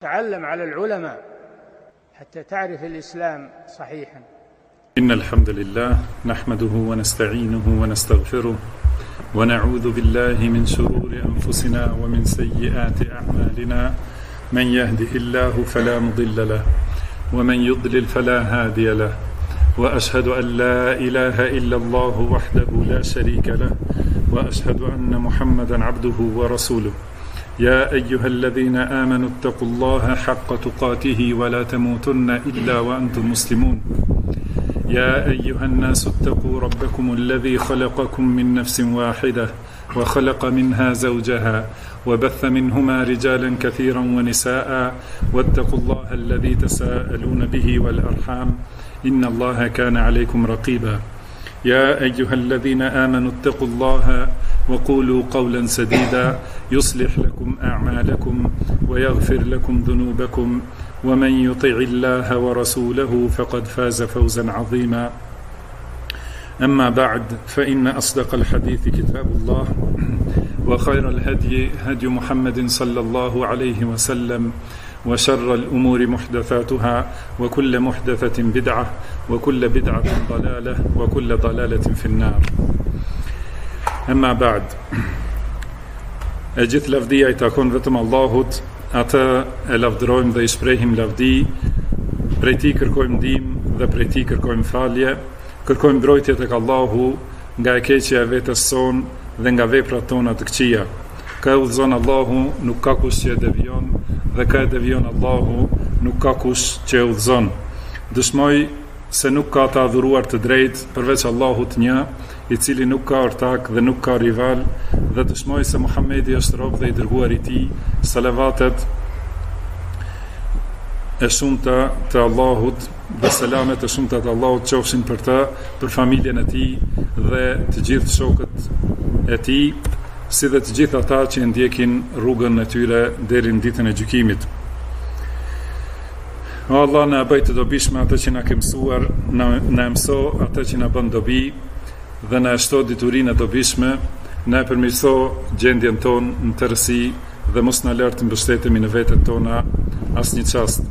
تعلم على العلماء حتى تعرف الإسلام صحيحا. إن الحمد لله نحمده ونستعينه ونستغفره ونعوذ بالله من شرور أنفسنا ومن سيئات أعمالنا. من يهده الله فلا مضل له ومن يضلل فلا هادي له، وأشهد أن لا إله إلا الله وحده لا شريك له، وأشهد أن محمدا عبده ورسوله. يا أيها الذين آمنوا اتقوا الله حق تقاته ولا تموتن إلا وأنتم مسلمون. يا أيها الناس اتقوا ربكم الذي خلقكم من نفس واحدة وخلق منها زوجها وبث منهما رجالا كثيرا ونساء، واتقوا الله الذي تساءلون به والأرحام إن الله كان عليكم رقيبا. يا أيها الذين آمنوا اتقوا الله وقولوا قولا سديدا يصلح لكم أعمالكم ويغفر لكم ذنوبكم، ومن يطع الله ورسوله فقد فاز فوزا عظيما. أما بعد، فإن أصدق الحديث كتاب الله، وخير الهدي هدي محمد صلى الله عليه وسلم، وشر الأمور محدثاتها، وكل محدثة بدعة، وكل بدعة ضلالة، وكل ضلالة في النار. Emma ba'd. E gjithë lavdia I takon vetëm Allahut, atë e lavdërojmë dhe I shprehim lavdi, prej Tij kërkojmë ndihmë dhe prej Tij kërkojmë falje, kërkojmë mbrojtje tek Allahu nga e keqja e vetes son dhe nga veprat tona të këqija. Ka e udhëzon Allahu, nuk ka kush që e devion, dhe ka e devion Allahu, nuk ka kush që e udhëzon. Dëshmoj se nuk ka të adhuruar të drejt përveç Allahut një, I cili nuk ka ortak dhe nuk ka rival, dhe dëshmoj se Muhamedi është rob dhe I dërguar I Tij. Salavatet e shumta të Allahut dhe selamet e shumta të Allahut qofshin për të, për familjen e tij dhe të gjithë shokët e tij, si dhe të gjithë ata që ndjekin rrugën e tyre deri në ditën e gjykimit. O Allah, na bëj të dobishme atë që na ke mësuar, na mëso atë që na bën dobi, dhe na shto diturinë e dobishme, na përmirëso gjendjen tonë në tërësi dhe mos na lër të mbështetemi në vetët tona asnjë çast.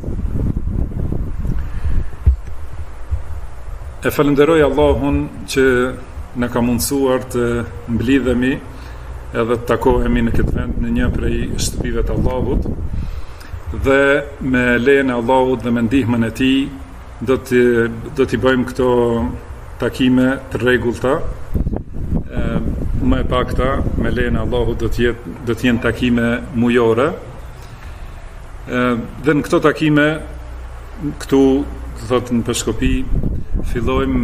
E falenderoj Allahun që na ka mundësuar të mblidhemi edhe të takohemi në këtë vend në një prej shtëpive të Allahut, dhe me lejen e Allahut dhe me ndihmën e Tij do t'i bëjmë këto takime të rregullta. Më e pakta me lejen e Allahut do të jenë takime mujore. Dhe në këto takime këtu, thotë në Peshkopi, fillojmë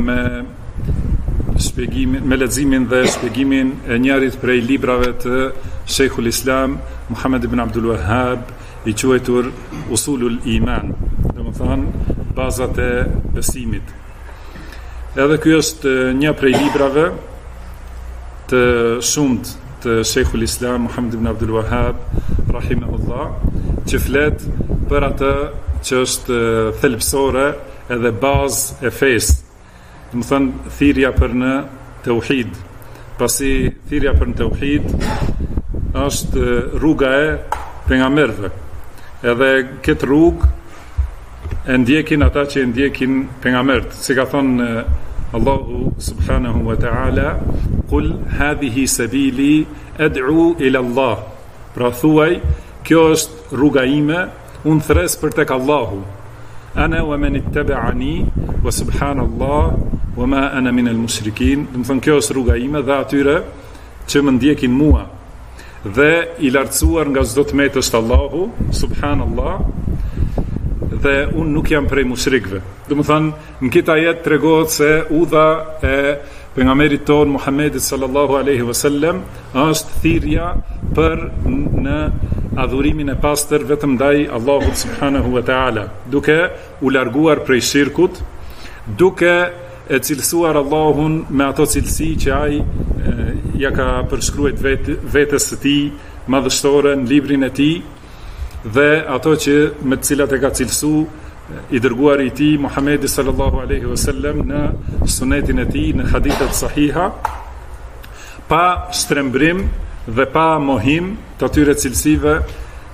me leximin dhe shpjegimin e njërit prej librave të Sheikhul Islam Muhammad ibn Abdul Wahhab, I quajtur Usulul Iman, domethënë bazat e besimit. Edhe ky është një prej librave të shumt të Sheikhul Islam Muhammad ibn Abdul Wahhab rahimahullah, që flet për atë që është thelbësore edhe bazë e fesë, domethënë thirrja për në tauhid. Pasi thirrja për në tauhid është rruga e pejgamberëve. Edhe këtë rrugë e ndjekin ata që e ndjekin pejgamberët, si ka thënë Allahu subhanahu wa ta'ala, "Qul hadhihi sabili ad'u ila Allah." Pra thuaj, kjo është rruga ime, unë thres për tek Allahu. Ana wa man ittaba'ani wa subhanallah wa ma ana min al-mushrikin. Do të thonë kjo është rruga ime dhe atyre që më ndjekin mua. Dhe I lartësuar nga çdo tmet është Allahu, subhanallah, dhe unë nuk jam prej mushrikëve. Do të thonë, në këtë ajet tregohet se udha e pejgamberit ton Muhammedit sallallahu alaihi wasallam është thirrja për në adhurimin e pastër vetëm ndaj Allahut subhanahu wa taala, duke u larguar prej shirkut, duke e cilësuar Allahun me ato cilësi që ai ja ka përshkruajt vetes së Tij madhështore në librin e Tij, dhe ato që me të cilat e ka cilësu I dërguar I Tij Muhamedi sallallahu alaihi wasallam në sunetin e Tij, në hadithet sahiha, pa shtrembrim dhe pa mohim të atyre cilësive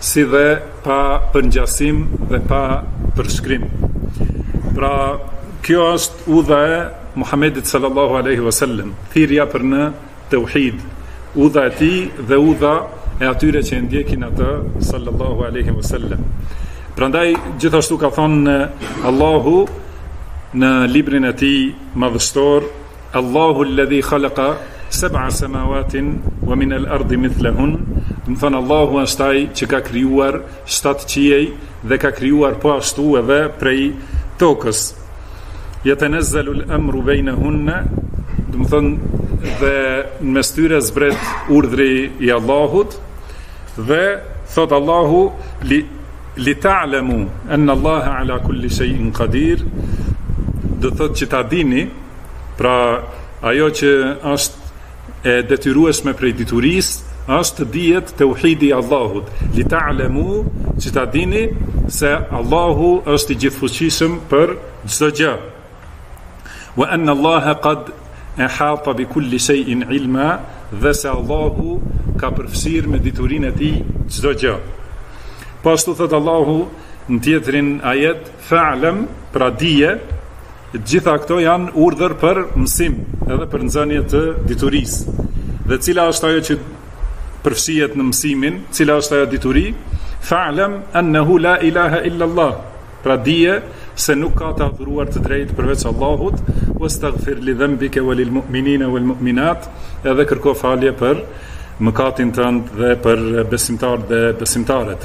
si dhe pa përngjasim dhe pa përshkrim. Pra, kjo është udha e Muhammedit sallallahu alaihi wasallam, thirrja për në tauhid, udha e tij dhe udha e atyre që e ndjekin atë sallallahu alaihi wasallam. Prandaj gjithashtu ka thonë Allahu në librin e tij madhështor, Allahu alladhi khalaqa sab'a samawatin wa min al-ardi mithlahun. Do të thonë Allahu është ai që ka krijuar 7 qiej dhe ka krijuar po ashtu edhe prej tokës. Yatanazzalu al-amru bainahunna, do të thonë dhe në mes tyre zbret urdhri i Allahut dhe thot Allahu li ta'lamu anna Allaha ala kulli shay'in qadir, do thot që ta dini, pra ajo që është e detyrueshme prej diturisë është dijet tauhidi i Allahut. Li ta'lamu, që ta dini se Allahu është i gjithfuqishëm për çdo gjë. Wa anna Allaha qad ahata bi kulli shay'in ilma, dhe se Allahu ka përfshirë me diturinë e tij çdo gjë. Po ashtu thot Allahu në tjetrin ajet, fa'lam, pra dije. Gjitha këto janë urdhër për mësim edhe për nxënje të diturisë. Dhe cila është ajo që përfshihet në mësimin, cila është ajo dituri? Fa'lam annahu la ilaha illa Allah. Pra dije se nuk ka të adhuruar të drejtë përveç Allahut, wastaghfir li dhanbika walil mu'minina wal mu'minat, edhe kërko falje për mëkatin tënd dhe për besimtarët dhe besimtaret.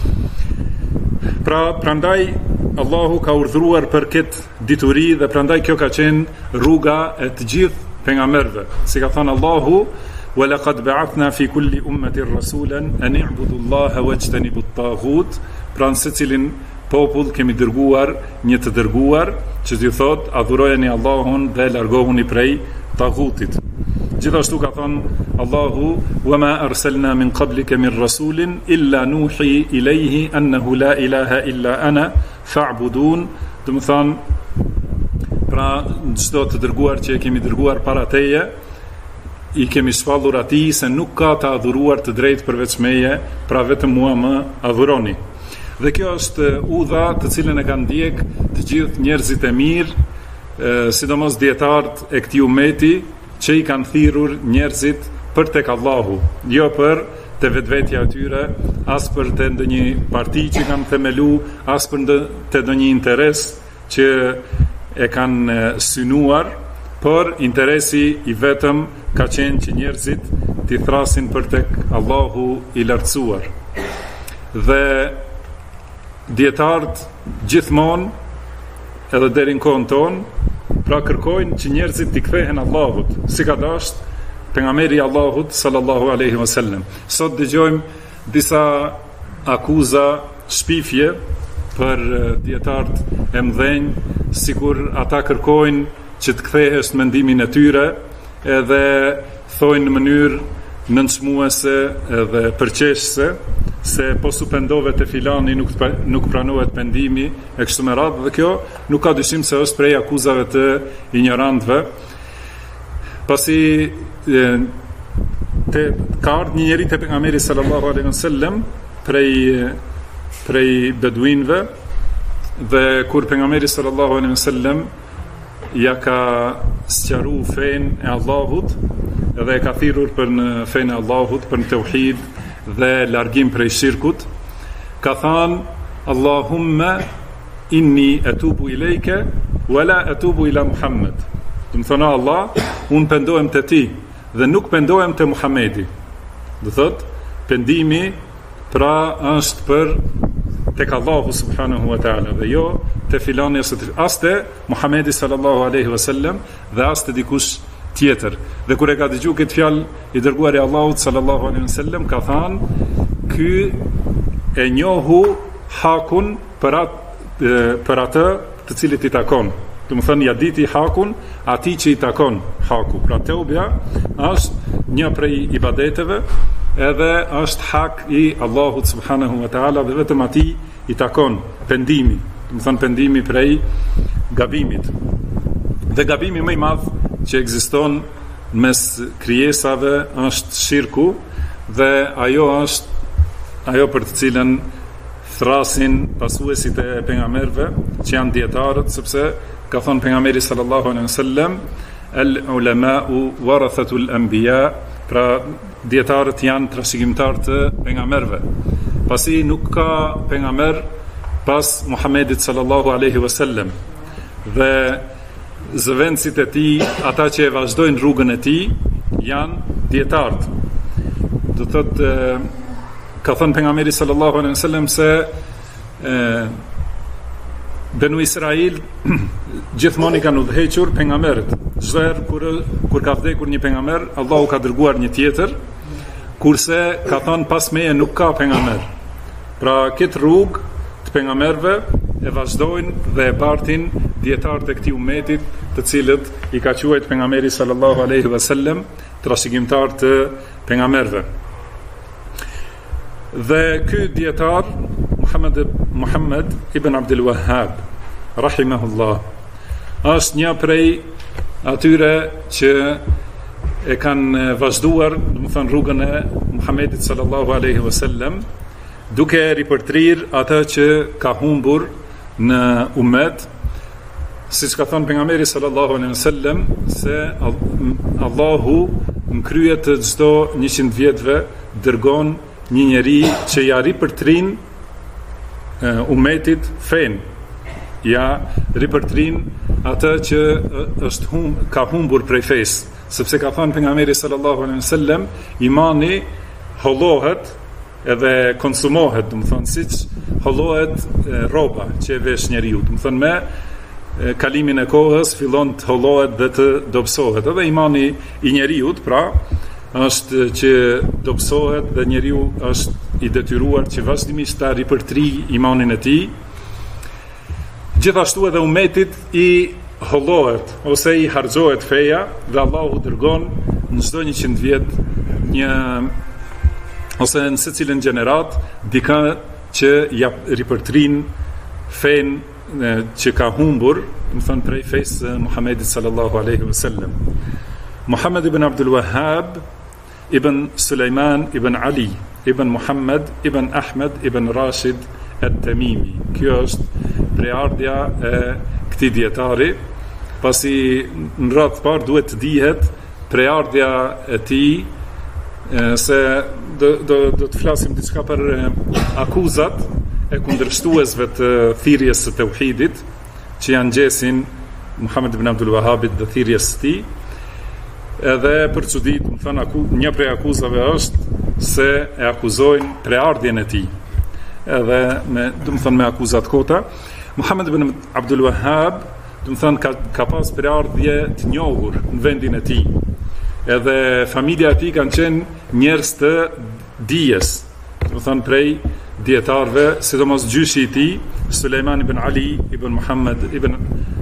Pra prandaj Allahu ka urdhëruar për këtë dituri dhe prandaj kjo ka qenë rruga e të gjithë pejgamberëve. Si ka thënë Allahu, wa laqad ba'athna fi kulli ummatin rasulan an i'budu Allaha wajtanibu at-taghut. Pra në secilin popull kemi dërguar një të dërguar që t'i thot adhurojeni Allahun dhe largohuni prej taghutit. Gjithashtu ka thënë Allahu, wa ma arsalna min qablika min rasulin illa nuhi ilayhi annahu la ilaha illa ana fa'budun. Do të thonë, pra çdo të dërguar që e kemi dërguar para teje, i kemi shpallur atij se nuk ka të adhuruar të drejtë përveç meje, pra vetëm mua më adhuroni. Dhe kjo është udha të cilën e kanë ndjek të gjithë njerëzit e mirë, sidomos dietarët e këtij ummeti, që i kanë thirrur njerëzit për tek Allahu, jo për të vetvetja e tyre, as për të ndonjë parti që kanë themelu, as për të ndonjë interes që e kanë synuar, por interesi i vetëm ka qenë që njerëzit t'i thrasin për tek Allahu i lartësuar. Dhe dietarët gjithmonë, edhe deri në kohën tonë, pra kërkojnë që njerëzit t'i kthehen Allahut, si ka dashur pejgamberi i Allahut sallallahu alaihi wasallam. Sot dëgjojmë disa akuza, shpifje për dietarët e mëdhenj, sikur ata kërkojnë që të kthehesh në mendimin e tyre, edhe thojnë në mënyrë nënçmuese edhe përqeshse se po supendove te filani nuk pranohet pendimi e kështu me radhë, dhe kjo nuk ka dyshim se është prej akuzave të ignorantëve. Pasi ka ardhur një njeri te pejgamberi sallallahu alaihi wasallam prej beduinëve, dhe kur pejgamberi sallallahu alaihi wasallam ja ka sqaru fen e Allahut dhe e ka thirrur për në fen e Allahut, për në tauhid dhe largim prej shirkut, ka thënë Allahumma inni atubu ilejke wala atubu ila Muhammed. Do të thonë Allah, unë pendohem te ti dhe nuk pendohem te Muhamedi. Do thot, pendimi pra është për tek Allahu subhanahu wa taala dhe jo te filani as te Muhamedi sallallahu alaihi wasallam dhe as te dikush tjetër. Dhe kur e ka dëgjuar këtë fjalë i dërguari i Allahut sallallahu alaihi wasallam, ka thënë, ky e njohu hakun për atë të cilit i takon. Do të thonë ja diti hakun atij që i takon haku. Pra teubja është një prej ibadeteve, edhe është hak i Allahut subhanahu wa taala dhe vetëm atij i takon pendimi. Do të thonë pendimi prej gabimit. Dhe gabimi më i madh që ekziston mes krijesave është shirku, dhe ajo është ajo për të cilën thrasin pasuesit e pejgamberëve, që janë dietarët, sepse ka thënë pejgamberi sallallahu alaihi wasallam, el ulama'u warathatul anbiya, pra dietarët janë trashëgimtar të pejgamberëve. Pasi nuk ka pejgamber pas Muhamedit sallallahu alaihi wasallam, dhe zëvendësit e tij, ata që e vazhdojnë rrugën e tij, janë dietarët. Do thotë, ka thënë pejgamberi sallallahu alaihi wasallam se Benu Israil gjithmonë i kanë udhëhequr pejgamberët. Çdo herë kur ka vdekur një pejgamber, Allahu ka dërguar një tjetër, kurse ka thënë pas meje nuk ka pejgamber. Pra këtë rrugë të pejgamberëve e vazhdojnë dhe e bartin dietarët e këtij ummetit, të cilët i ka quajtur pejgamberi sallallahu alaihi wasallam trashëgimtar të pejgamberëve. Dhe ky dietar Muhammad ibn Abdul Wahhab rahimahullah është një prej atyre që e kanë vazhduar, do të thënë, rrugën e Muhamedit sallallahu alaihi wasallam, duke ripërtrir atë që ka humbur në ummet, siç ka thënë pejgamberi sallallahu alaihi wasallam se Allahu në krye të çdo 100 vjetëve dërgon një njeri që ja ripërtrin ummetit fen, ja ripërtrin atë që ka humbur prej fesë, sepse ka thënë pejgamberi sallallahu alaihi wasallam, imani hollohet edhe konsumohet, do të thonë siç hollohet rroba që e vesh njeriu, do të thonë me kalimin e kohës fillon të hollohet dhe të dobësohet. Edhe imani i njeriu, pra, është që dobësohet dhe njeriu është i detyruar që vazhdimisht ta ripërtri imanin e tij. Gjithashtu edhe ummetit i hollohet ose i harxohet feja dhe Allahu dërgon në çdo 100 vjet një ose në secilën gjenerat dikë që ja ripërtrin fen që ka humbur, më thënë, prej fesë Muhammedit sallallahu alaihi wasallam. Muhammad ibn Abdul Wahhab ibn Sulejman ibn Ali ibn Muhammad ibn Ahmed ibn Rashid at-Tamimi. Kjo është preardhja e këtij dietari, pasi në radhë të parë duhet të dihet preardhja e tij, se do të flasim diçka për akuzat e kundërshtuesve të thirrjes së tauhidit, që janë gjesin Muhammad ibn Abdul Wahhabit dhe thirrjes së tij. Edhe për çudit, më thënë, një prej akuzave është se e akuzojnë preardhjen e tij. Edhe me akuzat kota. Muhammad ibn Abdul Wahhab, do të thënë, ka pas preardhje të njohur në vendin e tij. Edhe familja e tij kanë qenë njerëz të dijes, do të thënë, prej dietarëve, sidomos gjyshi i tij, Sulejman ibn Ali ibn Muhammad ibn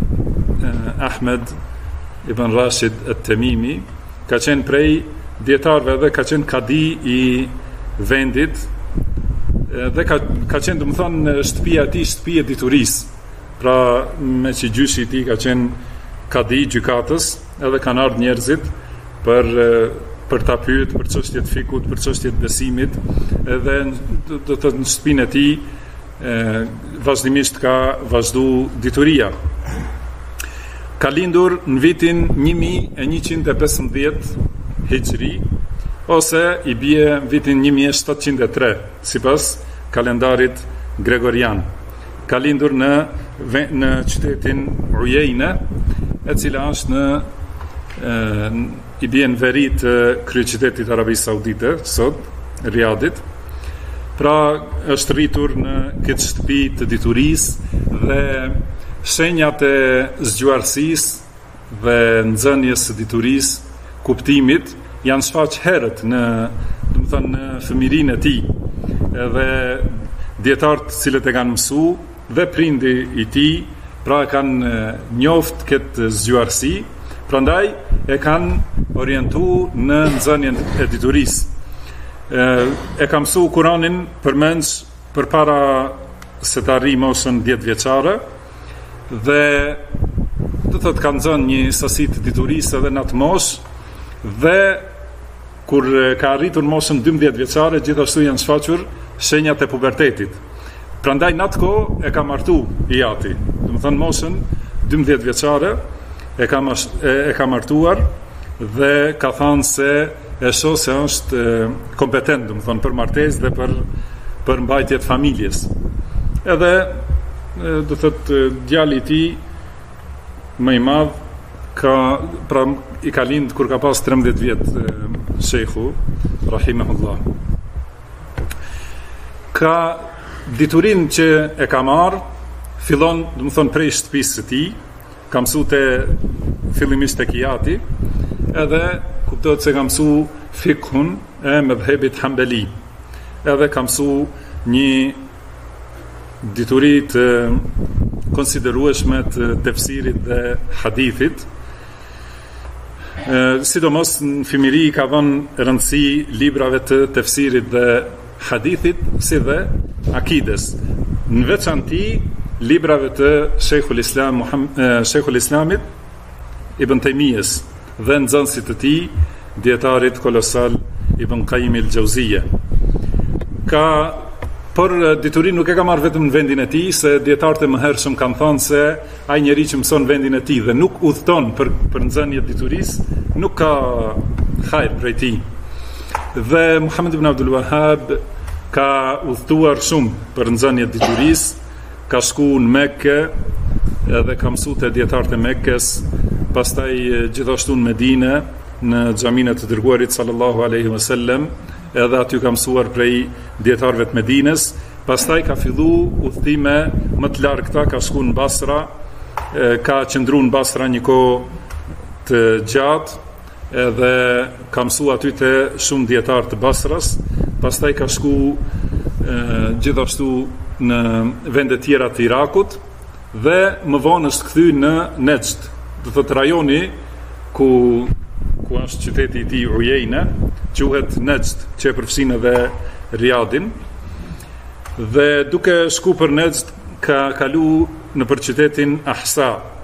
Ahmed ibn Rashid at-Tamimi, ka qenë prej dietarëve dhe ka qenë kadi i vendit, dhe ka qenë, do të thonë, shtëpia e tij shtëpi e diturisë. Pra, me që gjyshi i tij ka qenë kadi gjykatës, edhe kanë ardhur njerëzit për ta pyet për çështjet fikut, për çështjet besimit, edhe do të thotë në shtëpinë e tij vazhdimisht ka vazhdu dituria. Ka lindur në vitin 1115 Hijri, ose i bie vitin 1703 sipas kalendarit gregorian. Ka lindur në qytetin Ujejne, e cila është i bie në veri të kryeqytetit Arabisë Saudite, sot Riyadit. Pra, është rritur në këtë shtëpi të diturisë, dhe shenjat e zgjuarësisë dhe nxënjes së diturisë, kuptimit, janë shfaq herët në fëmijërinë e tij. Edhe dietarët cilët e kanë mësu dhe prindi i tij, pra e kanë njoft këtë zgjuarësi, prandaj e kanë orientuar në nxënjen e diturisë. E ka mësu Kur'anin përmendsh përpara se të arrijë moshën 10 vjeçare, dhe do të thotë ka nxënë një sasi të diturisë edhe në atë moshë, dhe kur ka arritur moshën 12 vjeçare, gjithashtu janë shfaqur shenjat e pubertetit. Prandaj në atë kohë e ka martu i ati. Do të thënë moshën 12 vjeçare e ka martuar dhe ka thënë se e shoh se është kompetent, do të thënë, për martesë dhe për mbajtje të familjes. Edhe do thotë djali i tij më i madh i ka lind kur ka pas 13 vjet shehu rahimahullah. Ka diturin që e ka marr, fillon, do të thonë, prej shtëpisë së tij, ka mësuar fillimisht tek Iati, edhe kuptohet se ka mësuar fikhun e mëdhhebit Hambeli. Edhe ka mësuar një dituri të konsiderueshme të tefsirit dhe hadithit. Sidomos në fëmijëri ka dhënë rëndësi librave të tefsirit dhe hadithit, si dhe akides. Në veçanti librave të Sheikhul Islamit Ibn Taymiyes dhe nxënësit të tij, dietarit kolosal Ibn Qayyim el-Jauziyja. Por diturin nuk e ka marrë vetëm në vendin e tij, se dietarët e mëhershëm kanë thënë se ai njeri që mëson vendin e tij dhe nuk udhton për nxënje diturisë, nuk ka hajër prej tij. Dhe Muhammed ibn Abdul Wahhab ka udhtuar shumë për nxënje diturisë, ka shkuar në Mekë edhe ka mësuar te dietarët e Mekkës, pastaj gjithashtu në Medinë, në xhaminë të dërguarit sallallahu alaihi wasallam, edhe aty ka mësuar prej dietarëve të Medinës. Pastaj ka filluar udhëtime më të largëta, ka shkuar në Basra, ka qëndruar në Basra një kohë të gjatë, edhe ka mësuar aty te shumë dietarë të Basras. Pastaj ka shkuar gjithashtu në vende tjera të Irakut dhe më vonë është kthy në Nejd, do thotë rajoni ku është qyteti i tij Ujejna, quhet Nejd, që e përfshin edhe Riyadin. Dhe duke shku për Nejd ka kalu në për qytetin Ahsa.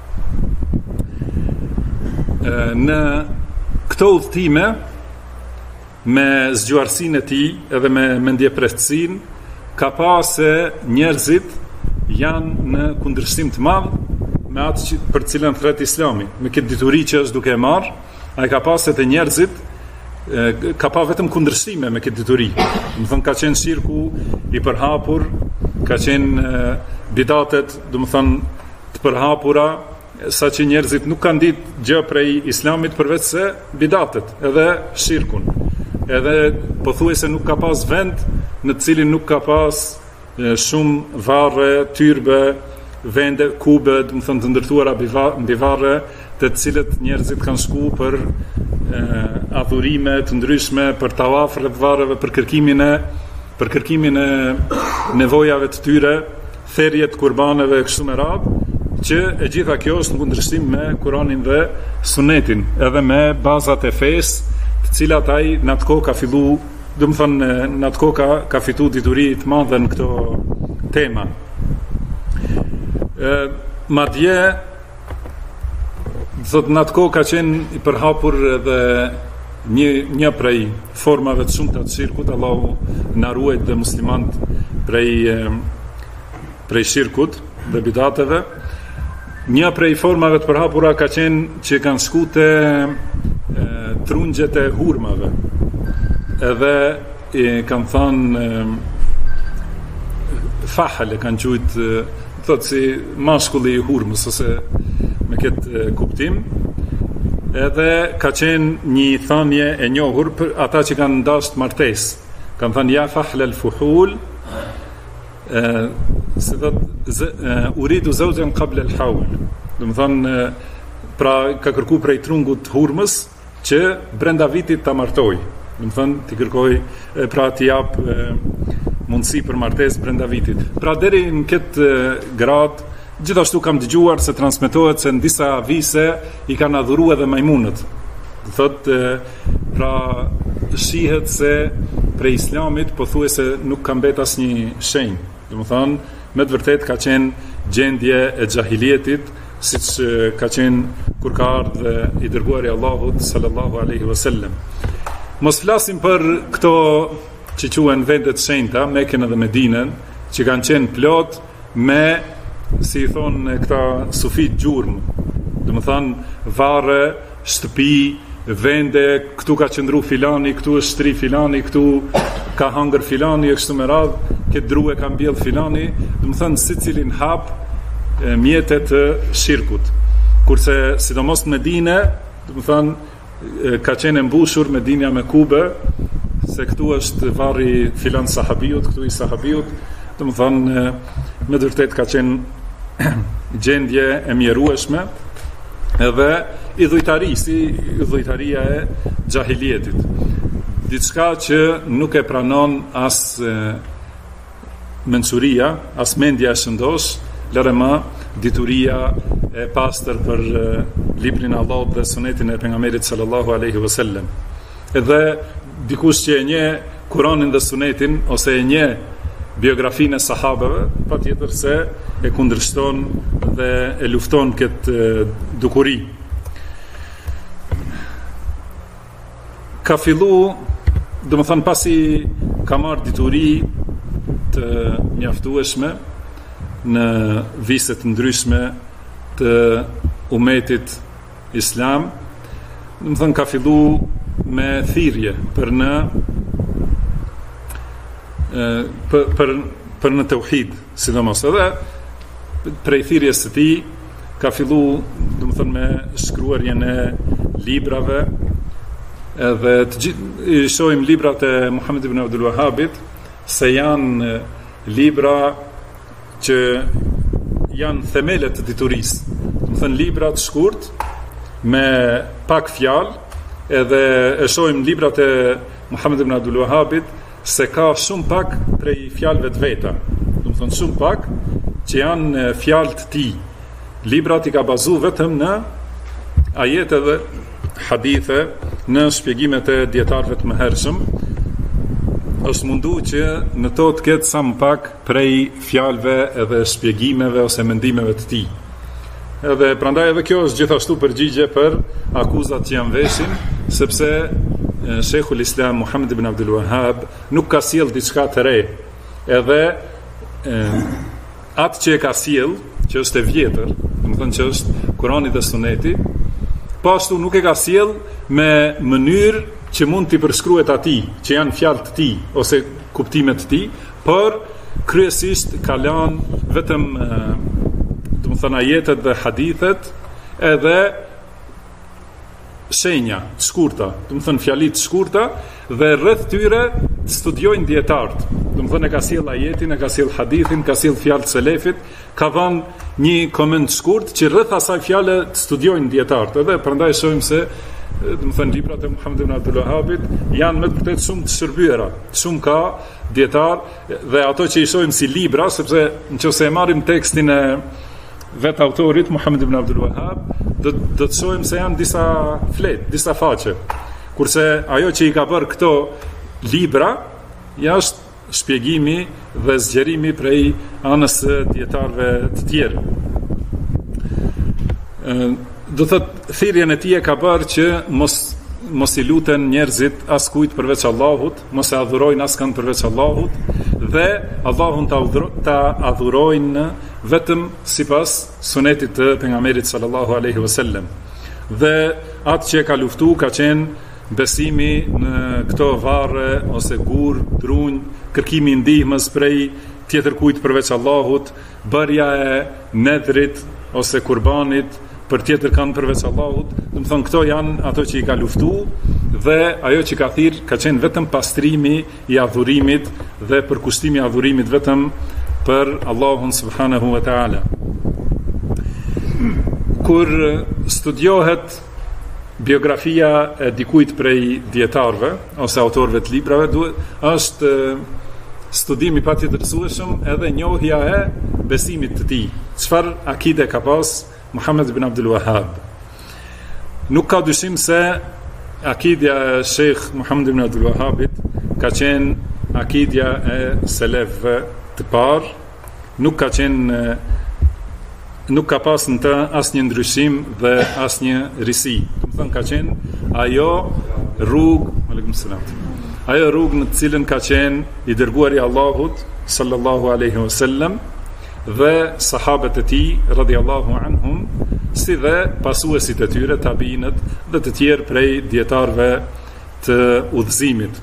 Në këto udhëtime, me zgjuarsinë e tij edhe me mendjeprestësinë, ka pa se njerëzit janë në kundërshtim të madh me atë për cilën thret Islami, me këtë dituri që është duke e marrë. Ai ka pa se të njerëzit ka pa vetëm kundërshtime me këtë dituri. Do të thonë ka qenë shirku i përhapur, ka qenë bidatet, do të thonë, të përhapura, saqë njerëzit nuk kanë ditë gjë prej Islamit përveç se bidatet, edhe shirkun. Edhe pothuajse nuk ka pas vend në të cilin nuk ka pas shumë varre, tyrbe, vende, kube, do të thonë, të ndërtuara mbi varre, të cilët njerëzit kanë shku për adhurime të ndryshme, për tawaf rreth varreve, për kërkimin e nevojave të tyre, therrje të kurbaneve kështu me radhë, që e gjitha kjo është në kundërshtim me Kur'anin dhe Sunetin, edhe me bazat e fesë, të cilat ai në atë kohë ka fillu, do të thonë në atë kohë ka fitu dituri të madhe në këto tema. Madje thot në atë kohë ka qenë i përhapur edhe një prej formave të shumta të shirkut. Allahu na ruaj dhe muslimanët prej shirkut dhe bidateve. Një prej formave të përhapura ka qenë që kanë shku te trungjet e hurmave, edhe kanë thënë fahal, e kanë quajtë, thotë si mashkulli i hurmës, ose me këtë kuptim. Edhe ka qenë një thënie e njohur për ata që kanë dashur martesë. Kanë thënë ja fahl al-fuhul, se thotë uridu zawjan qabla al-hawl. Do të thonë, pra ka kërkuar prej trungut hurmës që brenda vitit ta martoj. Do të thonë ti kërkoj, pra ti jap mundësi për martesë brenda vitit. Pra deri në këtë grad, gjithashtu kam dëgjuar se transmetohet se në disa vise i kanë adhuruar edhe majmunët. Thotë, pra shihet se prej Islamit pothuajse nuk ka mbet asnjë shenjë. Domethënë, me të vërtetë ka qenë gjendje e xahilietit, siç ka qenë kur ka ardhur i dërguari Allahut sallallahu alaihi wasallam. Mos flasim për këto që quhen vendet shenjta, Mekën dhe Medinën, që kanë qenë plot me, si i thonë këta sufit, gjurmë. Domethënë varre, shtëpi, vende, këtu ka qëndru filani, këtu është shtri filani, këtu ka hangër filani, e kështu me radhë, këtë dru e ka mbjell filani, domethënë secilin hap mjetet të shirkut. Kurse sidomos në Medinë, domethënë ka qenë mbushur Medinja me kube, se këtu është varri filan sahabiut, këtu i sahabiut, domethënë me vërtet ka qenë gjendje e mjerueshme, edhe idhujtari, si idhujtaria e xahilietit. Diçka që nuk e pranon as mençuria, as mendja e shëndosh, lëre më dituria e pastër për librin e Allahut dhe sunetin e pejgamberit sallallahu alaihi wasallam. Edhe dikush që e njeh Kur'anin dhe sunetin ose e njeh biografinë e sahabeve, patjetër se e kundërshton dhe e lufton këtë dukuri. Ka fillu, domethënë pasi ka marrë dituri të mjaftueshme në viset ndryshme të umetit islam, domethënë ka fillu me thirrje për në për në tauhid, sidomos edhe prej thirrjes së tij ka fillu, domethënë me shkruarjen e librave, edhe i shohim librat e Muhammed ibn Abdul Wahhabit, se janë libra që janë themelet të diturisë. Domethënë libra të shkurt me pak fjalë, edhe e shohim librat e Muhammed ibn Abdul Wahhabit se ka shumë pak prej fjalëve të veta. Domethënë shumë pak që janë fjalë të tij. Librat i ka bazuar vetëm në ajete dhe hadithe, në shpjegimet e dietarëve të mëhershëm. Është mundu që në to të ketë sa më pak prej fjalëve edhe shpjegimeve ose mendimeve të tij. Edhe prandaj edhe kjo është gjithashtu përgjigje për akuzat që janë veshin, sepse Sheikhul Islam Muhammed ibn Abdul Wahhab nuk ka sjell diçka të re. Edhe atë që e ka sjell, që është e vjetër, domethënë që është Kurani dhe Suneti, po ashtu nuk e ka sjell me mënyrë që mund t'i përshkruhet atij, që janë fjalë të tij ose kuptimet të tij, por kryesisht ka lënë vetëm domethënë ajetet dhe hadithet, edhe shenja të shkurta, domethënë fjali të shkurta, dhe rreth tyre studiojnë dietarët. Domethënë e ka sjell ajetin, e ka sjell hadithin, ka sjell fjalë të selefit, ka dhënë një koment të shkurt që rreth asaj fjale të studiojnë dietarët. Edhe prandaj shohim se domethënë librat e Muhammed ibn Abdul Wahhabit janë me vërtet shumë të shërbyera, shumë ka dietar, dhe ato që i shohim si libra, sepse nëse e marrim tekstin e vet autorit Muhammed ibn Abdul Wahhab, do të shohim se janë disa flet, disa faqe. Kurse ajo që i ka bërë këto libra jashtë shpjegimi dhe zgjerimi prej anës së dietarëve të tjerë. Do thot thirrjen e tij e ka bërë që mos i luten njerëzit as kujt përveç Allahut, mos e adhurojnë askënd përveç Allahut, dhe Allahun ta adhurojnë vetëm sipas sunetit të pejgamberit sallallahu alaihi wasallam. Dhe atë që ka luftu ka qenë besimi në këto varre ose gur, drunj, kërkimi i ndihmës prej tjetër kujt përveç Allahut, bërja e nedrit ose kurbanit për tjetër kanë përveç Allahut. Domethënë këto janë ato që i ka luftu, dhe ajo që ka thirr ka qenë vetëm pastrimi i adhurimit dhe përkushtimi i adhurimit vetëm për Allahun subhanahu wa taala. Kur studiohet biografia e dikujt prej dietarëve ose autorëve të librave, është studimi patjetërsueshëm edhe njohja e besimit të tij. Çfarë akide ka pas Muhammed ibn Abdul Wahhab? Nuk ka dyshim se akidja e Sheikh Muhammed ibn Abdul Wahhabit ka qenë akidja e selefëve të parë, nuk ka pas në të asnjë ndryshim dhe asnjë risi. Domethënë ka qenë ajo rrugë, ajo rrugë në të cilën ka qenë i dërguari Allahut sallallahu alaihi wasallam dhe sahabët e tij radhiyallahu anhum, si dhe pasuesit e tyre, tabiinët dhe të tjerë prej dietarëve të udhëzimit.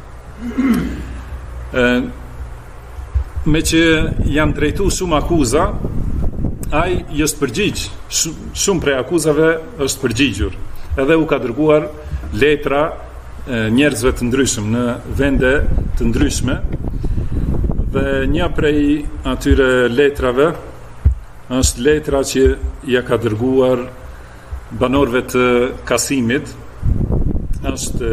Me që janë drejtu shumë akuza, ai është përgjigj, shumë prej akuzave është përgjigjur, edhe u ka dërguar letra njerëzve të ndryshëm në vende të ndryshme, dhe një prej atyre letrave është letra që ja ka dërguar banorëve të Kasimit. Është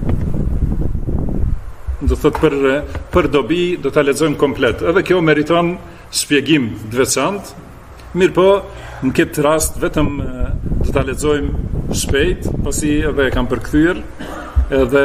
do thot për dobi, do ta lexojmë komplet. Edhe kjo meriton shpjegim të veçantë. Mirë po, në këtë rast vetëm do ta lexojmë shpejt, pasi edhe e kam përkthyer, edhe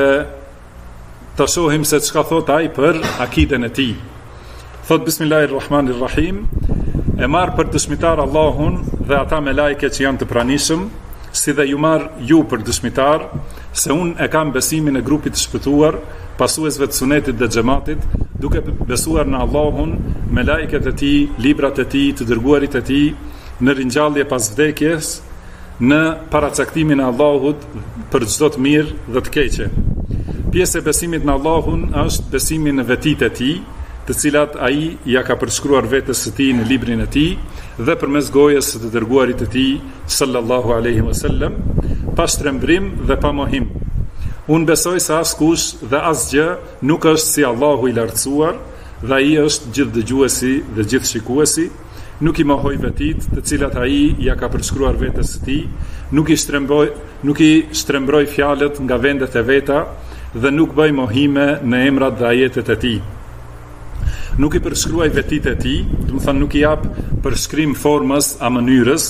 ta shohim se çka thot ai për akiden e tij. Thot Bismillahirrahmanirrahim, e marr për dëshmitar Allahun dhe ata me lajke që janë të pranishëm, si dhe ju marr ju për dëshmitar, se unë e kam besimin e grupit të shpëtuar, pasuesve të sunetit dhe xhamatit, duke besuar në Allahun, me lajket e tij, librat e tij, të dërguarit e tij, në ringjallje pas vdekjes, në paracaktimin e Allahut për çdo të mirë dhe të keqe. Pjesë e besimit në Allahun është besimi në vetitë e tij, të cilat ai ja ka përshkruar vetes së tij në librin e tij dhe përmes gojës së të dërguarit të tij sallallahu alaihi wasallam, pa shtrembrim dhe pa mohim. Unë besoj se askush dhe asgjë nuk është si Allahu i lartësuar, dhe ai është gjithë dëgjuesi dhe gjithë shikuesi, nuk i mohoj vetit të cilat ai ja ka përshkruar vetes së tij, nuk i shtrembroj fjalët nga vendet e veta dhe nuk bëj mohime në emrat dhe ajetet e tij. Nuk i përshkruaj vetit e tij, do të thonë nuk i jap përshkrim formës a mënyrës,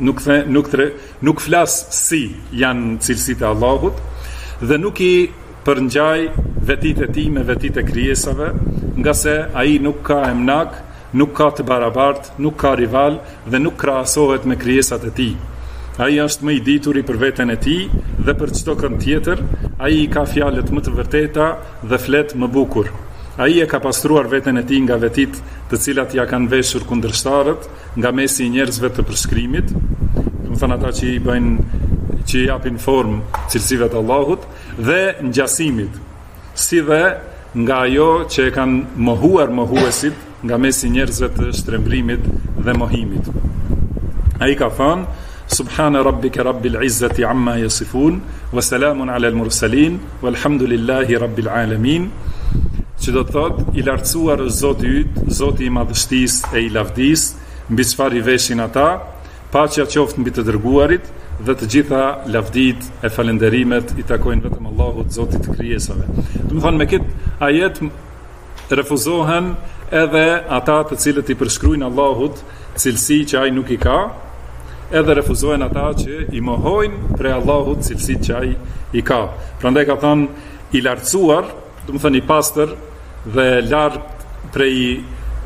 nuk flas si janë cilësitë e Allahut, dhe nuk i përngjaj vetit e tij me vetit e krijesave, nga se ai nuk ka emnak, nuk ka të barabart, nuk ka rival dhe nuk krahasohet me krijesat e tij. Ai është më i dituri për veten e tij dhe për çdo kënd tjetër, ai ka fjalët më të vërteta dhe flet më bukur. Ai e ka pastruar veten e tij nga vetit të cilat ja kanë veshur kundërshtarët nga mesi i njerëzve të përshkrimit, do të thonë ata që i bëjnë, që i japin formë cilësive të Allahut, dhe ngjasimit, si dhe nga ajo që e kanë mohuar mohuesit nga mesi i njerëzve të shtrembrimit dhe mohimit. Ai ka thënë: Subhana rabbika rabbil izzati amma yasifun, wa salamun ala al mursalin, walhamdulillahi rabbil alamin. Që do të thot, i lartësuar është Zoti yt, Zoti i madhështisë e i lavdisë, mbi çfarë i veshin ata, paqja qoftë mbi të dërguarit, dhe të gjitha lavdit e falenderimet i takojnë vetëm Allahut, Zotit të krijesave. Do të thonë, me këtë ajet refuzohen edhe ata të cilët i përshkruajnë Allahut cilësi që ai nuk i ka, edhe refuzohen ata që i mohojnë prej Allahut cilësitë që ai i ka. Prandaj ka thënë i lartësuar, do të thonë i pastër dhe larg prej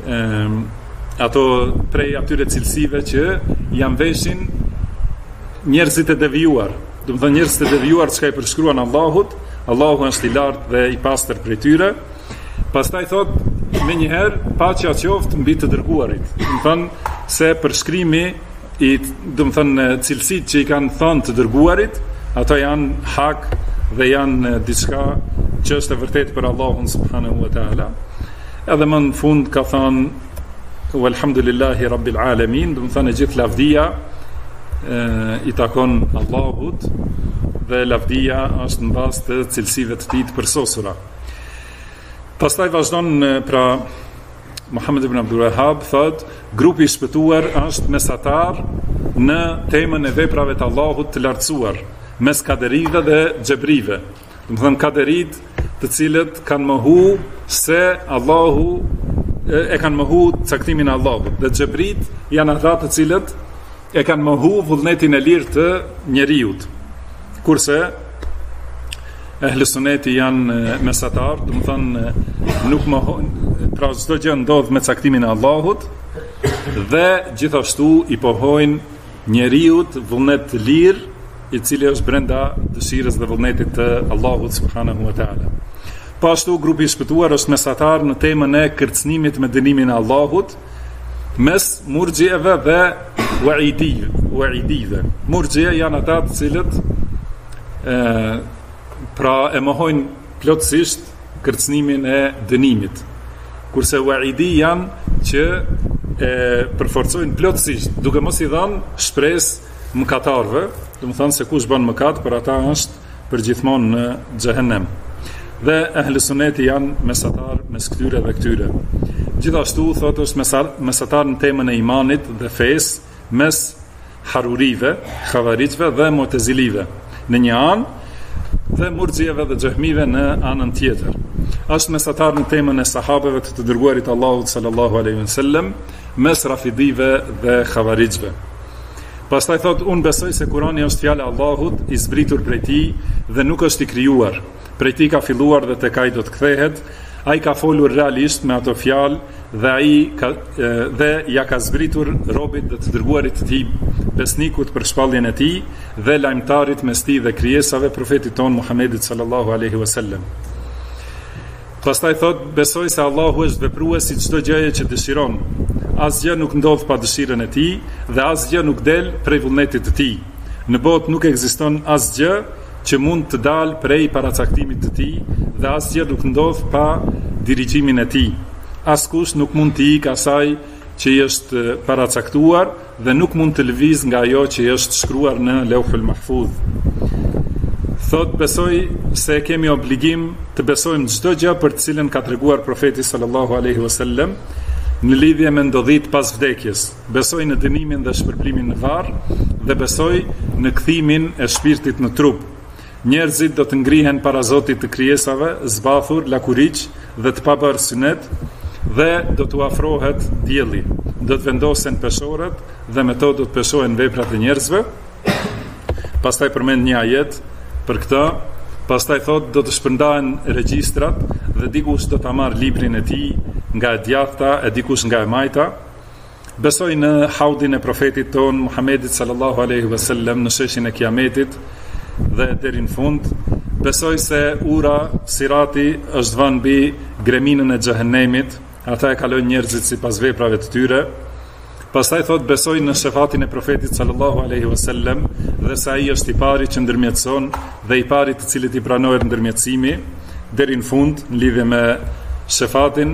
prej atyre cilësive që janë veshin njerëzit e devijuar. Do të thonë njerëzit e devijuar çka i përshkruan Allahut, Allahu është i lartë dhe i pastër prej tyre. Pastaj thot më njëherë paqja qoftë mbi të dërguarit. Do të thonë se përshkrimi i, do të thonë cilësitë që i kanë thënë të dërguarit, ato janë hak dhe janë diçka që është e vërtetë për Allahun subhanahu wa taala. Edhe më në fund ka thënë walhamdulillahi rabbil alamin, do të thonë gjithë lavdia i takon Allahut dhe lavdia është në bazë të cilësive të tij të përsosura. Pastaj vazhdon pra Muhammed ibn Abdul Wahhab thot, grupi i shpëtuar është mesatar në temën e veprave të Allahut të lartësuar, mes kaderive dhe xhebrive. Do të thënë kaderit të cilët kanë mohu se Allahu e kanë mohu caktimin e Allahut, dhe xhebrit janë ata të cilët e kanë mohu vullnetin e lirë të njeriut. Kurse ehli suneti janë mesatar, do të thonë nuk mohojnë, pra çdo gjë ndodh me caktimin e Allahut dhe gjithashtu i pohojnë njeriut vullnet të lirë, i cili është brenda dëshirës dhe vullnetit të Allahut subhanahu wa taala. Po ashtu grupi i shpëtuar është mesatar në temën e kërcënimit me dënimin e Allahut mes murxhieve dhe waidive. Murxhia janë ata të cilët pra e mohojnë plotësisht kërcënimin e dënimit, kurse waidi janë që e përforcojnë plotësisht, duke mos i dhënë shpresë mëkatarëve, domethënë se kush bën mëkat për ata është përgjithmonë në xhehenem. Dhe ehli suneti janë mesatar mes këtyre dhe këtyre. Gjithashtu thotë është mesatar në temën e imanit dhe fesë mes harurive, xhavaritëve dhe mu'tezilive në një anë dhe murxhieve dhe xehmive në anën tjetër. Është mesatar në temën e sahabeve të dërguarit Allahut sallallahu alaihi wasallam mes rafidive dhe xhavaritëve. Pastaj thotë unë besoj se Kurani është fjala e Allahut i zbritur prej tij dhe nuk është i krijuar. Prej tij ka filluar dhe tek ai do të kthehet. Ai ka folur realisht me ato fjalë dhe ja ka zbritur robit dhe të dërguarit të tij, besnikut për shpalljen e tij dhe lajmtarit mes tij dhe krijesave, profetit ton Muhamedit sallallahu alaihi wasallam. Pastaj thot besoj se Allahu është veprues i çdo gjëje që dëshiron. Asgjë nuk ndodh pa dëshirën e tij dhe asgjë nuk del prej vullnetit të tij. Në botë nuk ekziston asgjë që mund të dalë prej paracaktimit të tij dhe asgjë nuk ndodh pa dirigjimin e tij. Askush nuk mund të ikë asaj që i është paracaktuar dhe nuk mund të lëviz nga ajo që i është shkruar në Lauhul Mahfuz. Thot besoj se kemi obligim të besojmë çdo gjë për të cilën ka treguar profeti sallallahu alaihi wasallam në lidhje me ndodhit pas vdekjes. Besoj në dënimin dhe shpërblimin në varr dhe besoj në kthimin e shpirtit në trup. Njerëzit do të ngrihen para Zotit të krijesave, zbathur, lakuriq dhe të pabërë synet, dhe do të afrohet dielli. Do të vendosen peshorët dhe me to do të peshohen veprat e njerëzve. Pastaj përmend një ajet për këtë. Pastaj thot do të shpërndahen regjistrat dhe dikush do ta marr librin e tij nga e djathta e dikush nga e majta. Besoj në haudin e profetit ton Muhamedit sallallahu alaihi wasallam në sheshin e Kiametit dhe deri në fund. Besoj se ura sirati është vënë mbi greminën e xhehenemit, ata e kalojnë njerëzit sipas veprave të tyre. Pastaj thot besoj në shefatin e profetit sallallahu alaihi wasallam dhe se ai është i pari që ndërmjetëson dhe i pari të cilit i pranohet ndërmjetësimi deri në fund në lidhje me shefatin.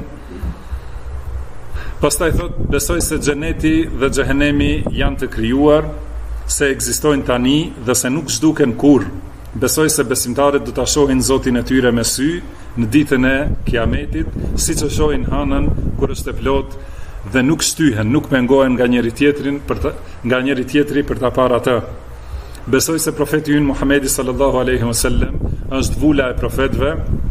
Pastaj thot besoj se xheneti dhe xhehenemi janë të krijuar, se ekzistojnë tani dhe se nuk zhduken kurrë. Besoj se besimtarët do ta shohin Zotin e tyre me sy në ditën e Kiametit, siç e shohin hanën kur është e plot dhe nuk shtyhen, nuk pengohen nga njëri tjetri për ta parë atë. Besoj se profeti ynë Muhamedi sallallahu alaihi wasallam është vula e profetëve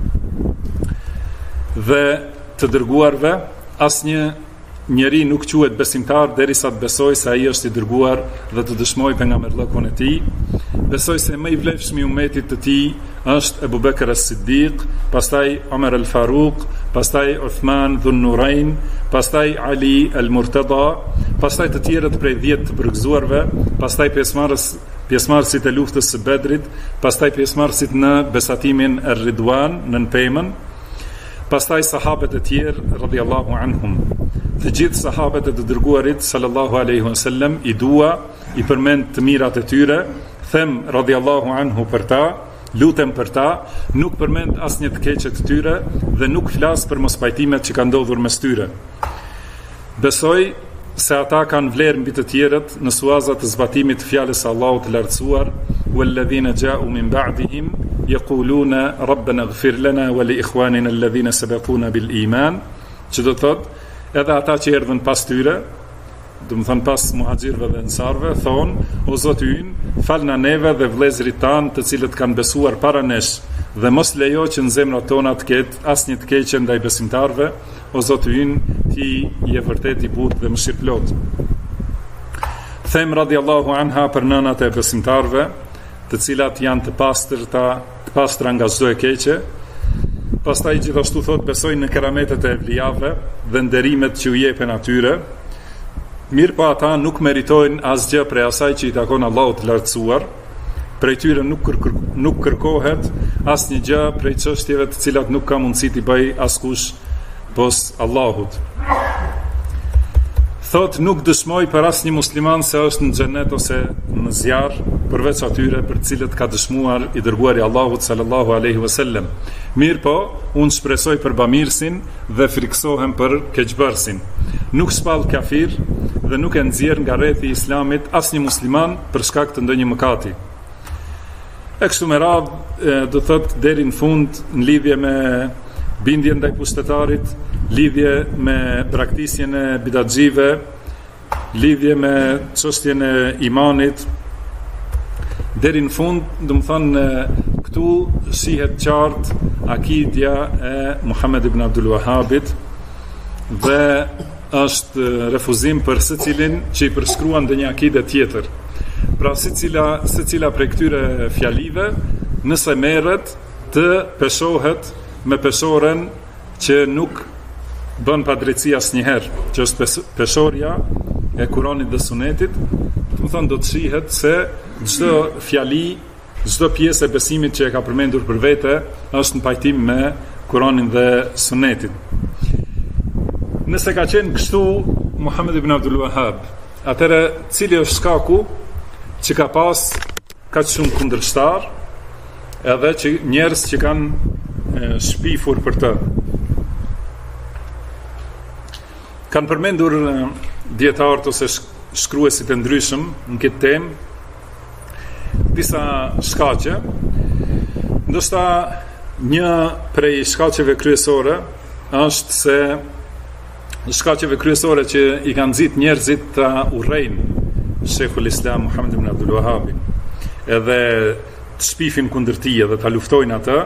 dhe të dërguarve. Asnjë njeri nuk quhet besimtar derisa të besoj se ai është i dërguar dhe të dëshmoj pejgamberllëkun e tij. Besoj se më i vlefshmi i ummetit të tij është Abu Bekr as-Siddiq, pastaj Umar al-Faruq, pastaj Uthman dhun Nurayn, pastaj Ali al-Murtada, pastaj të tjerët prej 10 të përgëzuarve, pastaj pjesëmarrësit e luftës së Bedrit, pastaj pjesëmarrësit në besatimin e Ridwan në Pemën, pastaj sahabët e tjerë radhiyallahu anhum. Të gjithë sahabët e të dërguarit sallallahu alaihi wasallam i dua, i përmend të mirat e tyre, them radhiyallahu anhu për ta, lutem për ta, nuk përmend asnjë të keqe të tyre dhe nuk flas për mospajtimet që kanë ndodhur mes tyre. Besoj se ata kanë vlerë mbi të tjerët në suazat të zbatimit të fjalës së Allahut të lartësuar, walladhina ja'u min ba'dihim yaquluna rabbana ighfir lana wa li ikhwanina alladhina sabaquna bil iman, që do thotë edhe ata që erdhën pas tyre, do të thënë pas muhaxhirëve dhe ensarëve, thonë: o Zoti ynë, falna neve dhe vëllezërit tanë të cilët kanë besuar para nesh, dhe mos lejo që në zemrat tona të ketë asnjë të keqe ndaj besimtarëve, o Zoti ynë, ti je vërtet i butë dhe mëshirëplot. Them radhiyallahu anha për nënat e besimtarëve, të cilat janë të pastra nga çdo e keqe. Pastaj gjithashtu thot besoj në kerametet e evlijave dhe nderimet që u jepen atyre. Mirë pa ata nuk meritojnë asgjë prej asaj që i takon Allahut të lartësuar. prej tyre nuk kërkohet asnjë gjë prej çështjeve të cilat nuk ka mundësi t'i bëj askush pos Allahut. Thot nuk dëshmoj për asnjë musliman se është në xhenet ose në zjarr, përveç atyre për të cilët ka dëshmuar i dërguari Allahut sallallahu alaihi wasallam. Mirë po, unë shpresoj për bamirësin dhe friksohem për keqbërsin. Nuk shpall kafir dhe nuk e nxjerr nga rrethi i Islamit asnjë musliman për shkak të ndonjë mëkati. E kështu me radhë, do thot deri në fund në lidhje me bindjen ndaj pushtetarit, lidhje me braktisjen e bidatxive, lidhje me çështjen e imanit, deri në fund, do të thonë këtu shihet qartë akidja e Muhammed ibn Abdul Wahhabit dhe është refuzim për secilin që i përshkruan ndonjë akide tjetër. Pra secila prej këtyre fjalive, nëse merret të peshohet me peshoren që nuk bën padrejtësi asnjëherë, që është peshorja e Kuranit dhe Sunetit, do të thonë do të shihet se çdo fjali, çdo pjesë e besimit që e ka përmendur për vete është në pajtim me Kuranin dhe Sunetin. Nëse ka qenë kështu Muhammed ibn Abdul Wahhab, atëherë cili është shkaku që ka pas kaq shumë kundërshtar, edhe që njerëz që kanë shpifur për të. Kanë përmendur dietarët ose shkruesit e ndryshëm në këtë temë disa shkaqe. Ndoshta një prej shkaqeve kryesore është se shkaqeve kryesore që i kanë nxit njerëzit ta urrejnë Sheikhul Islam Muhammed ibn Abdul Wahhabin, edhe të shpifin kundër tij dhe ta luftojnë atë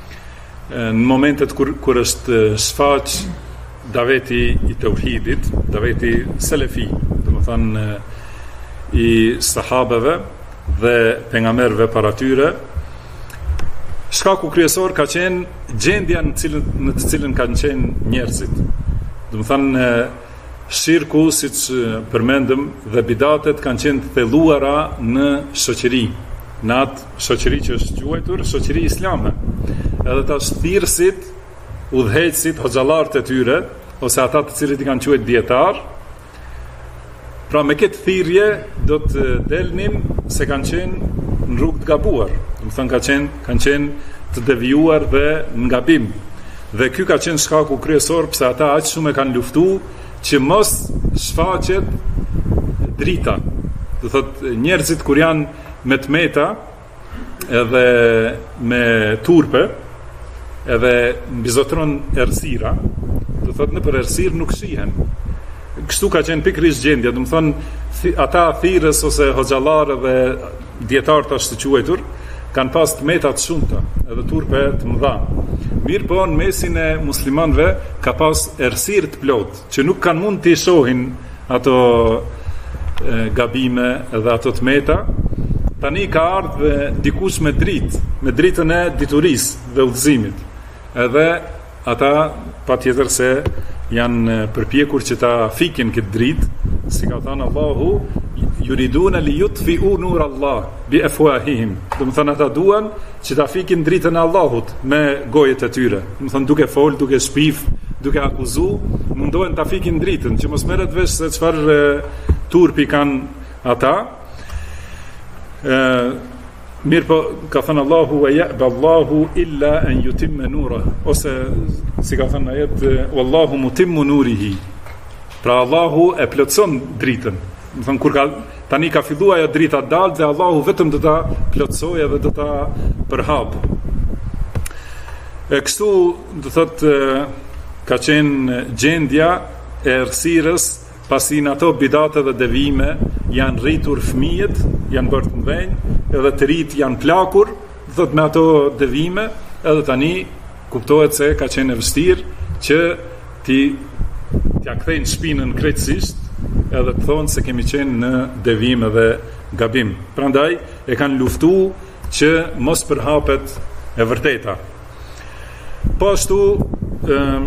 në momentet kur është shfaq daveti i tauhidit, daveti selefi, domethënë i sahabeve dhe pejgamberëve para tyre. Shkaku kryesor ka qenë gjendja në të cilën kanë qenë njerëzit. Domethënë shirku, siç përmendëm, dhe bidatet kanë qenë thelluara në shoqëri, në atë shoqëri që është quajtur shoqëri islame. Edhe ta thirrësit, udhëheqësit, hoxhallarët e tyre, ose ata të cilët i kanë quajtur dietar, pra me këtë thirrje do të delnin se kanë qenë në rrugë të gabuar. Do të thonë kanë qenë të devijuar dhe në gabim. Dhe ky ka qenë shkaku kryesor pse ata aq shumë e kanë luftuar që mos shfaqet drita. Do thotë njerëzit kur janë me tmeta edhe me turpe, edhe mbizotron errësira, do thotë nëpër errësirë nuk shihen. Kështu ka qenë pikërisht gjendja, do të thonë ata thirrës ose hoxhallarë dhe dietar tash të quajtur kanë pas tmeta të shumta, edhe turpe të mëdha. Mirë po në mesin e muslimanëve ka pas errësirë të plotë, që nuk kanë mund të shohin ato gabime edhe ato tmeta. Tani ka ardhur dikush me dritën e diturisë dhe udhëzimit. Edhe ata patjetër se janë përpjekur që ta fikin këtë dritë, si ka thënë Allahu, yuriduna li yutfi'u nur Allah bi afwahihim. Do të thonë ata duan që ta fikin dritën e Allahut me gojet e tyre. Do të thonë duke fol, duke shpif, duke akuzu, mundohen ta fikin dritën, që mos merret vesh se çfarë turpi kanë ata. Mirë po, ka thënë Allahu wa ya'ba Allahu illa an yutimma nura, ose si ka thënë ajet, wallahu mutimmu nurihi. Pra Allahu e plotson dritën. Do thënë kur tani ka filluar ajo drita të dalë dhe Allahu vetëm do ta plotsojë dhe do ta përhap. E kështu do thotë ka qenë gjendja e errësirës, pasi në ato bidate dhe devime janë rritur fëmijët, janë bërë të mëdhenj, edhe të rit janë plakur, thot me ato devime, edhe tani kuptohet se ka qenë e vështirë që t'ja kthejnë shpinën krejtësisht, edhe të thonë se kemi qenë në devime dhe gabim. Prandaj e kanë luftuar që mos përhapet e vërteta. Po ashtu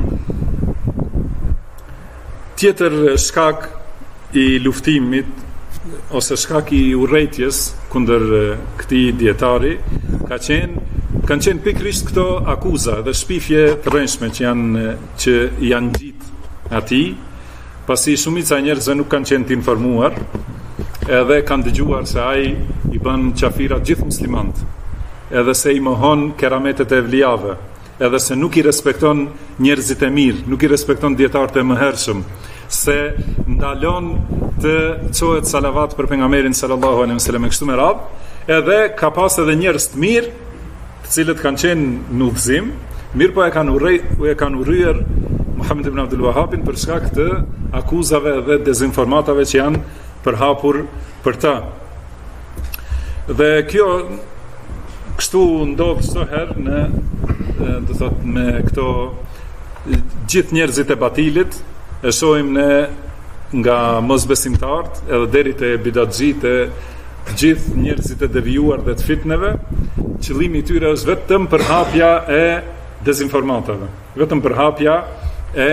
tjetër shkak i luftimit ose shkaki i urrejtjes kundër këtij dietari kanë qenë pikërisht këto akuza dhe shpifje të rrënjshme që janë gjitë atij, pasi shumica e njerëzve nuk kanë qenë të informuar, edhe kanë dëgjuar se ai i bën qafira gjithë muslimanët, edhe se i mohon kerametet e evlijave, edhe se nuk i respekton njerëzit e mirë, nuk i respekton dietarët e mëhershëm, se ndalon të çohet salavat për pejgamberin sallallahu alaihi wasallam e kështu me radhë, edhe ka pas edhe njerëz të mirë, të cilët kanë qenë në udhëzim, mirë po e kanë urryer Muhammed ibn Abdul Wahhabin për shkak të akuzave dhe dezinformatave që janë përhapur për ta. Dhe kjo kështu ndodh çdo herë do thot me këto gjithë njerëzit e batilit, e shohim ne nga mosbesimtarët edhe deri te bidatxhit, të gjithë njerëzit e devijuar dhe të fitneve, qëllimi i tyre është vetëm përhapja e dezinformatave, vetëm përhapja e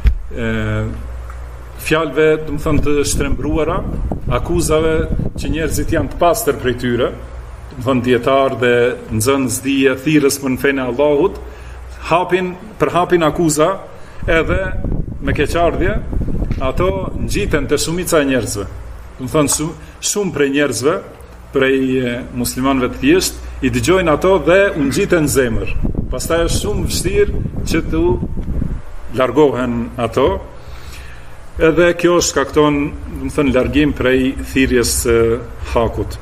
fjalëve, do të thonë, të shtrembruara, akuzave që njerëzit janë të pastër prej tyre, do të thonë dietar dhe nxënës dije, thirrës për fenë e Allahut, përhapin akuza edhe me keqardhje, ato ngjiten te shumica e njerëzve. Do të thonë shumë prej njerëzve, prej muslimanëve të thjesht, i dëgjojnë ato dhe u ngjiten në zemër. Pastaj është shumë vështirë që të largohen ato. Edhe kjo shkakton, do të thënë, largim prej thirrjes së hakut.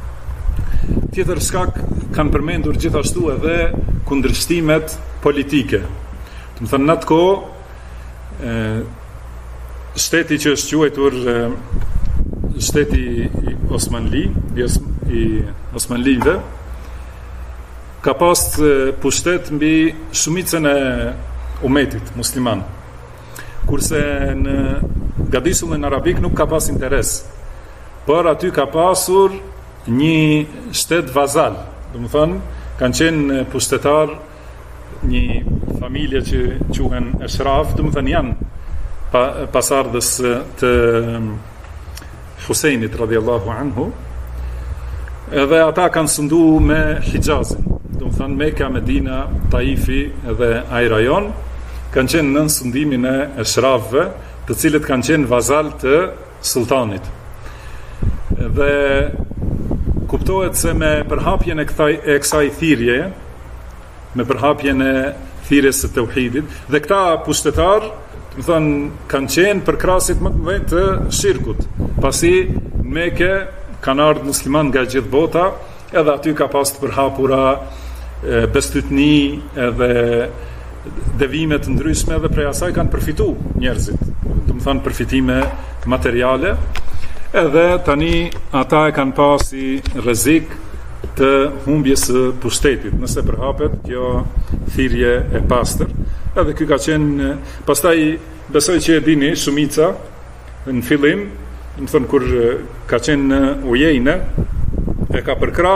Tjetër shkak kanë përmendur gjithashtu edhe kundërshtimet politike. Do të thënë, në atë kohë shteti që është quajtur shteti i Osmanli, i Osmanlive, ka pas pushtet mbi shumicën e umetit musliman. Kurse në gadisullin arabik nuk ka pas interes, por aty ka pasur një shtet vazal, do të thonë, kanë qenë pushtetar një familje që quhen Eshraf, do të thonë janë pasardhës të Husejnit radhiyallahu anhu, edhe ata kanë sundu me Hijazin, do të thonë Mekka, Medina, Taifi dhe ai rajon kanë qenë nën sundimin e Eshrafëve, të cilët kanë qenë vazal të sultanit. Dhe kuptohet se me përhapjen e kësaj thirrjeje, me përhapjen e thirrjes së tauhidit, dhe këta pushtetar, do të thonë, kanë qenë përkrasit më të mëdhenj të shirkut, pasi në Mekë kanë ardhur musliman nga gjithë bota, edhe aty ka pas të përhapura bestytni edhe devime të ndryshme, dhe prej asaj kanë përfitu njerëzit, do të thonë përfitime materiale, edhe tani ata e kanë pasi rrezik të humbjes së pushtetit, nëse përhapet kjo thirrje e pastër. Edhe ky ka qenë, pastaj besoj që e dini shumica në fillim, do të thonë kur ka qenë në Ujejne, e ka përkra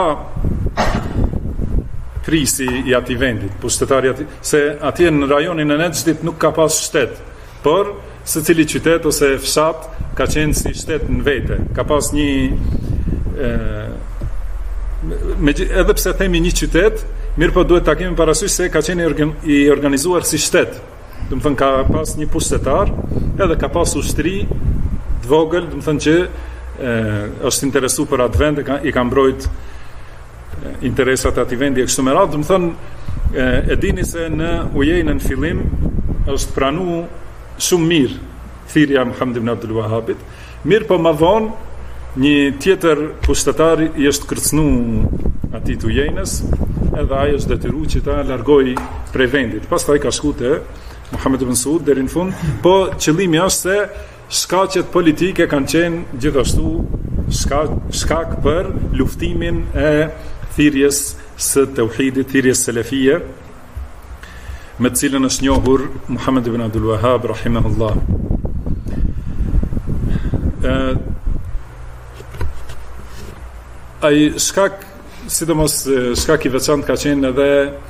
prisi i atij vendit, pushtetari aty, se atje në rajonin e Nexhdit nuk ka pas shtet, por secili qytet ose fshat ka qenë si shtet në vete. Ka pas një edhe pse themi një qytet, mirë po duhet ta kemi parasysh se ka qenë i organizuar si shtet. Do të thonë ka pas një pushtetar, edhe ka pas ushtri të vogël, do të thonë që është interesu për atë vend, i ka mbrojt interesat e atij vendi e kështu me radhë. Do të thonë e dini se në Ujejnë në fillim është pranu shumë mirë thirrja e Muhammed ibn Abdul Wahhabit. Mirë po më vonë një tjetër pushtetar i është kërcnu atij të Ujejnës, edhe ai është detyruar që ta largojë prej vendit. Pastaj ka shkuar te Muhammed ibn Saud deri në fund, po qëllimi është se shkaqet politike kanë qenë gjithashtu shkak për luftimin e thirrjes së tauhidit, thirrjes selefie, me të cilën është njohur Muhammed ibn Abdul Wahhab rahimahullah. Ai shkak, sidomos shkak i veçantë ka qenë edhe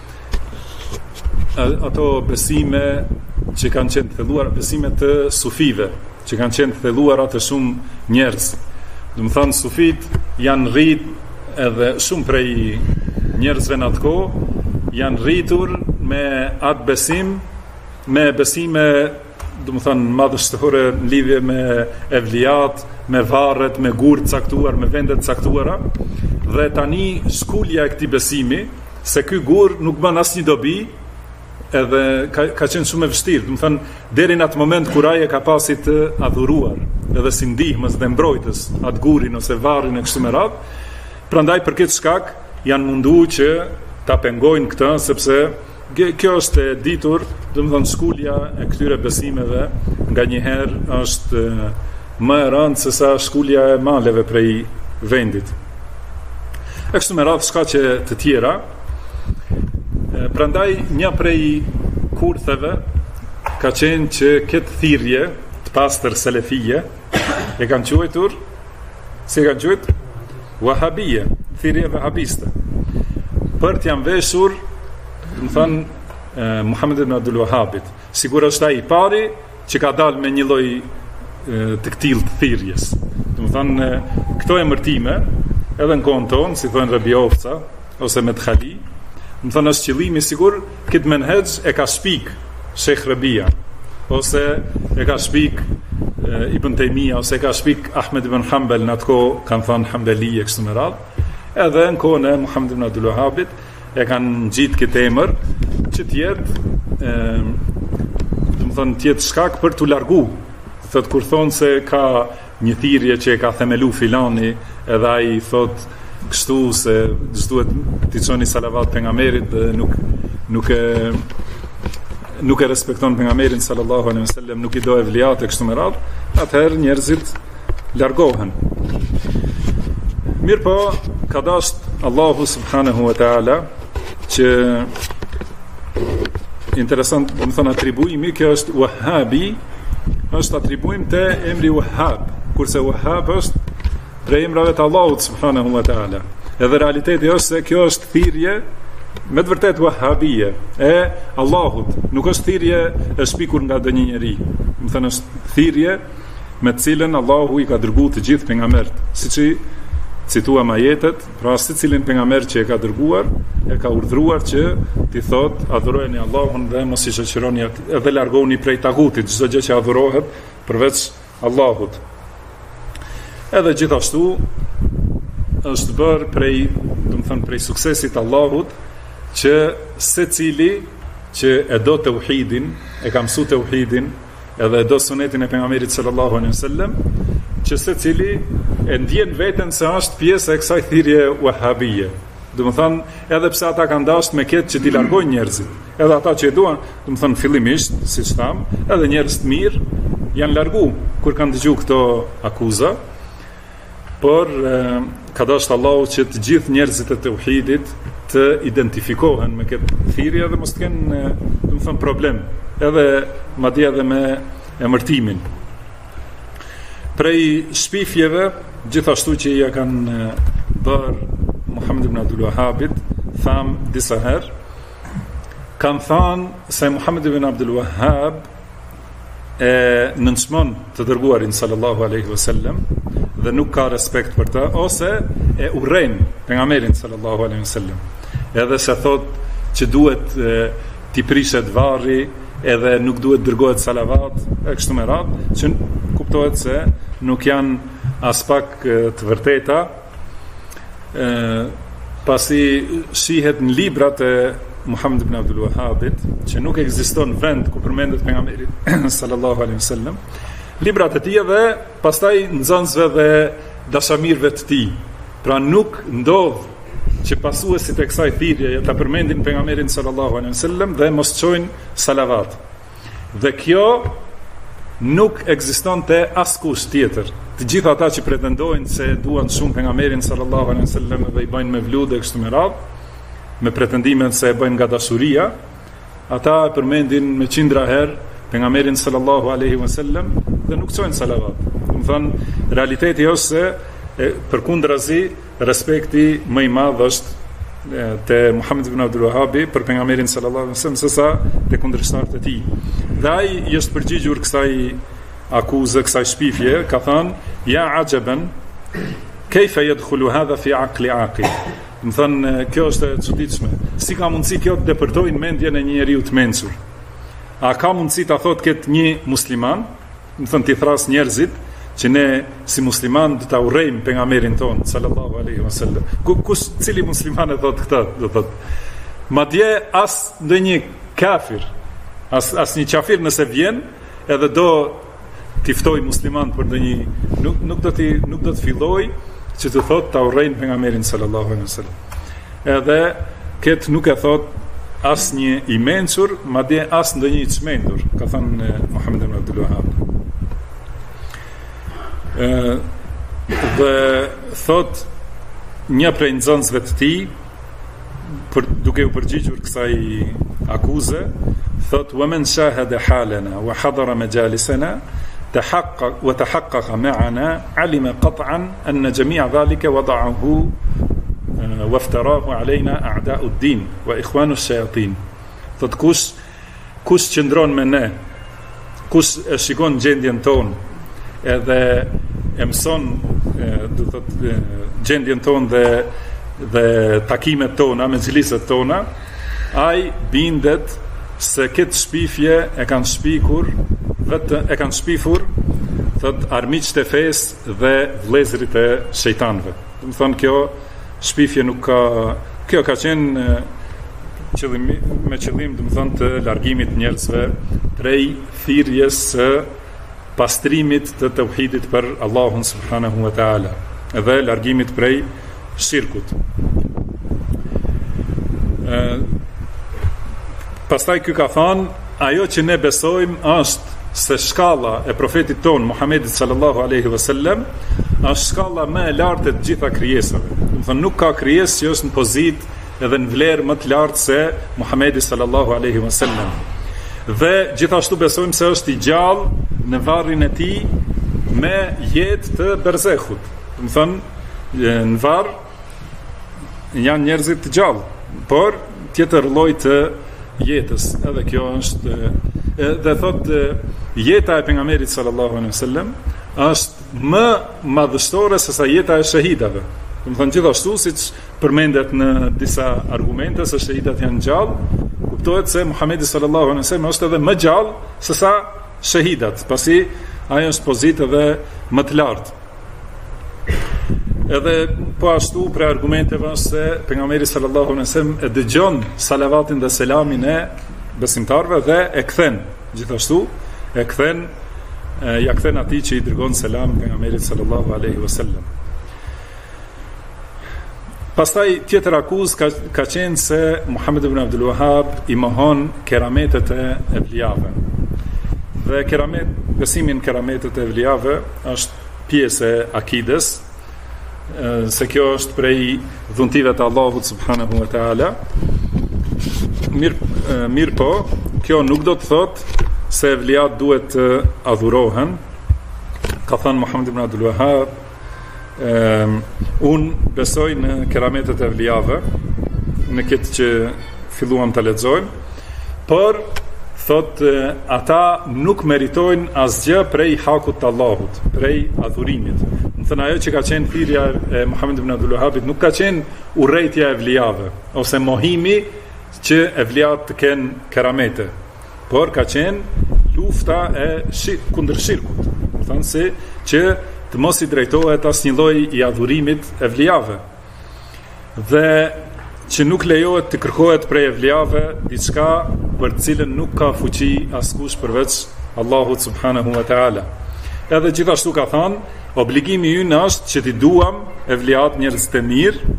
ato besime që kanë qenë të thelluara, besime të sufive, që kanë qenë të thelluara të shumë njerëz. Do të thonë sufit janë rrit edhe shumë prej njerëzve në atë kohë janë rritur me atë besim, me besime, do të thonë madhështore në lidhje me evlijat, me varret, me gurë caktuar, me vendet caktuara, dhe tani shkulja e këtij besimi se ky gur nuk bën asnjë dobi, edhe ka qenë shumë e vështirë, do të thënë deri në atë moment kur ai e ka pasi të adhuruar, edhe si ndihmës dhe mbrojtës atë gurin ose varrin e kështu me radhë. Prandaj për këtë shkak janë munduar që ta pengojnë këtë, sepse kjo është e ditur, do të thënë shkulja e këtyre besimeve nganjëherë është më e rëndë se sa shkulja e maleve prej vendit. E kështu me radhë shkaqe të tjera. Prandaj një prej kurtheve ka qenë që këtë thirrje të pastër selefije e kanë quajtur, si e kanë quajtur? Wahabije, thirrje wahabiste. Për të janë veshur, do të thënë Muhammed ibn Abdul Wahhabit. Sigur është ai i pari që ka dalë me një lloj të këtillë të thirrjes. Do të thënë këto emërtime edhe në kohën tonë, si thonë Rabiovca ose Medkhali, më thënë është qëllimi sigur këtë menhedж e ka shpik Sheikh Rabia, ose e ka shpik Ibn Taymija, ose e ka shpik Ahmed ibn Hanbal, në atë kohë kanë thënë Hanbali e kështu me radhë, edhe në kohën e Muhammed ibn Abdul Wahhabit e kanë gjitë këtë emër që tjetë do të thënë tjetë shkak për t'u largu. Thot kur thonë se ka një thirrje që e ka themelu filani, edhe ai thot kështu se duhet t'i çoni salavat pejgamberit dhe nuk e respekton pejgamberin sallallahu alaihi wasallam, nuk i do evliat e kështu me radhë, atëherë njerëzit largohen. Mirë po, ka dashur Allahu subhanahu wa taala që interesant, do të thonë atribuimi, kjo është Wahhabi, është atribuim të emri Wahhab, kurse Wahhab është prej emrave të Allahut subhanahu wa taala. Edhe realiteti është se kjo është thirrje me të vërtet Wahhabie e Allahut, nuk është thirrje e shpikur nga ndonjë njeri. Do të thënë është thirrje me të cilën Allahu i ka dërguar të gjithë pejgamberët, siç i cituam ajetet, pra secilin pejgamber që e ka dërguar, e ka urdhëruar që t'i thotë adhurojeni Allahun dhe mos i shoqëroni edhe largoni prej tagutit, çdo gjë që adhurohet përveç Allahut. Edhe gjithashtu është bërë prej, do të thënë, prej suksesit Allahut që secili që e do tauhidin, e ka mësuar tauhidin, edhe e do sunetin e pejgamberit sallallahu alaihi wasallam, që secili e ndjen veten se është pjesë e kësaj thirrje Wahhabie. Do të thënë, edhe pse ata kanë dashur me këtë që t'i largojnë njerëzit, edhe ata që e duan, do të thënë fillimisht, siç tham, edhe njerëz të mirë janë largu kur kanë dëgjuar këto akuza, por ka dashur Allahu që të gjithë njerëzit e tauhidit të identifikohen me këtë thirrje dhe mos të kenë, do të thënë, problem, edhe madje edhe me emërtimin. Prej shpifjeve, gjithashtu që ja kanë bërë Muhammed ibn Abdul Wahhabit, tham disa herë, kanë thënë se Muhammed ibn Abdul Wahhab e nënçmon të dërguarin sallallahu alaihi wasallam dhe nuk ka respekt për të, ose e urren pejgamberin sallallahu alaihi wasallam. Edhe se thot që duhet t'i prishet varri, edhe nuk duhet dërgohet salavat e kështu me radhë, që kuptohet se nuk janë as pak të vërteta, pasi shihet në librat e Muhammed ibn Abdul Wahhabit që nuk ekziston vend ku përmendet pejgamberi sallallahu alaihi wasallam, librat e tij dhe pastaj nxënësve dhe dashamirëve të tij. Pra nuk ndodh që pasuesit e kësaj thirrje ta përmendin pejgamberin sallallahu alaihi wasallam dhe mos çojnë salavat. Dhe kjo nuk ekziston te askush tjetër. Të gjithë ata që pretendojnë se duan shumë pejgamberin sallallahu alaihi wasallam dhe i bëjnë me vludë kështu me radhë, me pretendimin se e bëjnë nga dashuria, ata e përmendin me qindra herë pejgamberin sallallahu alaihi wasallam dhe nuk çojnë salavat. Do të thënë, realiteti është se përkundrazi respekti më i madh është te Muhammed ibn Abdul Wahhabi për pejgamberin sallallahu alaihi wasallam sesa te kundërshtarët e tij. Dhe ai i është përgjigjur kësaj akuze, kësaj shpifje, ka thënë: "Ja ajaban Kejfe yadkhulu hadha fi aqli aqil. Më thënë, kjo është e çuditshme. Si ka mundësi kjo të depërtojnë mendjen e një njeriu të mençur? A ka mundësi ta thotë këtë një musliman? Më thënë, ti thras njerëzit që ne si musliman do ta urrejmë pejgamberin ton sallallahu alaihi wasallam. Kush cili musliman e thot këtë? Do thot. Madje as ndonjë kafir, as një kafir nëse vjen edhe do t'i ftoj musliman për ndonjë nuk do të filloj që të thot ta urrejnë pejgamberin sallallahu alaihi wasallam. Edhe këtë nuk e thot as një i mençur, madje as ndonjë i çmendur, ka thënë Muhammed ibn Abdul Wahhab. Dhe thot një prej nxënësve të tij, duke u përgjigjur kësaj akuze, thot wa man shahada halana wa hadara majalisana وتحقق معنا علم قطعا أن جميع ذلك وضعه وافتراه علينا أعداء الدين وإخوان الشياطين. Thot kush qëndron me ne, kush e shikon gjendjen ton edhe e mëson do thot gjendjen ton dhe takimet tona me xhliset tona, ai bindet se këtë shpifje e kanë shpifur thot armiqtë e fesë dhe vëllezërit e shejtanëve. Do të thonë kjo shpifje nuk ka, kjo ka qenë me qëllim do të thonë të largimit njerëzve prej thirrjes së pastrimit të tauhidit për Allahun subhanahu wa taala dhe largimit prej shirkut. Pastaj ky ka thënë, ajo që ne besojmë është se shkalla e profetit ton Muhamedit sallallahu alaihi wasallam është shkalla më e lartë e të gjitha krijesave. Do të thonë nuk ka krijesë që është në pozitë edhe në vlerë më të lartë se Muhamedi sallallahu alaihi wasallam. Dhe gjithashtu besojmë se është i gjallë në varrin e tij me jetë të berzehut. Do të thonë në varr janë njerëzit të gjallë, por tjetër lloj të jetës, edhe kjo është dhe thot jeta e pejgamberit sallallahu alaihi wasallam është më madhështore se sa jeta e shahidave. Do të thonë gjithashtu siç përmendet në disa argumente se shahidat janë gjallë, kuptohet se Muhamedi sallallahu alaihi wasallam është edhe më gjallë se sa shahidat, pasi ajo është pozitë edhe më të lartë. Edhe po ashtu për argumenteve është se pejgamberi sallallahu alaihi wasallam e dëgjon salavatin dhe selamin e besimtarve dhe e kthen gjithashtu ja kthen atij që i dërgon selam pejgamberit sallallahu alaihi wasallam. Pastaj tjetër akuzë ka qenë se Muhammed ibn Abdul Wahhab i mohon kerametet e evlijave. Dhe besimin kerametet e evlijave është pjesë e akides, se kjo është prej dhuntive të Allahut subhanahu wa taala. Mirë po, kjo nuk do të thotë se evlijat duhet të adhurohen. Ka thënë Muhammed ibn Abdul Wahhab, unë besoj në kerametet e evlijave, në këtë që filluam të lexojmë, por thotë ata nuk meritojnë asgjë prej hakut të Allahut, prej adhurimit. Më thënë ajo që ka qenë thirrja e Muhammed ibn Abdul Wahhabit nuk ka qenë urrejtja e evlijave ose mohimi që evlijat të kenë keramete, por ka qenë lufta e kundër shirkut. Më thënë se që të mos i drejtohet asnjë lloj i adhurimit evlijave. Dhe që nuk lejohet të kërkohet prej evlijave diçka për të cilën nuk ka fuqi askush përveç Allahut subhanahu wa taala. Edhe gjithashtu ka thënë, obligimi ynë është që t'i duam evlijat njerëz të mirë,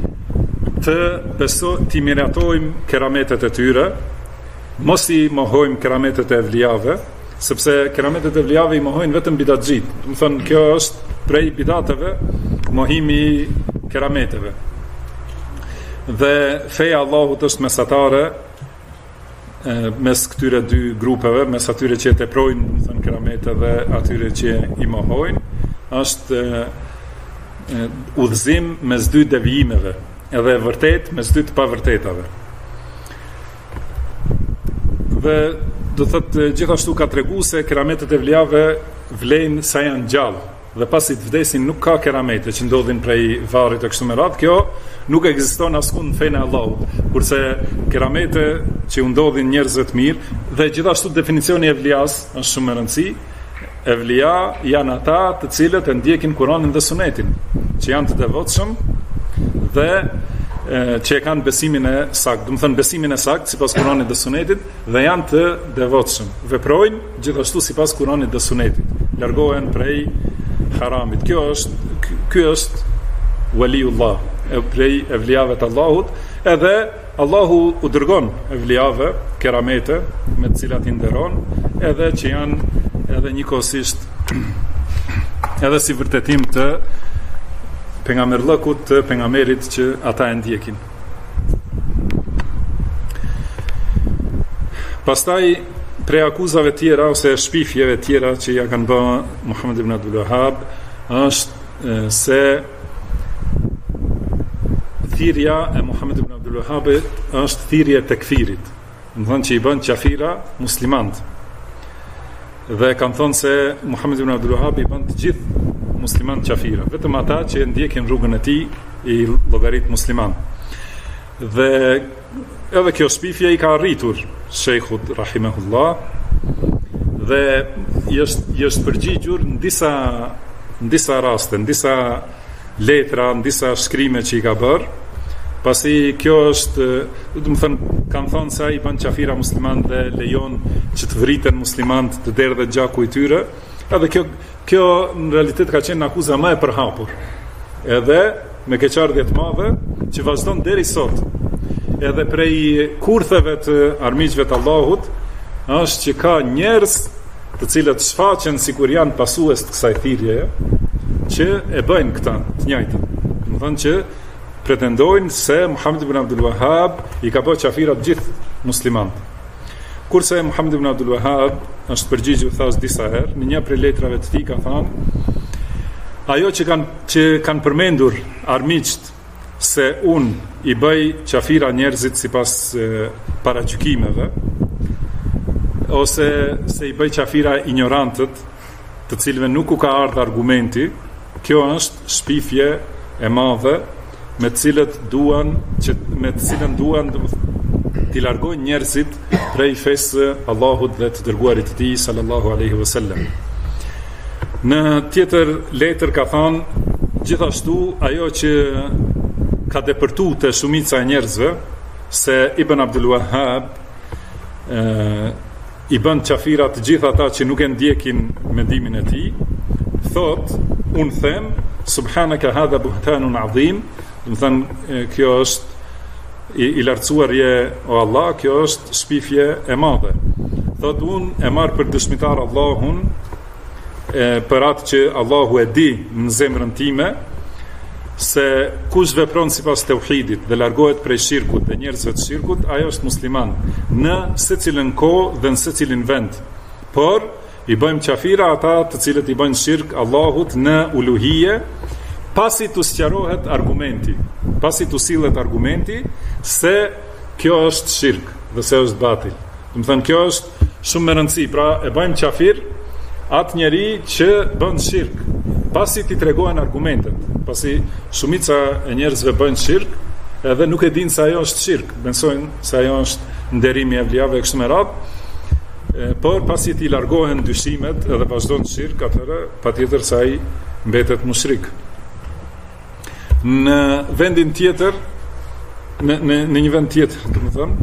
t'i miratojmë kerametet e tyre, mos i mohojmë kerametet e evlijave, sepse kerametet e evlijave i mohojnë vetëm bidatxhit. Do të thonë kjo është prej bidateve, mohimi i kerameteve. Dhe feja Allahut është mesatare mes këtyre dy grupeve, mes atyre që e teprojnë thënë keramete dhe atyre që i mohojnë, është udhëzim mes dy devijimeve, edhe vërtet mes dy të pavërtetave. Dhe do thotë gjithashtu ka tregu se kerametet e evlijave vlejnë sa janë gjallë. dhe pasi të vdesin nuk ka keramete që ndodhin prej varrit e kështu me radhë. Kjo nuk ekziston askund në fenë e Allahut, kurse keramete që u ndodhin njerëzve të mirë, dhe gjithashtu definicioni i evlias është shumë e rëndësishme. Evlia janë ata të cilët e ndjekin Kur'anin dhe Sunetin, që janë të devotshëm dhe që e kanë besimin e saktë, do të thënë besimin e saktë sipas Kur'anit dhe Sunetit, dhe janë të devotshëm. Veprojnë gjithashtu sipas Kur'anit dhe Sunetit, largohen prej haramit. Ky është waliullah, prej evliave të Allahut, edhe Allahu u dërgon evliave keramete me të cilat i nderon, edhe që janë edhe njëkohësisht edhe si vërtetim të pejgamberllëkut të pejgamberit që ata e ndjekin. Pastaj prej akuzave tjera ose shpifjeve tjera që ja kanë bërë Muhammed ibn Abdul Wahhab është se thirrja e Muhammed ibn Abdul Wahhabit është thirrje tekfirit, do të thonë që i bën qafira muslimanët. Dhe kanë thonë se Muhammed ibn Abdul Wahhab i bën të gjithë musliman qafira, vetëm ata që ndjekin rrugën e tij i llogarit musliman. Dhe edhe kjo shpifje i ka arritur shejkhut rahimahullah, dhe i është përgjigjur në disa raste, në disa letra, në disa shkrime që i ka bërë. Pasi kjo është, do të thënë, kanë thonë se ai bën qafira musliman dhe lejon që të vriten muslimant të derdhet gjaku i tyre, edhe kjo në realitet ka qenë akuza më e përhapur, edhe me keqardhje të madhe që vazhdon deri sot. Edhe prej kurtheve të armiqve të Allahut është që ka njerëz të cilët shfaqen sikur janë pasues të kësaj thirrjeje, që e bëjnë këtë të njëjtën. Do të thonë që pretendojnë se Muhammed ibn Abdul Wahhab i ka bërë qafira të gjithë muslimanët. Kurse Muhammed ibn Abdul Wahhab është përgjigjur thash disa herë, në një prej letrave të tij ka thënë, ajo që kanë përmendur armiqt se unë i bëj qafira njerëzit sipas paragjykimeve, ose se i bëj qafira ignorantët, të cilëve nuk u ka ardhur argumenti, kjo është shpifje e madhe me të cilën duan t'i largojnë njerëzit prej fesë Allahut dhe të dërguarit të tij sallallahu alaihi wasallam. Në tjetër letër ka thënë, gjithashtu ajo që ka depërtuar te shumica e njerëzve se Ibn Abdul Wahhab i bën qafira të gjithë ata që nuk e ndjekin mendimin e tij, thot, unë them, subhanaka hadha buhtanun adhim, do të thënë kjo është i lartësuar je o Allah, kjo është shpifje e madhe. Thot, unë e marr për dëshmitar Allahun, për atë që Allahu e di në zemrën time, se kush vepron sipas tauhidit dhe largohet prej shirkut dhe njerëzve të shirkut, ajo është musliman në secilën kohë dhe në secilin vend. Por i bëjmë qafira ata të cilët i bëjnë shirk Allahut në uluhije, pasi të sqarohet argumenti, pasi të sillet argumenti se kjo është shirk dhe se është batil. Do të thënë kjo është shumë me rëndësi, pra e bëjmë qafir atë njeri që bën shirk, pasi ti tregohen argumentet, pasi shumica e njerëzve bëjnë shirk edhe nuk e dinë se ajo është shirk, besojnë se ajo është nderimi i evliave e kështu me radhë, por pasi ti largohen dyshimet edhe vazhdon shirk, atëherë patjetër se ai mbetet mushrik. Në vendin tjetër, në një vend tjetër, domethënë,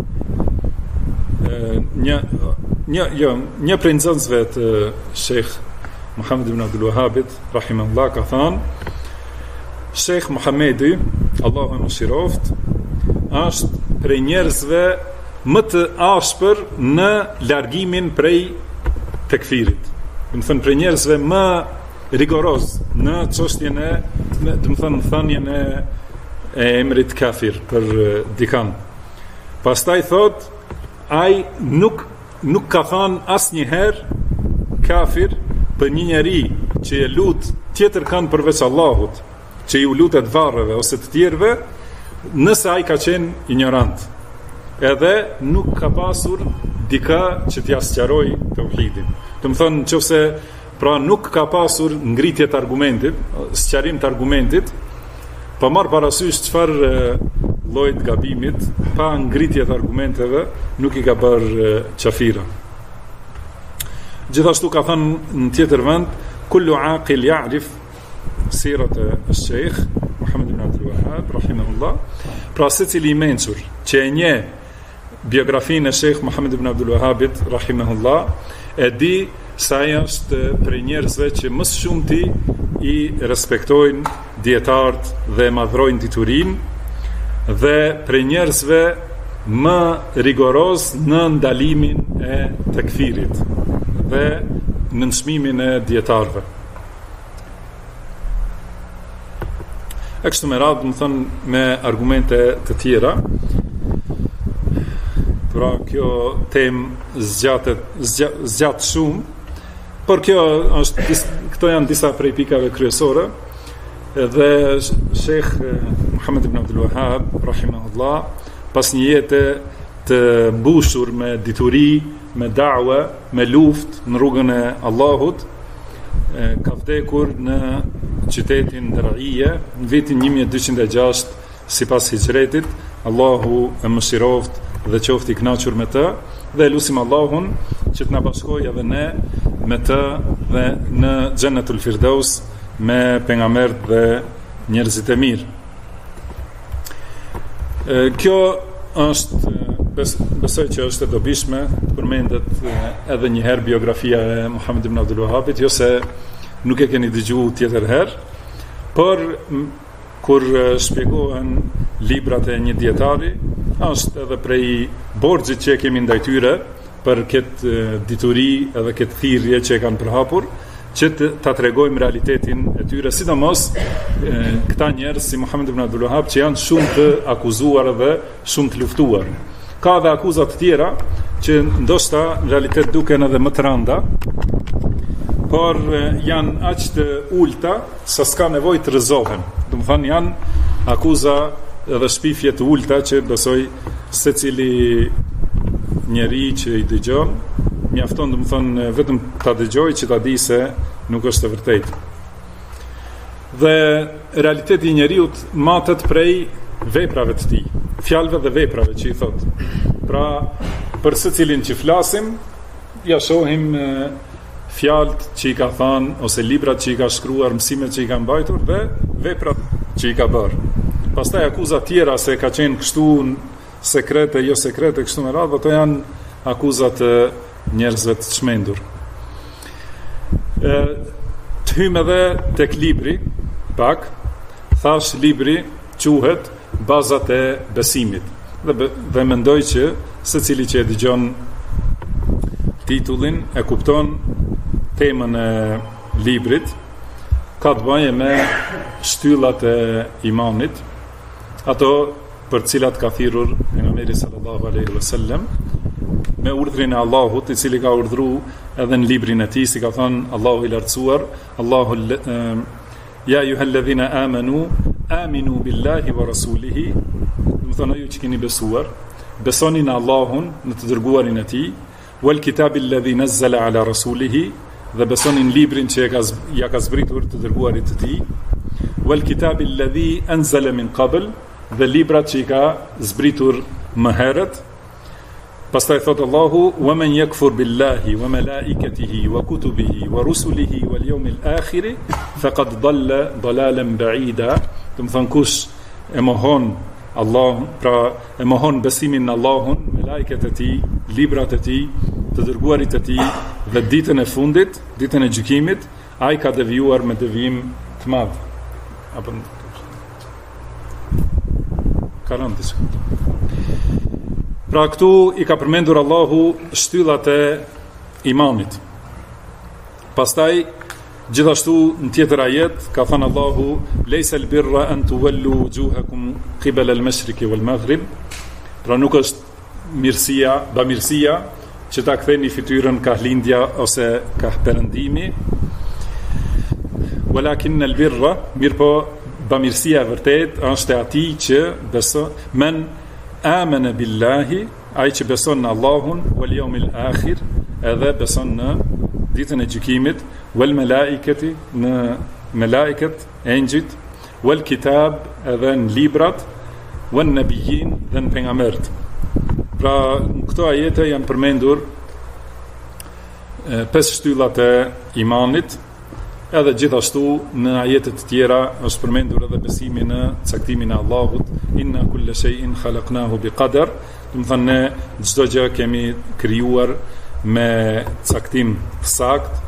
një prej nxënësve të Sheikh Muhammed ibn Abdul Wahhabit rahimahullah ka thënë, Sheikh Muhammedi, Allahu e mëshiroft, është prej njerëzve më të ashpër në largimin prej tekfirit. Do të thënë prej njerëzve më rigoroz në çështjen e, do të thënë thënien e emrit kafir për dikan. Pastaj thot, ai nuk ka thënë asnjëherë kafir për një njeri që e lut tjetër kanë përveç Allahut, që ju lutet varreve ose të tjerëve, nëse ai ka qenë ignorant. Edhe nuk ka pasur dika që t'ja sqaroj tauhidin. Do të thonë, nëse Pra nuk ka pasur ngritje të argumentit, sqarim të argumentit, pa marrë parasysh çfarë llojit gabimit, pa ngritje të argumenteve, nuk i ka bërë qafira. Gjithashtu ka thënë në tjetër vend, kullu aqil ya'rif sirat al-Sheikh Muhammad ibn Abdul Wahhab rahimahullah. Pra secili i mençur që e njeh biografinë e Sheikh Muhammad ibn Abdul Wahhabit rahimahullah, e di sa ai është prej njerëzve që më së shumti i respektojnë dietarët dhe madhrojnë diturinë, dhe prej njerëzve më rigoroz në ndalimin e tekfirit dhe në nënçmimin e dietarëve. E kështu me radhë, më thënë, me argumente të tjera. Pra kjo temë zgjat shumë, por këto janë disa prej pikave kryesore, dhe Sheikh Muhammad ibn Abdul Wahhab rahimahullah, pas një jete të mbushur me dituri, me da'wa, me luftë në rrugën e Allahut, ka vdekur në qytetin Daraije në vitin 1206 sipas hijretit. Allahu e mëshiroft dhe qofti i kënaqur me të, dhe lutim Allahun që të na bashkojë edhe ne me të dhe në Xhennetul Firdaus me pejgamberët dhe njerëzit e mirë. Kjo është, besoj që është e dobishme të përmendet edhe një herë biografia e Muhammad ibn Abdul Wahhabit, jo se nuk e keni dëgjuar tjetër herë, por kur shpjegohen librat e një dietari, është edhe prej borxhit që kemi ndaj tyre për këtë dituri edhe këtë thirrje që e kanë përhapur, që ta tregojmë realitetin e tyre, sidomos këta njerëz si Muhammad ibn Abdul Wahhab që janë shumë të akuzuar dhe shumë të luftuar. Ka dhe akuzat të tjera që ndoshta në realitet duken edhe më të rënda, por janë aq të ulta sa s'ka nevojë të rrëzohen. Do të thonë janë akuza edhe shpifje të ulta që besoj secili njeri që i dëgjon, mjafton do të thonë vetëm ta dëgjoj që ta di se nuk është e vërtetë. Dhe realiteti i njeriut matet prej veprave të tij, fjalëve dhe veprave që i thot. Pra, për secilin që flasim, ja shohim fjalët që i ka thënë ose librat që i ka shkruar, mësimet që i ka mbajtur dhe veprat që i ka bërë. Pastaj akuza tjera se ka qenë kështu sekrete, jo sekrete, kështu me radhë, ato janë akuzat të njerëzve të çmendur. Të hymë edhe tek libri, pak, thash libri quhet Bazat e besimit. Dhe mendoj që secili që e dëgjon titullin e kupton temën e librit, ka të bëjë me shtyllat e imanit, ato për cilat ka thirrur pejgamberi sallallahu alaihi wasallam me urdhrin e Allahut, i cili ka urdhëruar edhe në librin e tij, si ka thënë Allahu i lartësuar, Allahu ya ayyuhalladhina amanu aminu billahi wa rasulihi, do të thonë ju që keni besuar, besoni në Allahun, në të dërguarin e tij, wal kitabi alladhi nazzala ala rasulihi, dhe besoni në librin që ja ka zbritur të dërguarit të tij, wal kitabi alladhi anzala min qabl, dhe librat që i ka zbritur më herët. Pastaj thot Allahu, wa man yakfur billahi wa malaikatihi wa kutubihi wa rusulihi wal yawmil akhir faqad dalla dalalan ba'ida. Do të thonë kush e mohon Allah, pra e mohon besimin në Allahun, me lajket e tij, librat e tij, të dërguarit e tij dhe ditën e fundit, ditën e gjykimit, ai ka devijuar me devijim të madh. Apo 40 sekondë. Pra këtu i ka përmendur Allahu shtyllat e imanit. Pastaj gjithashtu në tjetër ajet ka thënë Allahu leysa al-birra an tuwallu wujuhakum qibala al-mashriqi wal-maghrib. Pra nuk është mirësia, bamirësia që ta ktheni fytyrën ka lindja ose ka perëndimi. Walakin al-birra, mirëpo bamirësia e vërtet është e atij që beson, men amana billahi, ai që beson në Allahun, wal yawmil akhir, edhe beson në ditën e gjykimit, wal malaikati, në melaiket, engjëjt, wal kitab, edhe në librat, wan nabiyyin, dhe në pejgamberët. Pra në këto ajete janë përmendur 5 shtyllat e imanit, edhe gjithashtu në ajetet të tjera është përmendur edhe besimi në caktimin e Allahut, inna kulla shay'in khalaqnahu biqadar, do të thënë ne çdo gjë kemi krijuar me caktim sakt,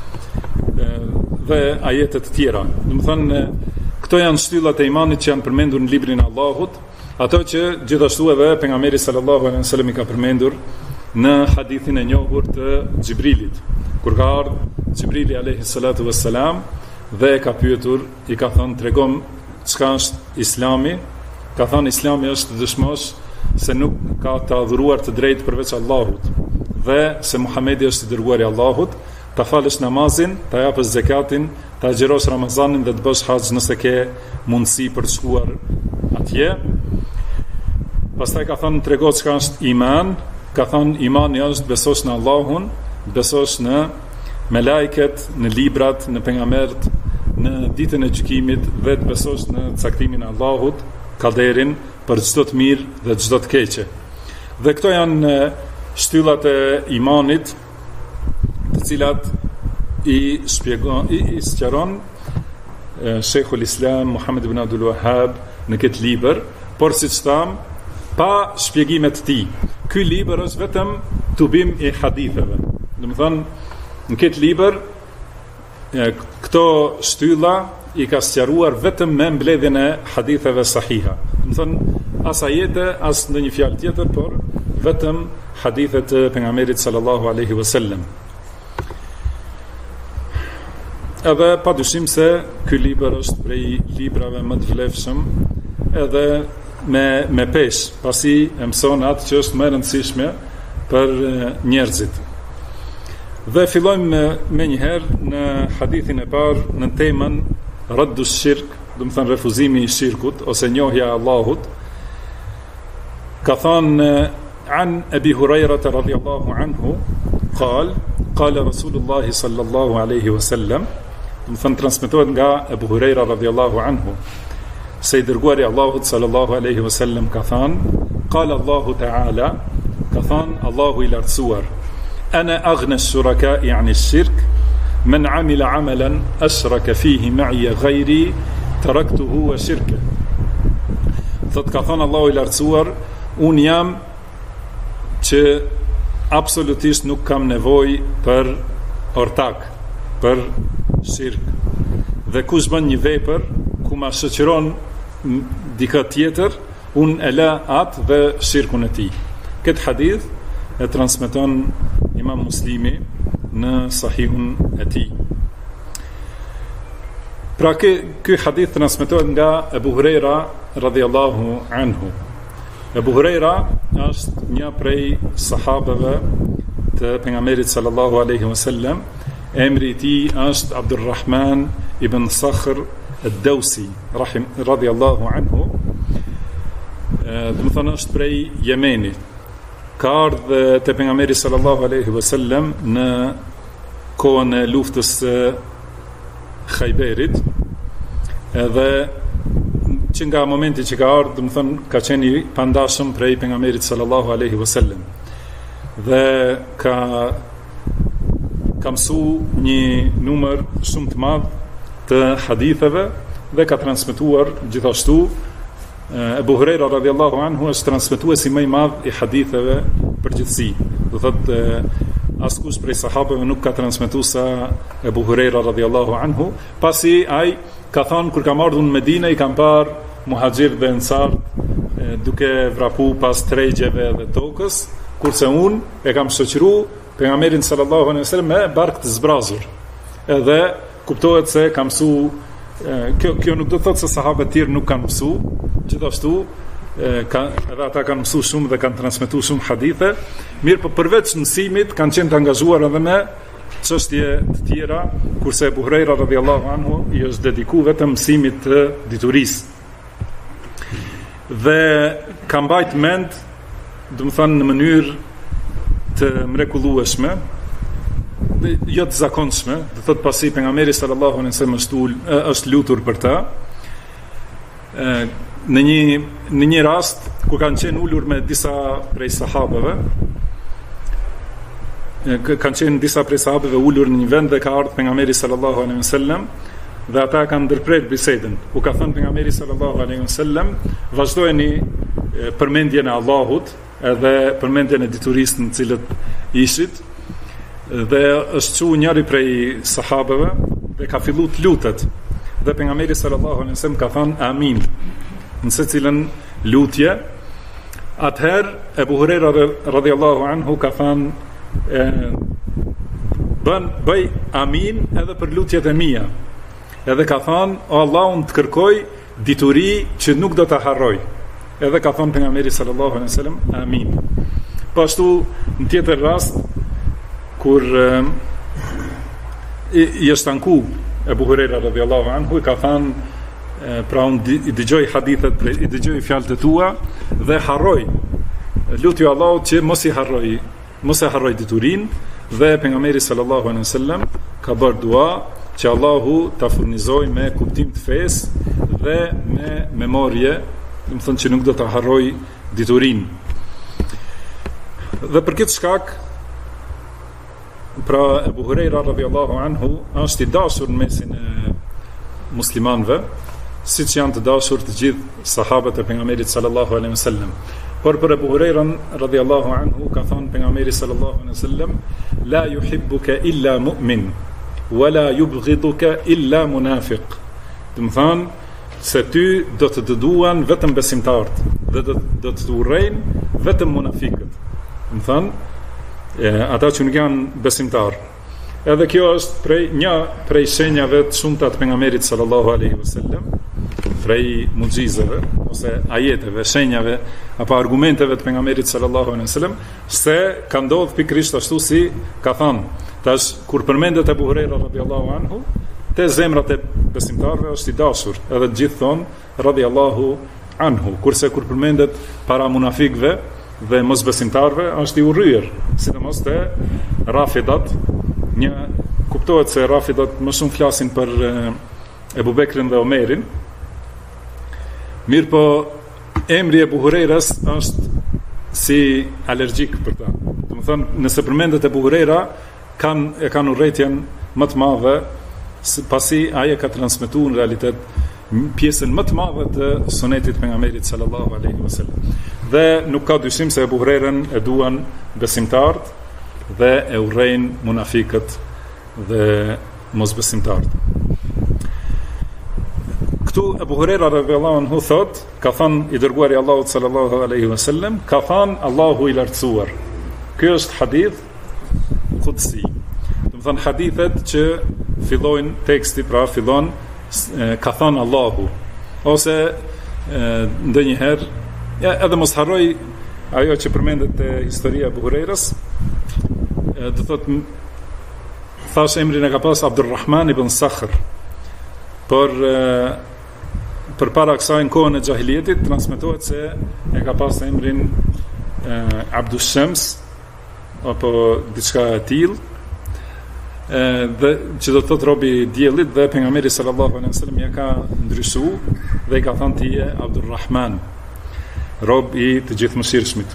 dhe ajetet të tjera. Do të thënë këto janë shtyllat e imanit që janë përmendur në librin e Allahut, ato që gjithashtu edhe pejgamberi sallallahu alaihi wasallam i ka përmendur në hadithin e njohur të Xhibrilit, kur ka ardhur Xhibrili alayhi salatu wassalam dhe ka pyetur, i ka thënë tregom çka është Islami, ka thënë Islami është të dëshmosh se nuk ka të adhuruar të drejtë përveç Allahut dhe se Muhamedi është i dërguari i Allahut, ta falësh namazin, ta japësh zakatin, ta xhirosh Ramazanin dhe të bësh haxh nëse ke mundësi për të shkuar atje. Pastaj ka thënë trego çka është iman, ka thënë imani është besosh në Allahun, besosh në melaiket, në librat, në pejgamberët, në ditën e gjykimit dhe të besosh në caktimin e Allahut, kaderin për çdo të mirë dhe çdo të keqe. Dhe këto janë shtyllat e imanit, të cilat i sqaron Sheikhul Islam Muhammad ibn Abdul Wahhab në këtë libër, por siç tham, pa shpjegimet të tij. Ky libër është vetëm tubim i haditheve. Do të thonë, në këtë libër këto shtylla i ka sqaruar vetëm me mbledhjen e haditheve sahiha. Do të thonë, as ajete, as ndonjë fjalë tjetër, por vetëm hadithet e pejgamberit sallallahu alaihi wasallam. Edhe padyshim se ky libër është prej librave më të vlefshëm, edhe me pesh, pasi e mëson atë që është më e rëndësishme për njerëzit. Dhe fillojmë me njëherë në hadithin e parë në temën raddu shirk, do të thënë refuzimi i shirkut ose njohja e Allahut. Ka thënë an Abi Huraira radhiyallahu anhu qala Rasulullah sallallahu alaihi wasallam, do të thënë transmetohet nga Abu Huraira radhiyallahu anhu, se i dërguari Allahut sallallahu alaihi wasallam ka thënë, qala Allahu ta'ala, ka thënë Allahu i lartësuar, ana aghna ash-shuraka'i 'ani ash-shirk, man 'amila 'amalan ashraka fihi ma'i ghayri taraktuhu wa shirka. Thot ka thënë Allahu i lartësuar, un jam që absolutisht nuk kam nevojë për ortak, për shirk. Dhe kush bën një vepër ku ma shoqëron dikë tjetër, unë e la atë dhe shirkun e tij. Këtë hadith e transmeton Imam Muslimi në Sahihun e tij. Pra ky hadith transmetohet nga Abu Huraira radhiyallahu anhu. Abu Huraira është një prej sahabeve të pejgamberit sallallahu alaihi wasallam. Emri i tij është Abdurrahman ibn Sakhr ad-Dawsi radhiyallahu anhu. Do të thonë është prej Yemenit. Ka ardhur te pejgamberi sallallahu alaihi wasallam në kohën e luftës së Khayberit, edhe që nga momenti që ka ardhur, do të thonë ka qenë i pandashëm prej pejgamberit sallallahu alaihi wasallam. Dhe ka mësu një numër shumë të madh të haditheve dhe ka transmetuar gjithashtu. Abu Huraira radhiyallahu anhu është transmetuesi më i madh i haditheve përgjithësi. Do thotë askush prej sahabeve nuk ka transmetuar sa Abu Huraira radhiyallahu anhu, pasi ai ka thënë kur kam ardhur në Medinë i kam parë muhaxhir dhe ansar duke vrapu pas tregjeve dhe tokës, kurse unë e kam shoqëruar pejgamberin sallallahu alaihi wasallam me bark të zbrazur. Edhe kuptohet se ka mësu, kjo nuk do të thotë se sahabët e tjerë nuk kanë mësu, gjithashtu edhe ata kanë mësu shumë dhe kanë transmetuar shumë hadithe, mirë po përveç mësimit kanë qenë të angazhuar edhe me çështje të tjera, kurse Abu Huraira radhiyallahu anhu i është dedikuar vetëm mësimit të diturisë. Dhe ka mbajt mend, do të thënë në mënyrë të mrekullueshme, jo të zakonshme, do thot pasi pejgamberi sallallahu alaihi wasallam është lutur për ta. Në një rast ku kanë qenë ulur me disa prej sahabeve, ulur në një vend dhe ka ardhur pejgamberi sallallahu alaihi wasallam dhe ata kanë ndërprer bisedën. U ka thënë pejgamberi sallallahu alaihi wasallam, vazhdojeni përmendjen e Allahut edhe përmendjen e diturisë në cilët ishit, dhe është çu njëri prej sahabeve dhe ka fillu të lutet, dhe pejgamberi sallallahu alaihi wasallam ka thënë amin në secilën lutje. Atëherë Ebu Hurajra radhiyallahu anhu ka thënë bëj amin edhe për lutjet e mia, edhe ka thënë o Allah, unë të kërkoj dituri që nuk do të harroj, edhe ka thënë pejgamberi sallallahu alaihi wasallam amin. Po ashtu në tjetër rast kur i është anku Ebu Hurajra radhiyallahu anhu, i ka thënë pra unë i dëgjoj hadithet, i dëgjoj fjalët e tua dhe harroj, lutju Allahut që mos e harroj diturin, dhe pejgamberi sallallahu alaihi wasallam ka bërë dua që Allahu ta furnizoj me kuptim të fesë dhe me memorje, do të thonë që nuk do ta harroj diturin. Dhe për këtë shkak, pra Ebu Hurajra radhiyallahu anhu është i dashur në mesin e muslimanëve, siç janë të dashur të gjithë sahabët e pejgamberit sallallahu alaihi wasallam. Por për Ebu Hurajra radhiyallahu anhu ka thënë pejgamberi sallallahu alaihi wasallam, la yuhibbuka illa mu'min wala yubghiduka illa munafiq. Do të thonë se ty do të dëduan vetëm besimtarët dhe do të urrejnë vetëm munafiqët. Do të thonë ata që nuk janë besimtar. Edhe kjo është një prej shenjave të shumta të pejgamberit sallallahu alaihi wasallam, prej mucizave ose ajeteve, shenjave apo argumenteve të pejgamberit sallallahu alaihi wasallam, se ka ndodhur pikërisht ashtu si ka thënë. Tash kur përmendet Abu Huraira radhiyallahu anhu, te zemrat e besimtarëve është i dashur, edhe të gjithë thonë radhiyallahu anhu, kurse kur përmendet para munafikëve dhe mosbesimtarëve është i urryer, sidomos te Rafidat. Kuptohet se Rafidat më shumë flasin për Ebu Bekrin dhe Omerin. Mirë po, emri Ebu Hurajras është si alergjik për ta. Do të thonë, nëse përmendet Ebu Hurajra, kanë urrëtitjen më të madhe, pasi ai ka transmetuar në realitet pjesën më të madhe të sunetit pejgamberit sallallahu alaihi wasallam. Dhe nuk ka dyshim se Ebu Hurajrën e duan besimtarët dhe e urrejnë munafikët dhe mosbesimtarët. Këtu Ebu Hurajra radhiyallahu anhu thot, ka thënë i dërguari i Allahut sallallahu alaihi wasallam, ka thënë Allahu i lartësuar. Ky është hadith qudsi. Do të thonë hadithet që fillojnë teksti, pra fillon ka thënë Allahu, ose ndonjëherë edhe mos harroj ajo që përmendet te historia e Abu Hurajras, do thotë thash emrin e ka pas Abdurrahman ibn Sakhr, por përpara kësaj në kohën e xahilietit transmetohet se e ka pas emrin Abdus Shams apo diçka e tillë, dhe që do të thotë robi i diellit, dhe pejgamberi sallallahu alaihi wasallam ja ka ndryshuar dhe i ka thënë ti je Abdurrahman, rob i të gjithëmëshirshmit.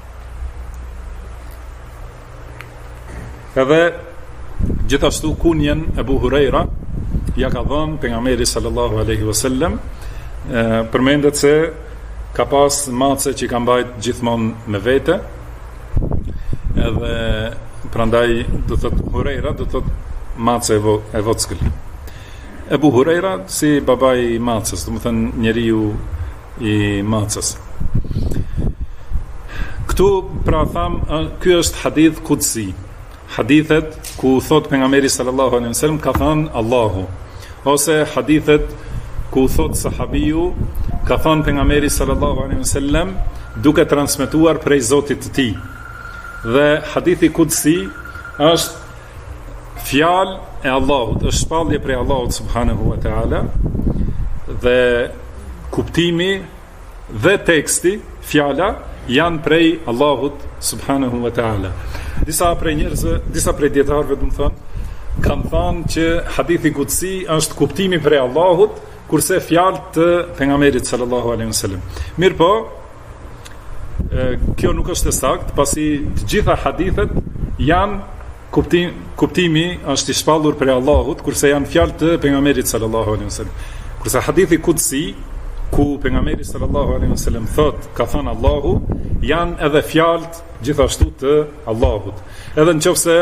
Edhe gjithashtu kunjen Ebu Hurajra ja ka dhënë pejgamberi sallallahu alaihi wasallam. Përmendet se ka pas mace që ka mbajt gjithmonë me vete, edhe prandaj do thot Hurajra do thot mace e vockël. Ebu Hurajra si babai i macës, do të thënë njeriu i macës. Këtu pra tham, ky është hadith qudsi. Hadithet ku thot pejgamberi sallallahu alaihi wasallam ka thënë Allahu, ose hadithet ku thot sahabiu ka thënë pejgamberi sallallahu alaihi wasallam duke transmetuar prej Zotit të tij. Dhe hadithi qudsi është fjalë e Allahut, është shpallje prej Allahut subhanahu wa taala, dhe kuptimi dhe teksti, fjala janë prej Allahut subhanahu wa taala. Disa prej dietarëve do të thonë kanë thënë që hadithi qudsi është kuptimi prej Allahut, kurse fjalët të pejgamberit sallallahu alaihi wasallam. Mirpo, kjo nuk është e saktë, pasi të gjitha hadithet janë kuptimi është i shpallur prej Allahut, kurse janë fjalë të pejgamberit sallallahu alaihi wasallam. Kurse hadithi qudsi, ku pejgamberi sallallahu alaihi wasallam thot, ka thënë Allahu, janë edhe fjalët gjithashtu të Allahut. Edhe nëse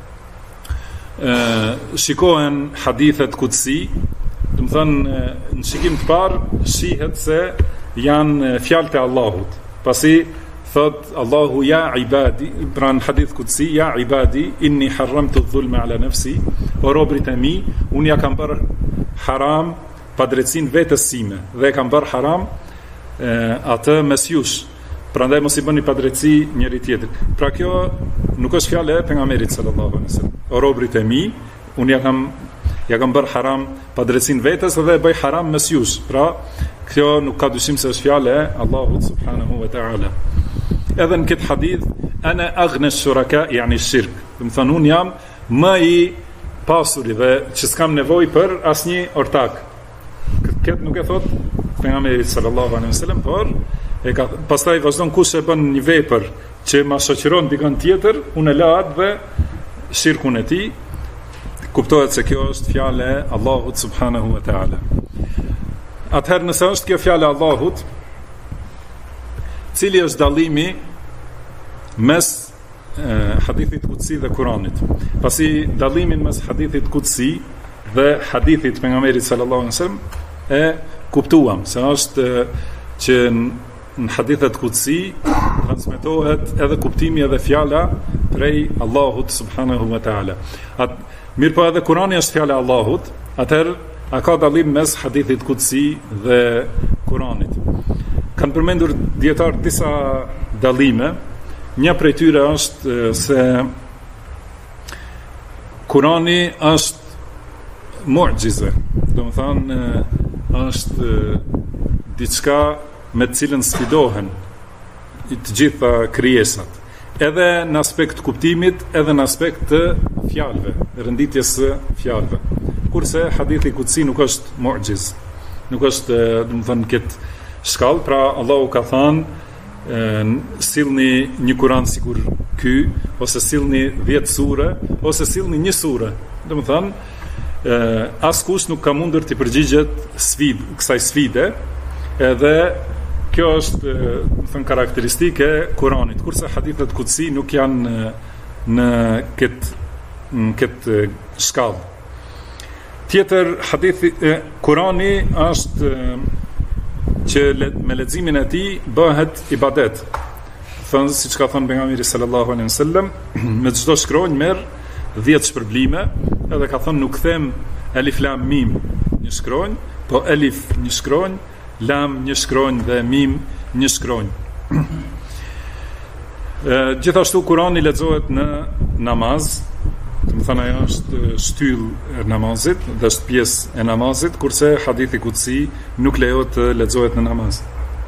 shikohen hadithet qudsi, do të thënë në shikim të parë shihet se janë fjalët e Allahut. Pasi thot Allahu ja ibadi, pra në hadith qudsi, ja ibadi inni harramtu dhulma ala nafsi, o robrit e mi, unë ja kam bërë haram padrejtësinë vetes sime dhe e kam bërë haram atë mes jush. Prandaj mos i bëni padrejtësi njëri tjetrit. Pra kjo nuk është fjalë e pejgamberit sallallahu alaihi wasallam. O robrit e mi, unë ja kam bërë haram padrejtësinë vetes dhe e bëj haram mes jush. Pra kjo nuk ka dyshim se është fjalë e Allahut subhanahu wa taala. Edhe në këtë hadith, ana aghna shuraka, yani shirk. Do të thonë unë jam më i pasuri dhe që s'kam nevojë për asnjë ortak. Këtë nuk e thot pejgamberi sallallahu alaihi wasallam, por pastaj vazhdon kush e bën një vepër që ma shoqëron dikën tjetër, unë e la atë dhe shirkun e tij, kuptohet se kjo është fjalë e Allahut subhanahu wa taala. Atëherë nëse është kjo fjalë e Allahut, cili është dallimi mes hadithit qudsi dhe Kuranit? Pasi dallimin mes hadithit qudsi dhe hadithit pejgamberit sallallahu alaihi wasallam e kuptuam se është që në hadithet qudsi transmetohet edhe kuptimi edhe fjala prej Allahut subhanahu wa taala. Mirë po edhe Kurani është fjala e Allahut, atëherë a ka dallim mes hadithit qudsi dhe Kuranit? Kanë përmendur dietar disa dallime. Një prej tyre është se Kurani është mu'jize, do të thonë është diçka me të cilën sfidohen të gjitha krijesat, edhe në aspekt kuptimit, edhe në aspekt të fjalëve, renditjes së fjalëve. Kurse hadithi qudsi nuk është mu'jiz, nuk është, do të thonë, këtë shkallë. Pra Allahu ka thënë sillni një Kur'an sikur ky, ose sillni 10 sure, ose sillni një sure. Do të thonë askush nuk ka mundur të përgjigjet kësaj sfide, edhe kjo është thënë karakteristike e Kuranit, kurse hadithet qudsi nuk janë në këtë shkallë. Tjetër hadithi Kurani është që me leximin e tij bëhet ibadet. Thënë siç ka thënë pejgamberi sallallahu alaihi wasallam, me çdo shkronjë merr 10 shpërblime, edhe ka thënë nuk them alif lam mim një shkronjë, po alif një shkronjë, lam një shkronjë dhe mim një shkronjë. Gjithashtu Kurani lexohet në namaz, do të thonë ajo është shtyllë e namazit dhe është pjesë e namazit, kurse hadithi qudsi nuk lejohet të lexohet në namaz.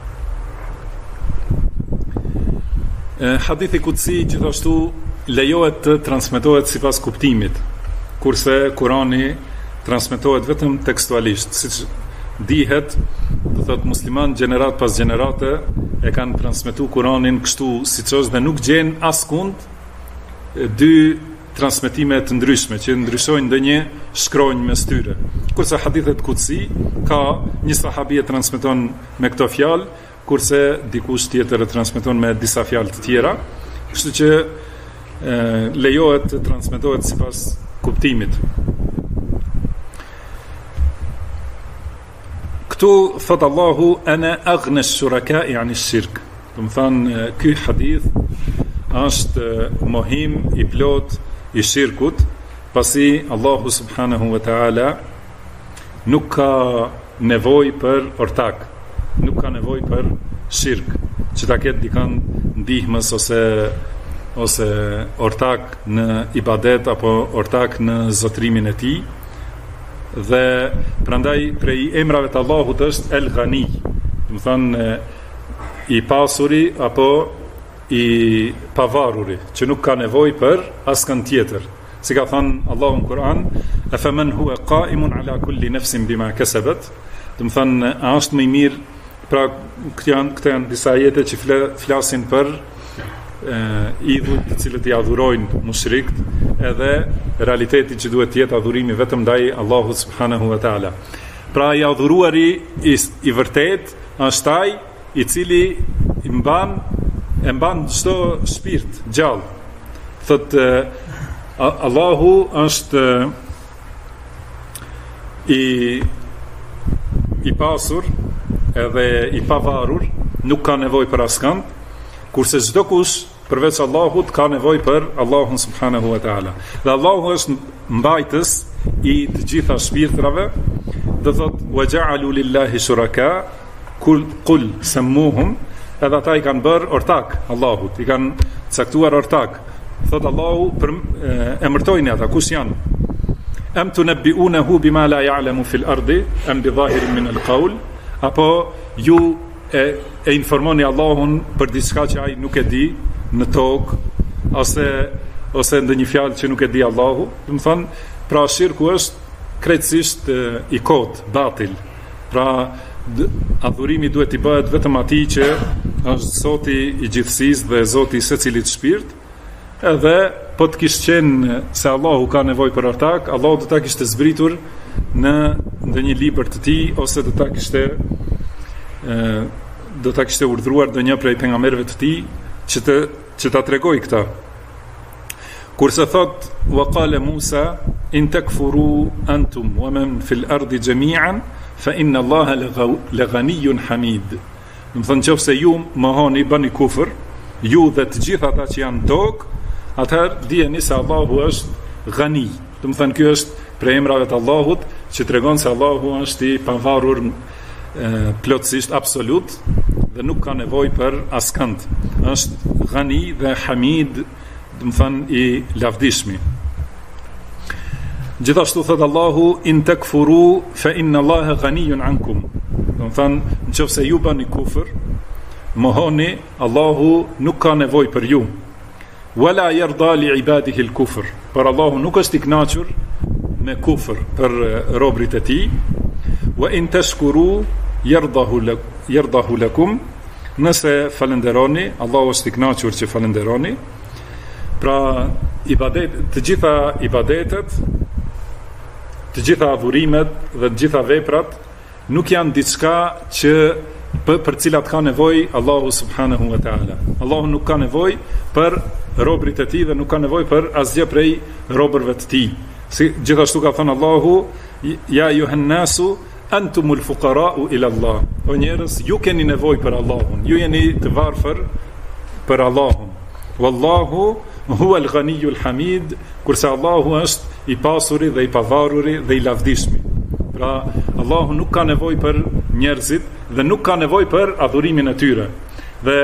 Hadithi qudsi gjithashtu lejohet të transmetohet sipas kuptimit, kurse Kurani transmetohet vetëm tekstualisht, siç dihet. Do thot musliman gjenerat pas gjenerate e kanë transmetuar Kuranin kështu siç është dhe nuk gjen askund dy transmetime të ndryshme që ndryshojnë ndonjë shkronjë mes tyre. Kurse hadithet qudsi ka një sahabi e transmeton me këto fjalë, kurse dikush tjetër e transmeton me disa fjalë të tjera, kështu që lejohet të transmetohet sipas kuptimit. Këtu thot Allahu ana aghna shuraka, yani shirk. Do të thonë ky hadith është mohim i plot i shirkut, pasi Allahu subhanahu wa taala nuk ka nevojë për ortak, nuk ka nevojë për shirk, që ta ketë dikën ndihmës ose ortak në ibadet apo ortak në zotrimin e tij. Dhe prandaj prej emrave të Allahut është El Ghani, do të thonë i pasuri apo i pavaruri, që nuk ka nevojë për askën tjetër. Si ka thënë Allahu në Kur'an, afaman huwa qa'imun ala kulli nafsin bima kasabat. Do të thënë, a është më i mirë, pra këto janë disa ajete që flasin për idhujt të cilët i adhurojnë mushrikt, edhe realiteti që duhet të jetë adhurimi vetëm ndaj Allahut subhanahu wa taala. Pra i adhuruari i vërtet është ai i cili e mban çdo shpirt gjallë. Thotë Allahu është i pasur edhe i pavarur, nuk ka nevojë për askënd, kurse çdo kush përveç Allahut ka nevojë për Allahun subhanahu wa taala. Dhe Allahu është mbajtës i të gjitha shpirtrave, dhe thot wa ja'alu lillahi shuraka qul sammuhum, edhe ata i kanë bërë ortak Allahut, i kanë caktuar ortak. Thot Allahu, emërtojnë ata, kush janë? Am tunabbi'unahu bima la ya'lamu fil ardi am bi zahirin min al-qawl, apo ju e informoni Allahun për diçka që ai nuk e di në tokë, ose ndonjë fjalë që nuk e di Allahu. Do të thonë, pra shirku është krejtësisht i kot, batil. Pra adhurimi duhet i bëhet vetëm atij që është Zoti i gjithësisë dhe Zoti i secilit shpirt. Edhe po të kishte qenë se Allahu ka nevojë për ortak, Allahu do ta kishte zbritur në ndonjë libër të tij, ose do ta kishte urdhëruar ndonjë prej pejgamberëve të tij që ta tregoj këtë. Kurse thot wa qala Musa in takfuru antum wa man fil ardi jami'an fa inna Allaha laghaniyyun hamid. Do të thonë, nëse ju mohoni, bëni kufër, ju dhe të gjithë ata që janë tokë, atëherë dijeni se Allahu është ghani. Do të thonë, ky është prej emrave të Allahut që tregon se Allahu është i pavarur plotësisht, absolut, dhe nuk ka nevojë për askënd. Është ghani dhe hamid, do të thonë i lavdishmi. Gjithashtu thot Allahu in takfuru fa inna Allaha ghaniyyun ankum. Do të thonë, nëse ju bëni kufër, mohoni, Allahu nuk ka nevojë për ju. Wala yarda li ibadihi al-kufr. Por Allahu nuk është i kënaqur me kufër për robrit e tij. Wa in tashkuru yardahu lakum. Nëse falenderoni, Allahu është i kënaqur që falenderoni. Pra të gjitha ibadetet, të gjitha adhurimet dhe të gjitha veprat nuk janë diçka që për cilat ka nevojë Allahu subhanahu wa taala. Allahu nuk ka nevojë për robrit e tij dhe nuk ka nevojë për asgjë prej robërve të tij. Si gjithashtu ka thënë Allahu, ja ayuhan nasu antumul fuqara'u ila Allah. O njerëz, ju keni nevojë për Allahun, ju jeni të varfër për Allahun. Wallahu huwa al-ghaniyyu al-hamid, kurse Allahu është i pasuri dhe i pavaruri dhe i lavdishmi. Pra Allahu nuk ka nevojë për njerëzit dhe nuk ka nevojë për adhurimin e tyre. Dhe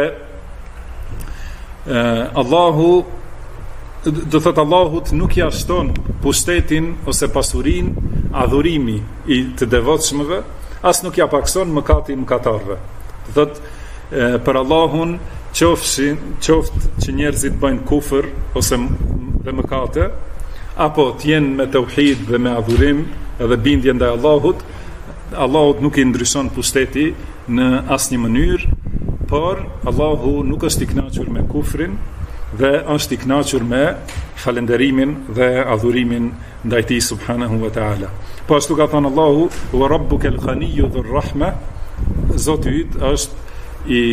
Allahu, do thot Allahut nuk ja shton pushtetin ose pasurin adhurimi i të devotshmëve, as nuk ja pakson mëkati i mëkatarëve. Do thot për Allahun qoftë që njerëzit bëjnë kufër ose dhe mëkate, apo t'jenë me tauhid dhe me adhurim edhe bindje ndaj Allahut nuk i ndryshon pushteti në asnjë mënyrë, por Allahu nuk është i kënaqur me kufrin dhe është i kënaqur me falenderimin dhe adhurimin ndaj tij subhanahu wa taala. Po ashtu ka thënë Allahu, wa rabbuka al-ghaniyyu dhur-rahma, Zoti yt është i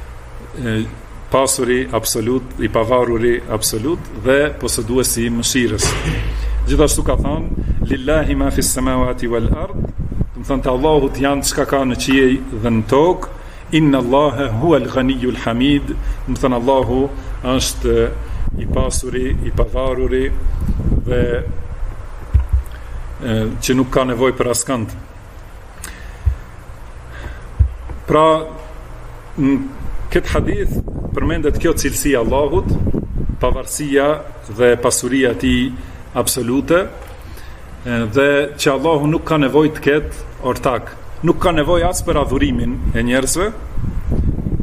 pasuri absolut, i pavaruri absolut dhe posëduesi i mëshirës. Gjithashtu ka thënë, lillahi ma fis samawati wal ard, do të thonë, Allahut janë çka ka në qiell dhe në tokë. Inna Allaha huwa al-ghaniyyu al-hamid, do të thonë Allahu është i pasuri, i pavaruri dhe që nuk ka nevojë për askënd. Pra në këtë hadith përmendet kjo cilësia Allahut, pavarësia dhe pasuria e tij absolute, dhe që Allahu nuk ka nevojë të ketë ortak, nuk ka nevojë as për adhurimin e njerëzve,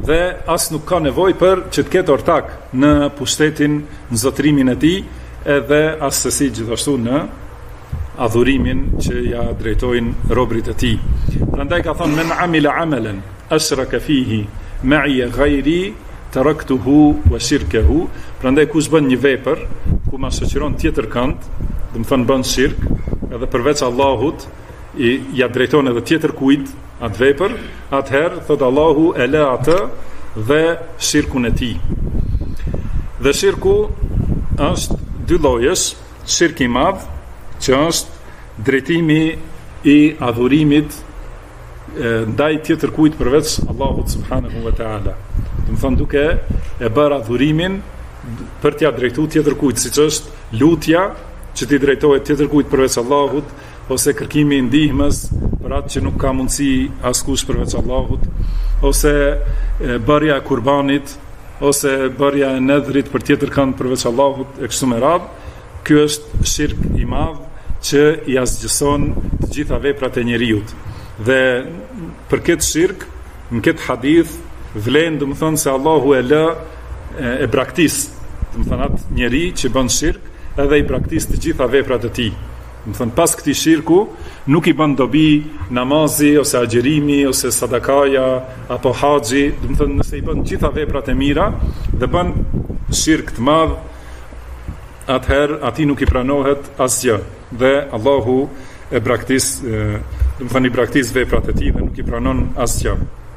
dhe as nuk ka nevojë për që të ketë ortak në pushtetin, në zotrimin e tij, edhe as sesi gjithashtu në adhurimin që ja drejtojnë robrit e tij. Prandaj ka thonë men amila amalan ashraka fihi ma'i ghairi taraktuhu wa shirkahu. Prandaj kush bën një vepër ku ma shoqëron tjetër kënd, do të thonë bën shirk, edhe përveç Allahut ja drejton edhe tjetër kujt atë vepër, atëherë thot Allahu e lë atë dhe shirkun e tij. Dhe shirku është dy llojesh, shirki i madh, që është drejtimi i adhurimit ndaj tjetër kujt përveç Allahut subhanahu wa taala. Do të thonë duke e bërë adhurimin për t'ia drejtuar tjetër kujt, siç është lutja që t'i drejtohet tjetër kujt përveç Allahut, ose kërkimi i ndihmës për atë që nuk ka mundësi askush përveç Allahut, ose bërja e kurbanit, ose bërja e nedhrit për tjetër kënd përveç Allahut e kështu me radhë. Ky është shirk i madh që i asgjëson të gjitha veprat e njerëzit. Dhe për këtë shirk, në këtë hadith vlen, do të thonë se Allahu e lë e braktis, do të thonë atë njeri që bën shirk, edhe i braktis të gjitha veprat e tij. Do të thonë pas këtij shirku nuk i bën dobi namazi ose agjerimi ose sadakaja apo haxhi, do të thonë nëse i bën gjitha veprat e mira dhe bën shirk të madh, atëherë atij nuk i pranohet asgjë dhe Allahu e braktis, do të thonë i braktis veprat e tij dhe nuk i pranon asgjë.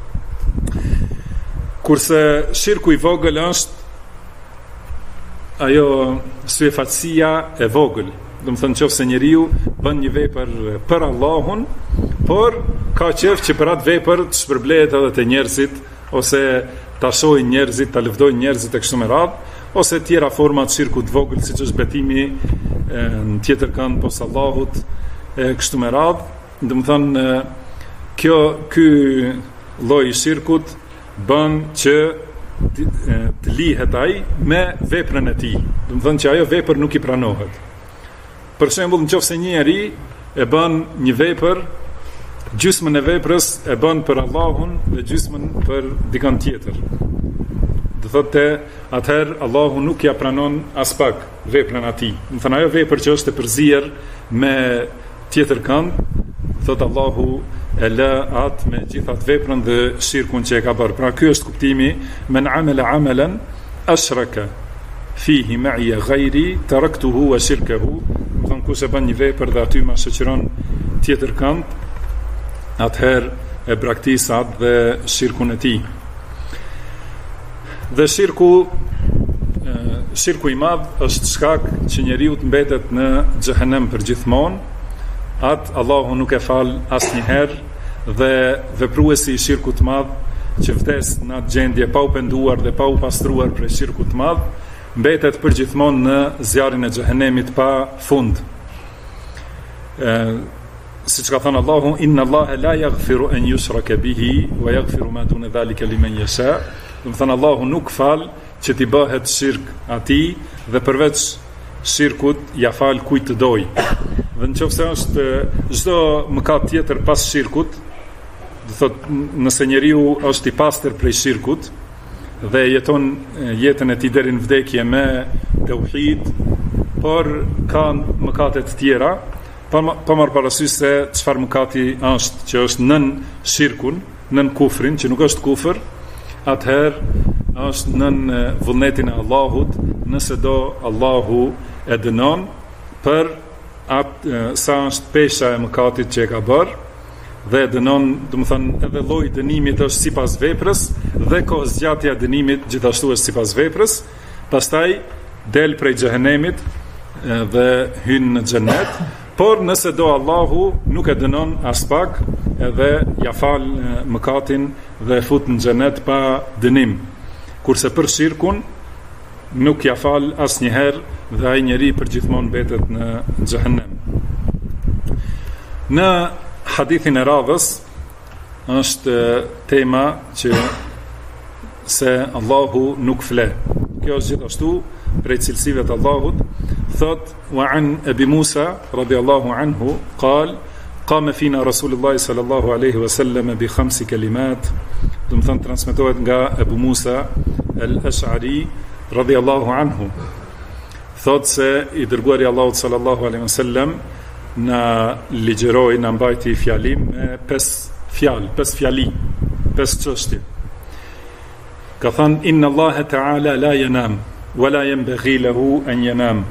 Kurse shirku i vogël është ajo syfaqësia e vogël. Do të thonë nëse njeriu bën një vepër për Allahun, por ka qejf që për atë vepër të shpërblehet edhe te njerëzit, ose ta shohin njerëzit, ta lëvdojnë njerëzit e kështu me radhë, ose tjera forma të shirkut të vogël, siç është betimi në tjetër kënd pos Allahut e kështu me radhë. Do të thonë ky lloj i shirkut bën që të lihet ai me veprën e tij. Do të thonë që ajo vepër nuk i pranohet. Për shembull, nëse një njeri e bën një vepër, gjysmën e veprës e bën për Allahun dhe gjysmën për dikën tjetër. Do thotë atëherë Allahu nuk ja pranon as pak veprën e tij. Do thonë ajo vepër që është e përzier me tjetër kënd, thotë Allahu e lë atë me gjithat veprën dhe shirkun që e ka bërë. Pra ky është kuptimi men amala amalan ashraka fihi ma'i ghairi taraktuhu wa shirkahu. Thon kush e bën një vepër dhe aty ma shoqëron tjetër kënd, atëherë e braktis atë dhe shirkun e tij. Dhe shirku i madh është shkak që njeriu të mbetet në xhehenem përgjithmonë. Atë Allahu nuk e fal asnjëherë dhe vepruesi i shirkut të madh që vdes në atë gjendje pa u penduar dhe pa u pastruar prej shirkut të madh, mbetet përgjithmonë në zjarrin e xhehenemit pa fund. Siç ka thënë Allahu, inna Allaha la yaghfiru an yushraka bihi wa yaghfiru ma duna dhalika liman yasha. Do të thënë Allahu nuk fal që t'i bëhet shirk atij dhe përveç shirkut ja fal kujt të doj. Dhe nëse është çdo mëkat tjetër pas shirkut, do thotë nëse njeriu është i pastër prej shirkut dhe jeton jetën e tij deri në vdekje me tauhid, por ka mëkate të tjera, pa marrë parasysh se çfarë mëkati është, që është nën shirkun, nën kufrin, që nuk është kufër, atëherë është nën vullnetin e Allahut, nëse do Allahu e dënon për atë sa është pesha e mëkatit që e ka bërë, dhe dënon, do të thënë, edhe lloji i dënimit është sipas veprës dhe kohëzgjatja e dënimit gjithashtu është sipas veprës. Pastaj del prej xhehenemit dhe hyn në xhenet, por nëse do Allahu nuk e dënon as pak, edhe ja fal mëkatin dhe e fut në xhenet pa dënim. Kurse për shirkun nuk ja fal asnjëherë dhe ai njeri përgjithmonë mbetet në xhehenem. Në hadithin e radhës është tema që se Allahu nuk fle. Kjo është gjithashtu prej cilësive të Allahut. Thot wa an Abi Musa radiyallahu anhu qal qama fina Rasulullah sallallahu alaihi wasallam bi 5 kalimat. Do do të thënë transmetohet nga Ebu Musa al-Ash'ari radhiyallahu anhu, thot se i dërguari Allahut sallallahu alaihi wasallam na ligjeroi, na mbajti fjalim me 5 fjali, 5 çështje. Ka thënë inna Allah ta'ala la yanam wa la yanbaghi lahu an yanam.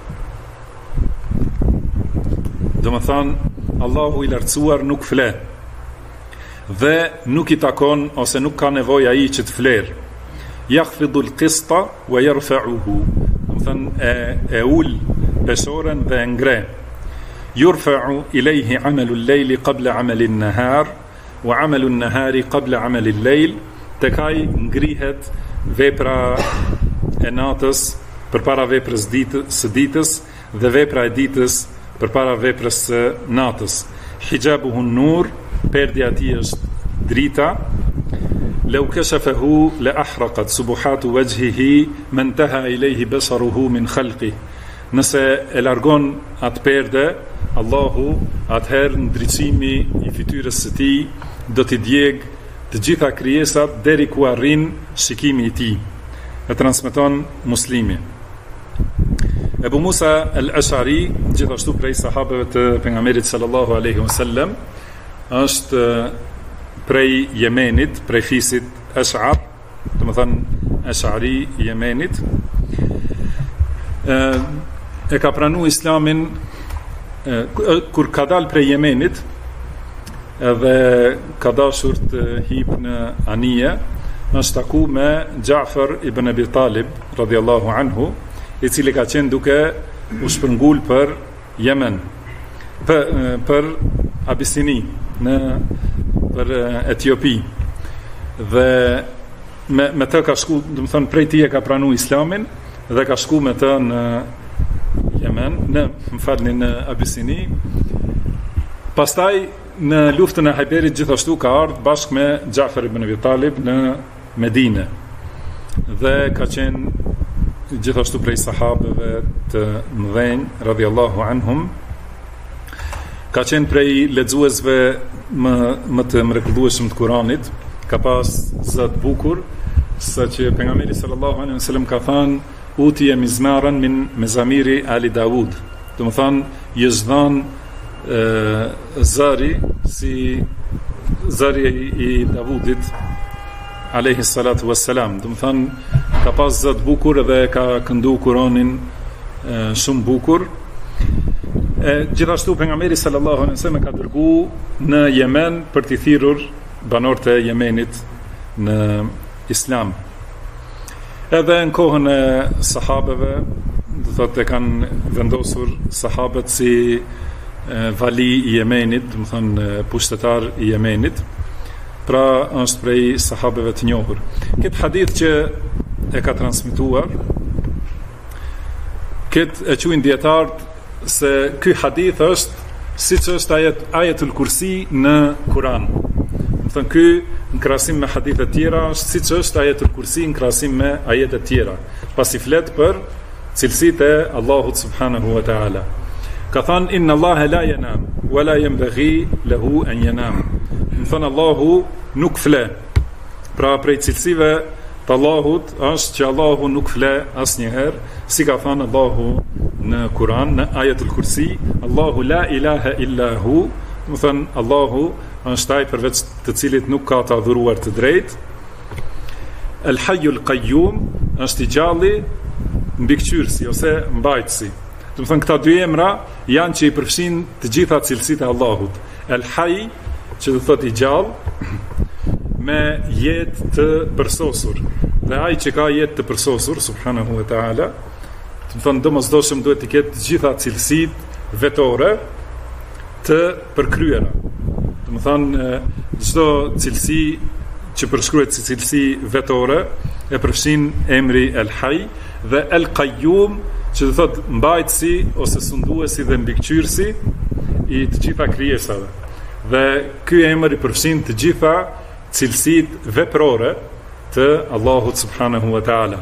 Do të thënë Allahu i lartësuar nuk fle dhe nuk i takon ose nuk ka nevojë ai që të flerë. Yakhfidu al-qista wa yarfa'uhu. Do të thënë e ul besoren dhe e ngre. Yurfa'u ilayhi 'amalu al-layli qabla 'amali an-nahar wa 'amalu an-nahari qabla 'amali al-layl. Tekaj ngrihet vepra e natës përpara veprës së ditës dhe vepra e ditës përpara veprës së natës. Hijabuhu an-nur, perdja e tij është drita. Law kashafahu la ahraqat subuhatu wajhihi man taha ilayhi basaruhu min khalqihi. Nëse e largon atë perde, Allahu atëherë ndriçimi i fytyrës së tij do t'i djeg të gjitha krijesat deri ku arrin shikimi i tij. E transmeton Muslimi. Ebu Musa al-Ash'ari, gjithashtu prej sahabeve të pejgamberit sallallahu alaihi wasallam, është prej Yemenit, prej fisit Ash'ar, do të thënë Ash'ari i Yemenit. E ka pranu Islamin kur ka dalë prej Yemenit, edhe ka dashur të hip në anije, është taku me Ja'far ibn Abi Talib radhiyallahu anhu, i cili ka qenë duke u shpërngul për Yemen, për Abisini, për Etiopi. Dhe me të ka shku, do të thënë prej tij e ka pranu Islamin dhe ka shku me të në Yemen, në Abisini. Pastaj në luftën e Hajberit gjithashtu ka ardhur bashkë me Ja'far ibn Abi Talib në Medinë dhe ka qenë gjithashtu prej sahabeve të mëdhenj radhiyallahu anhum. Ka qenë prej lexuesve më të mrekullueshëm të Kuranit, ka pas zot bukur, saqë pejgamberi sallallahu alaihi wasallam ka thënë utiya mizmaran min mezamiri ali Daud. Do të thonë jezdan zari si zari i Davudit alayhi salatu wassalam. Do të thonë ka pas zot bukur dhe ka këndu Kuranin shumë bukur. Gjithashtu pejgamberi sallallahu alaihi wasallam ka dërguar në Yemen për t'i thirrur banorët e Yemenit në Islam. Edhe në kohën e sahabeve, do thotë kanë vendosur sahabët si vali i Yemenit, do të thonë pushtetar i Yemenit. Pra është prej sahabeve të njohur. Këtë hadith që e ka transmituar, këtë e quajnë dietarët se ky hadith është siç është ajetul kursi në Kur'an. Do thënë ky në krahasim me hadithe tjera është siç është ajetul kursi në krahasim me ajete tjera, pasi flet për cilësitë e Allahut subhanahu wa taala. Ka thënë inna Allaha la yanam wa la yanbaghi lahu an yanam. Do thënë Allahu nuk fle. Pra prej cilësive të Allahut është që Allahu nuk fle asnjëherë, si ka thënë Allahu në Kur'an, në ajetul kursi, Allahu la ilaha illa hu, do thënë Allahu është ai përveç të cilit nuk ka të adhuruar të drejtë. El Hayyul Qayyum është i gjalli mbikëqyrësi ose mbajtësi. Do thënë këta dy emra janë që i përfshin të gjitha cilësitë e Allahut. El Hayy, që do thotë i gjallë, me jetë të përsosur. Dhe ai që ka jetë të përsosur, subhanahu wa ta'ala, të thonë domosdoshëm duhet të ketë të gjitha cilësitë vetore të përkryera. Do të thonë çdo cilësi që përshkruhet si cilësi vetore e përfshin emri El Hayy dhe El Qayyum, që do thotë mbajtësi ose sunduesi dhe mbikëqyrësi i të gjitha krijesave. Dhe ky emër i përfshin të gjitha cilësitë veprore të Allahut subhanahu wa taala.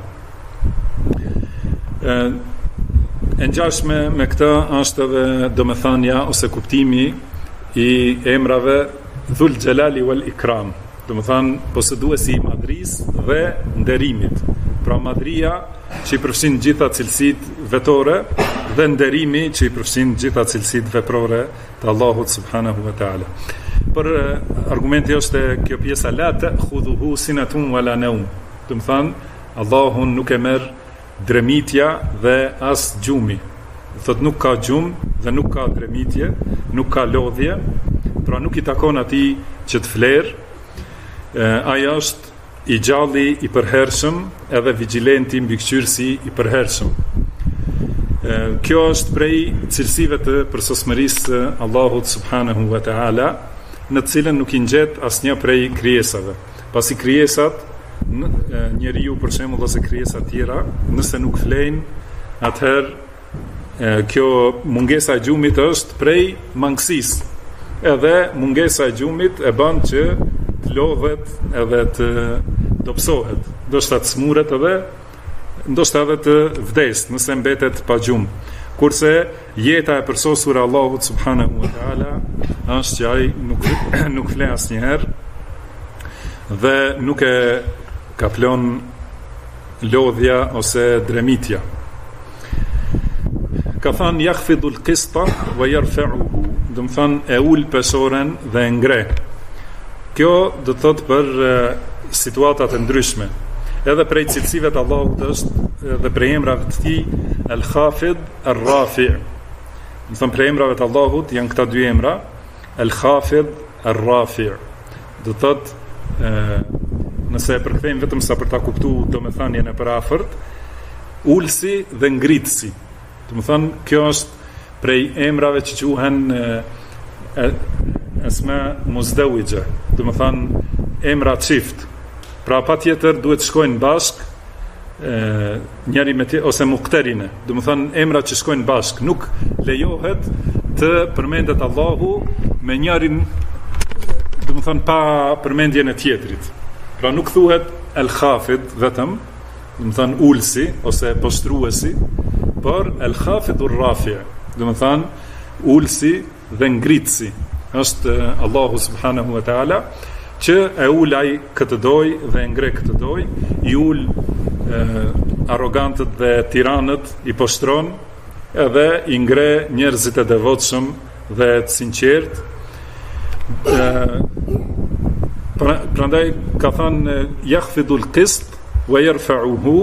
E ngjashme me këtë është edhe domethënia ose kuptimi i emrave Dhul Jalali wal Ikram. do të thënë posëduesi i madhrisë dhe nderimit. Pra madhria që i përfshin gjitha cilësitë vetore dhe nderimi që i përfshin gjitha cilësitë veprore të Allahut subhanahu wa taala. Për argumenti është kjo pjesa la ta'khudhuhu sinatun wala nawm. Do të thënë Allahun nuk e merr dremitja dhe as gjumi. Thot nuk ka gjumë dhe nuk ka dremitje, nuk ka lodhje, pra nuk i takon atij që të flerë. Ai është i gjalli i përhershëm edhe vigjilenti mbikëqyrësi i përhershëm. Kjo është prej cilësive të përsosmërisë së Allahut subhanahu wa taala, në të cilën nuk i ngjet asnjë prej krijesave. Pasi krijesat, njeriu për shembull ose krijesa të tjera, nëse nuk flejnë, atëherë kjo mungesa e gjumit është prej mangësisë. Edhe mungesa e gjumit e bën që të lodhet edhe të dobësohet, ndoshta të smuret edhe ndoshta edhe të vdes nëse mbetet pa gjumë. Kurse jeta e përsosur e Allahut subhanahu wa taala është që ai nuk flet asnjëherë dhe nuk e kaplon lodhja ose dremitja. Ka thënë yakhfidul qista wa yarfa'uhu, do të thënë e ul pesoren dhe e ngre. Kjo do të thotë për situatat e ndryshme. Edhe prej cilësive të Allahut është dhe prej emrave të tij al-Khafid ar-Rafi'. Do të thënë prej emrave të Allahut janë këta dy emra, al-Khafid ar-Rafi'. Do të thotë nëse e përkthejmë vetëm sa për ta kuptuar domethënien e përafërt, ulsi dhe ngritësi. Do të thënë kjo është prej emrave që quhen asma muzdawija, do të thënë emra çift. Pra patjetër duhet të shkojnë bashk njëri me tjetrin ose muqterine, do të thënë emra që shkojnë bashk. Nuk lejohet të përmendet Allahu me njërin, do të thënë pa përmendjen e tjetrit. Pra nuk thuhet el-Khafid vetëm, do të thënë ulsi ose poshtruesi, por el-Khafidur Rafi', do të thënë ulsi dhe ngritësi. Është Allahu subhanahu wa taala që e ul ai këtë doj dhe e ngre këtë doj, i ul arrogantët dhe tiranët, i poshtron edhe i ngre njerëzit e devotshëm dhe të sinqertë. Prandaj ka thënë yakhfidul qist wa yarfa'uhu,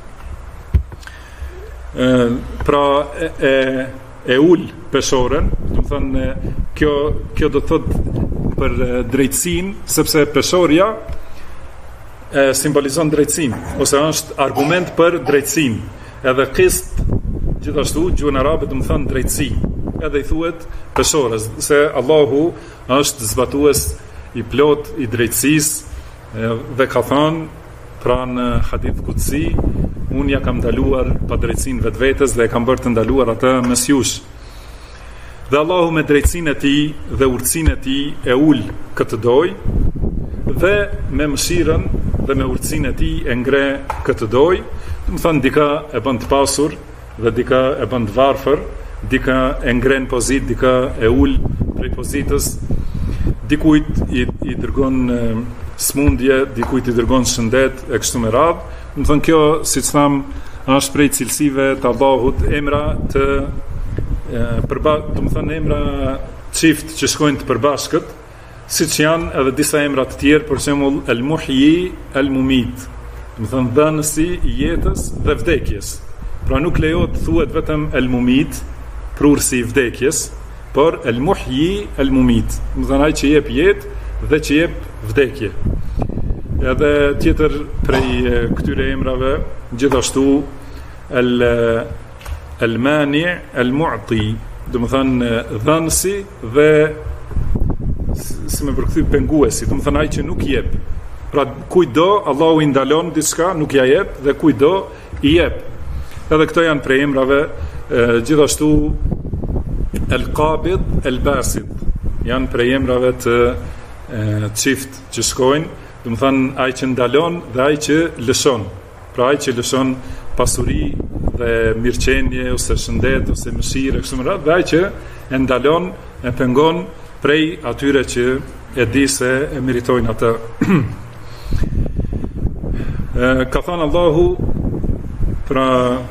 pra e ul peshoren, do të thënë kjo do të thotë për drejtësinë, sepse peshorja simbolizon drejtësinë ose është argument për drejtësinë. Edhe qist gjithashtu gjuhën arabe do të thënë drejtësi. Edhe i thuhet peshorës, se Allahu është zbatues i plot i drejtësisë dhe ka thënë pra në hadith kutsi, unë ja kam ndaluar pa drejtësinë vetvetes dhe e kam bërë të ndaluar atë mes jush. Dhe Allahu me drejtësinë e tij dhe urtësinë e tij e ul këtë doj dhe me mëshirën dhe me urtësinë e tij e ngre këtë doj. Do të thënë dika e bën të pasur dhe dika e bën të varfër, dika e ngren pozitë, dika e ul prej pozitës, dikujt i dërgon smundje, dikujt i dërgon shëndet e kështu me radhë. Do të thënë kjo, siç tham, është prej cilësive të Allahut, emra të do të thënë emra çift që shkojnë të përbashkët, siç janë edhe disa emra të tjerë, për shembull el-Muhyi, el-Mumit, do të thënë dhënësi i jetës dhe vdekjes. Pra nuk lejohet të thuhet vetëm el-Mumit, prursi i vdekjes, por el-Muhyi, el-Mumit, do të thënë ai që jep jetë dhe që jep vdekje. Edhe tjetër prej këtyre emrave, gjithashtu el-Mani, el-Mu'ti, do të thënë dhënësi dhe si më përkthy penguesi, do të thënë ai që nuk jep. Pra kujdo Allahu i ndalon diçka, nuk ja jep, dhe kujdo i jep. Edhe këto janë prej emrave, gjithashtu el-Qabid, el-Basid, janë prej emrave të çift që shkojnë, do të thënë ai që ndalon dhe ai që lëshon. Pra ai që lëshon pasuri dhe mirëqenie ose shëndet ose mëshirë kështu me radhë, dhe ai që e ndalon, e pengon prej atyre që e di se e meritojnë atë. Ka thënë Allahu pra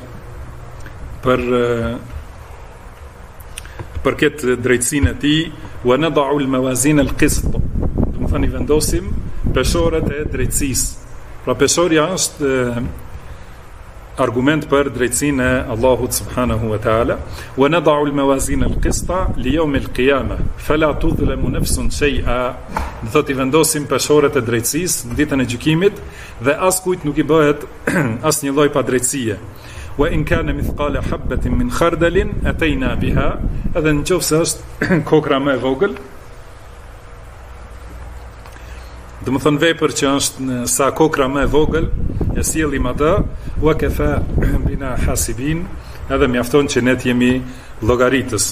për këtë drejtsinë e tij, wa nad'u al-mawazin al-qist. Do të thënë i vendosim peshoret e drejtësisë. Pra peshoria është argument për drejtsinë e Allahut subhanahu wa ta'ala. Wa nad'u al-mawazin al-qista li yawm al-qiyamah fala tudhlamu nafsun shay'a. Do thotë i vendosim peshoret e drejtësisë në ditën e gjykimit dhe askujt nuk i bëhet asnjë lloj padrejtësie. Wa in kana mithqala habatin min khardalin atayna biha. Edhe nëse është kokra më e vogël, do të thonë vepër që është sa kokra më e vogël, e sjellim atë, wa kafa bina hasibin, edhe mjafton që ne jemi llogaritës.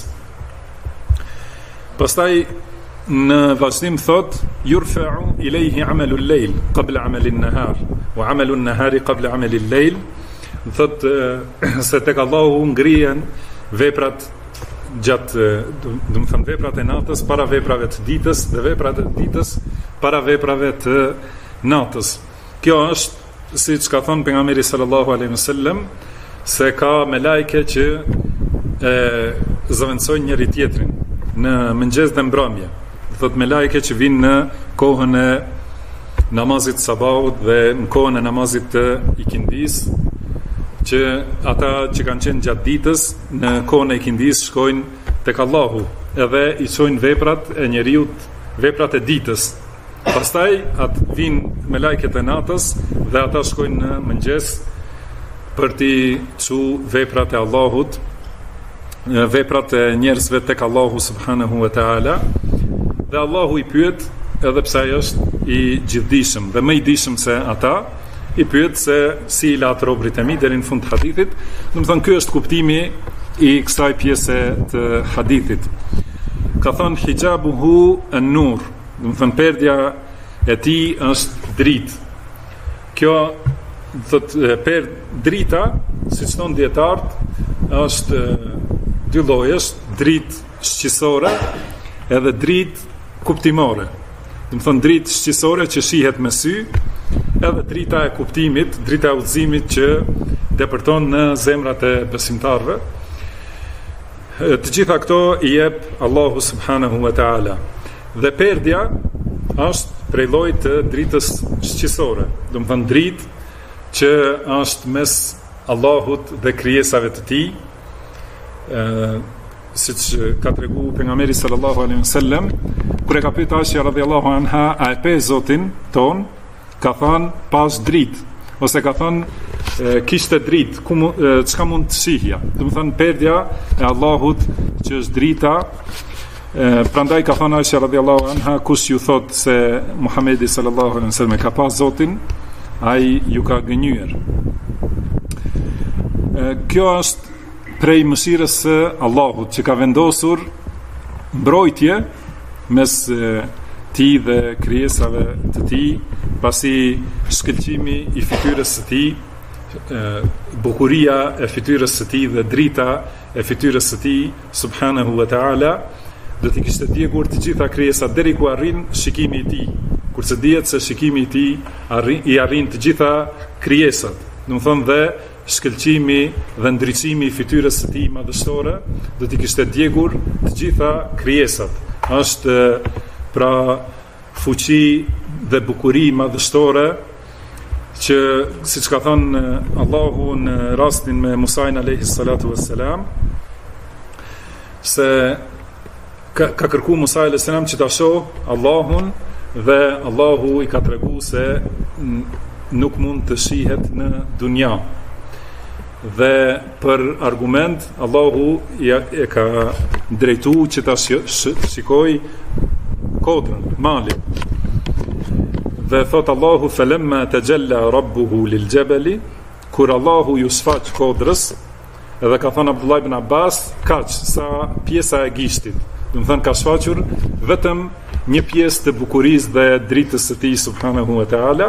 Pastaj në vazhdim thot yurfa'u ilayhi 'amalu al-layl qabla 'amali an-nahar wa 'amalu an-nahari qabla 'amali al-layl. Thot se tek Allahu ngrihen veprat gjatë, do të thënë veprat e natës para veprave të ditës dhe veprat e ditës para veprave të natës. Kjo është siç ka thënë pejgamberi sallallahu alaihi wasallam se ka melajke që zëvendësojnë njëri tjetrin në mëngjes dhe mbrëmje. Thot melajke që vinë në kohën e namazit sabahut dhe në kohën e namazit të ikindis, që ata që kanë qenë gjatë ditës në kohën e ikindis shkojnë tek Allahu edhe i çojnë veprat e njeriut, veprat e ditës. Pastaj atë vinë me lajket e natës dhe ata shkojnë në mëngjes për t'i çu veprat e Allahut, veprat e njerëzve tek Allahu subhanahu wa ta'ala. Dhe Allahu i pyet, edhe pse ai është i gjithdijshëm dhe më i dijshëm se ata, i pyet se si i lat robrit e mi deri në fund të hadithit. Do të thonë ky është kuptimi i kësaj pjese të hadithit. Ka thënë hijabuhu an-nur, do të thonë perdja e tij është dritë. Kjo thotë drita, siç thon dietarët, është dy llojesh, dritë shqisore edhe dritë kuptimore. Do të thonë dritë shqisore që shihet me sy, edhe drita e kuptimit, drita e udhëzimit që depërton në zemrat e besimtarëve. Të gjitha këto i jep Allahu subhanahu wa ta'ala. Dhe perdja është prej llojit të dritës shqisore. Do të thonë dritë që është mes Allahut dhe krijesave të tij. Siç ka treguar pejgamberi sallallahu alaihi wasallam, kur e ka pyetur Aisha radhiyallahu anha, a e pe Zotin ton? Ka thënë pas dritë, ose ka thënë kishte dritë, çka mund të shihja. Do të thënë perdja e Allahut që është drita. Prandaj ka thënë Aisha radhiyallahu anha, kush ju thot se Muhamedi sallallahu alaihi wasallam ka pas Zotin, ai ju ka gënyer. Kjo është prej mëshirës së Allahut që ka vendosur mbrojtje mes ti dhe krijesave të tij, pasi shkëlqimi i fytyrës së tij, bukuria e fytyrës së tij dhe drita e fytyrës së tij subhanahu wa ta'ala do t'i kishte djegur të gjitha krijesat deri ku arrin shikimi i tij, kurse dihet se shikimi i tij i arrin të gjitha krijesat. Do të thonë dhe shkëlqimi dhe ndriçimi i fytyrës së tij madhështore do t'i kishte djegur të gjitha krijesat. Është pra fuqi dhe bukuri madhështore që, siç ka thënë Allahu në rastin me Musain alayhi salatu wassalam, se ka kërku Musa alayhi salam që ta shoh Allahun dhe Allahu i ka treguar se nuk mund të shihet në dunja. Dhe për argument Allahu e ka drejtuar që ta shikoj kodrën, malin. Dhe thot Allahu falamma tajalla rabbuhu liljabali, kur Allahu ju shfaq kodrës, edhe ka thënë Abdullah ibn Abbas, kaq sa pjesa e gishtit. Do të thënë ka shfaqur vetëm një pjesë të bukurisë dhe dritës së tij subhanahu wa ta'ala,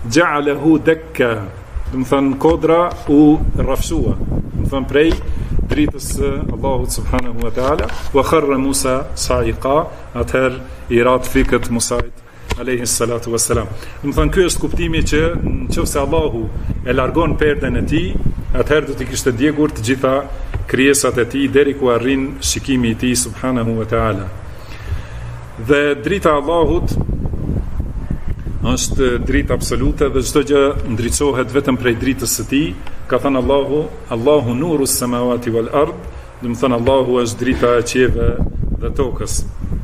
ja'alahu dakka. Do të thënë kodra u rrafshua. Do të thënë prej dritës së Allahut subhanahu wa taala, wa kharra Musa sa'iqa, atëherë i rat frikët Musait alayhi salatu wassalam. Do të thonë ky është kuptimi që nëse Allahu e largon perden e tij, atëherë do të kishte djegur të gjitha krijesat e tij deri ku arrin shikimi i tij subhanahu wa taala. Dhe drita e Allahut është dritë absolute dhe çdo gjë ndriçohet vetëm prej dritës së tij. Ka thënë Allahu nuru s-samawati wal ard, do të thonë Allahu është drita e qiellve dhe tokës.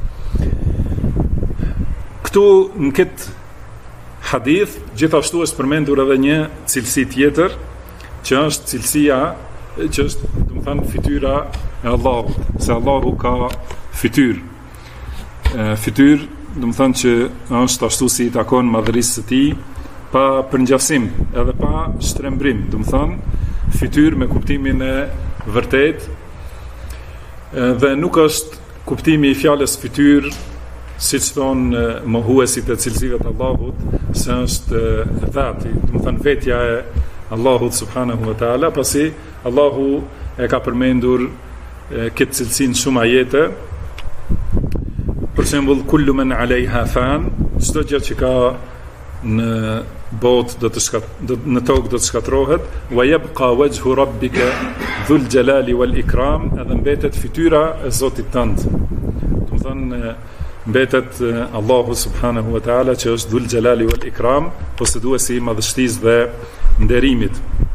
Këtu në këtë hadith gjithashtu është përmendur edhe një cilësi tjetër, që është cilësia që është, do të thonë, fytyra e Allahut, se Allahu ka fytyrë. Fytyrë, do të thonë që është ashtu si i takon madhërisë së tij, pa përngjafsim edhe pa shtrembrim, do të thonë fytyrë me kuptimin e vërtet, dhe nuk është kuptimi i fjalës fytyrë siç thonë mohuesit e cilësive të Allahut, se është dhati, do të thonë vetja e Allahut subhanahu wa taala, pasi Allahu e ka përmendur këtë cilësinë shumë ajete. Për shembull, kullu man alejha fan, çdo gjë që ka në botë në tokë do të shkatrohet, wa yabqa wajhu rabbika dhul jalali wal ikram, edhe mbetet fytyra e Zotit tënd. Do të thonë mbetet Allahu subhanahu wa taala që është dhul jalali wal ikram, posëduesi i madhështisë dhe nderimit.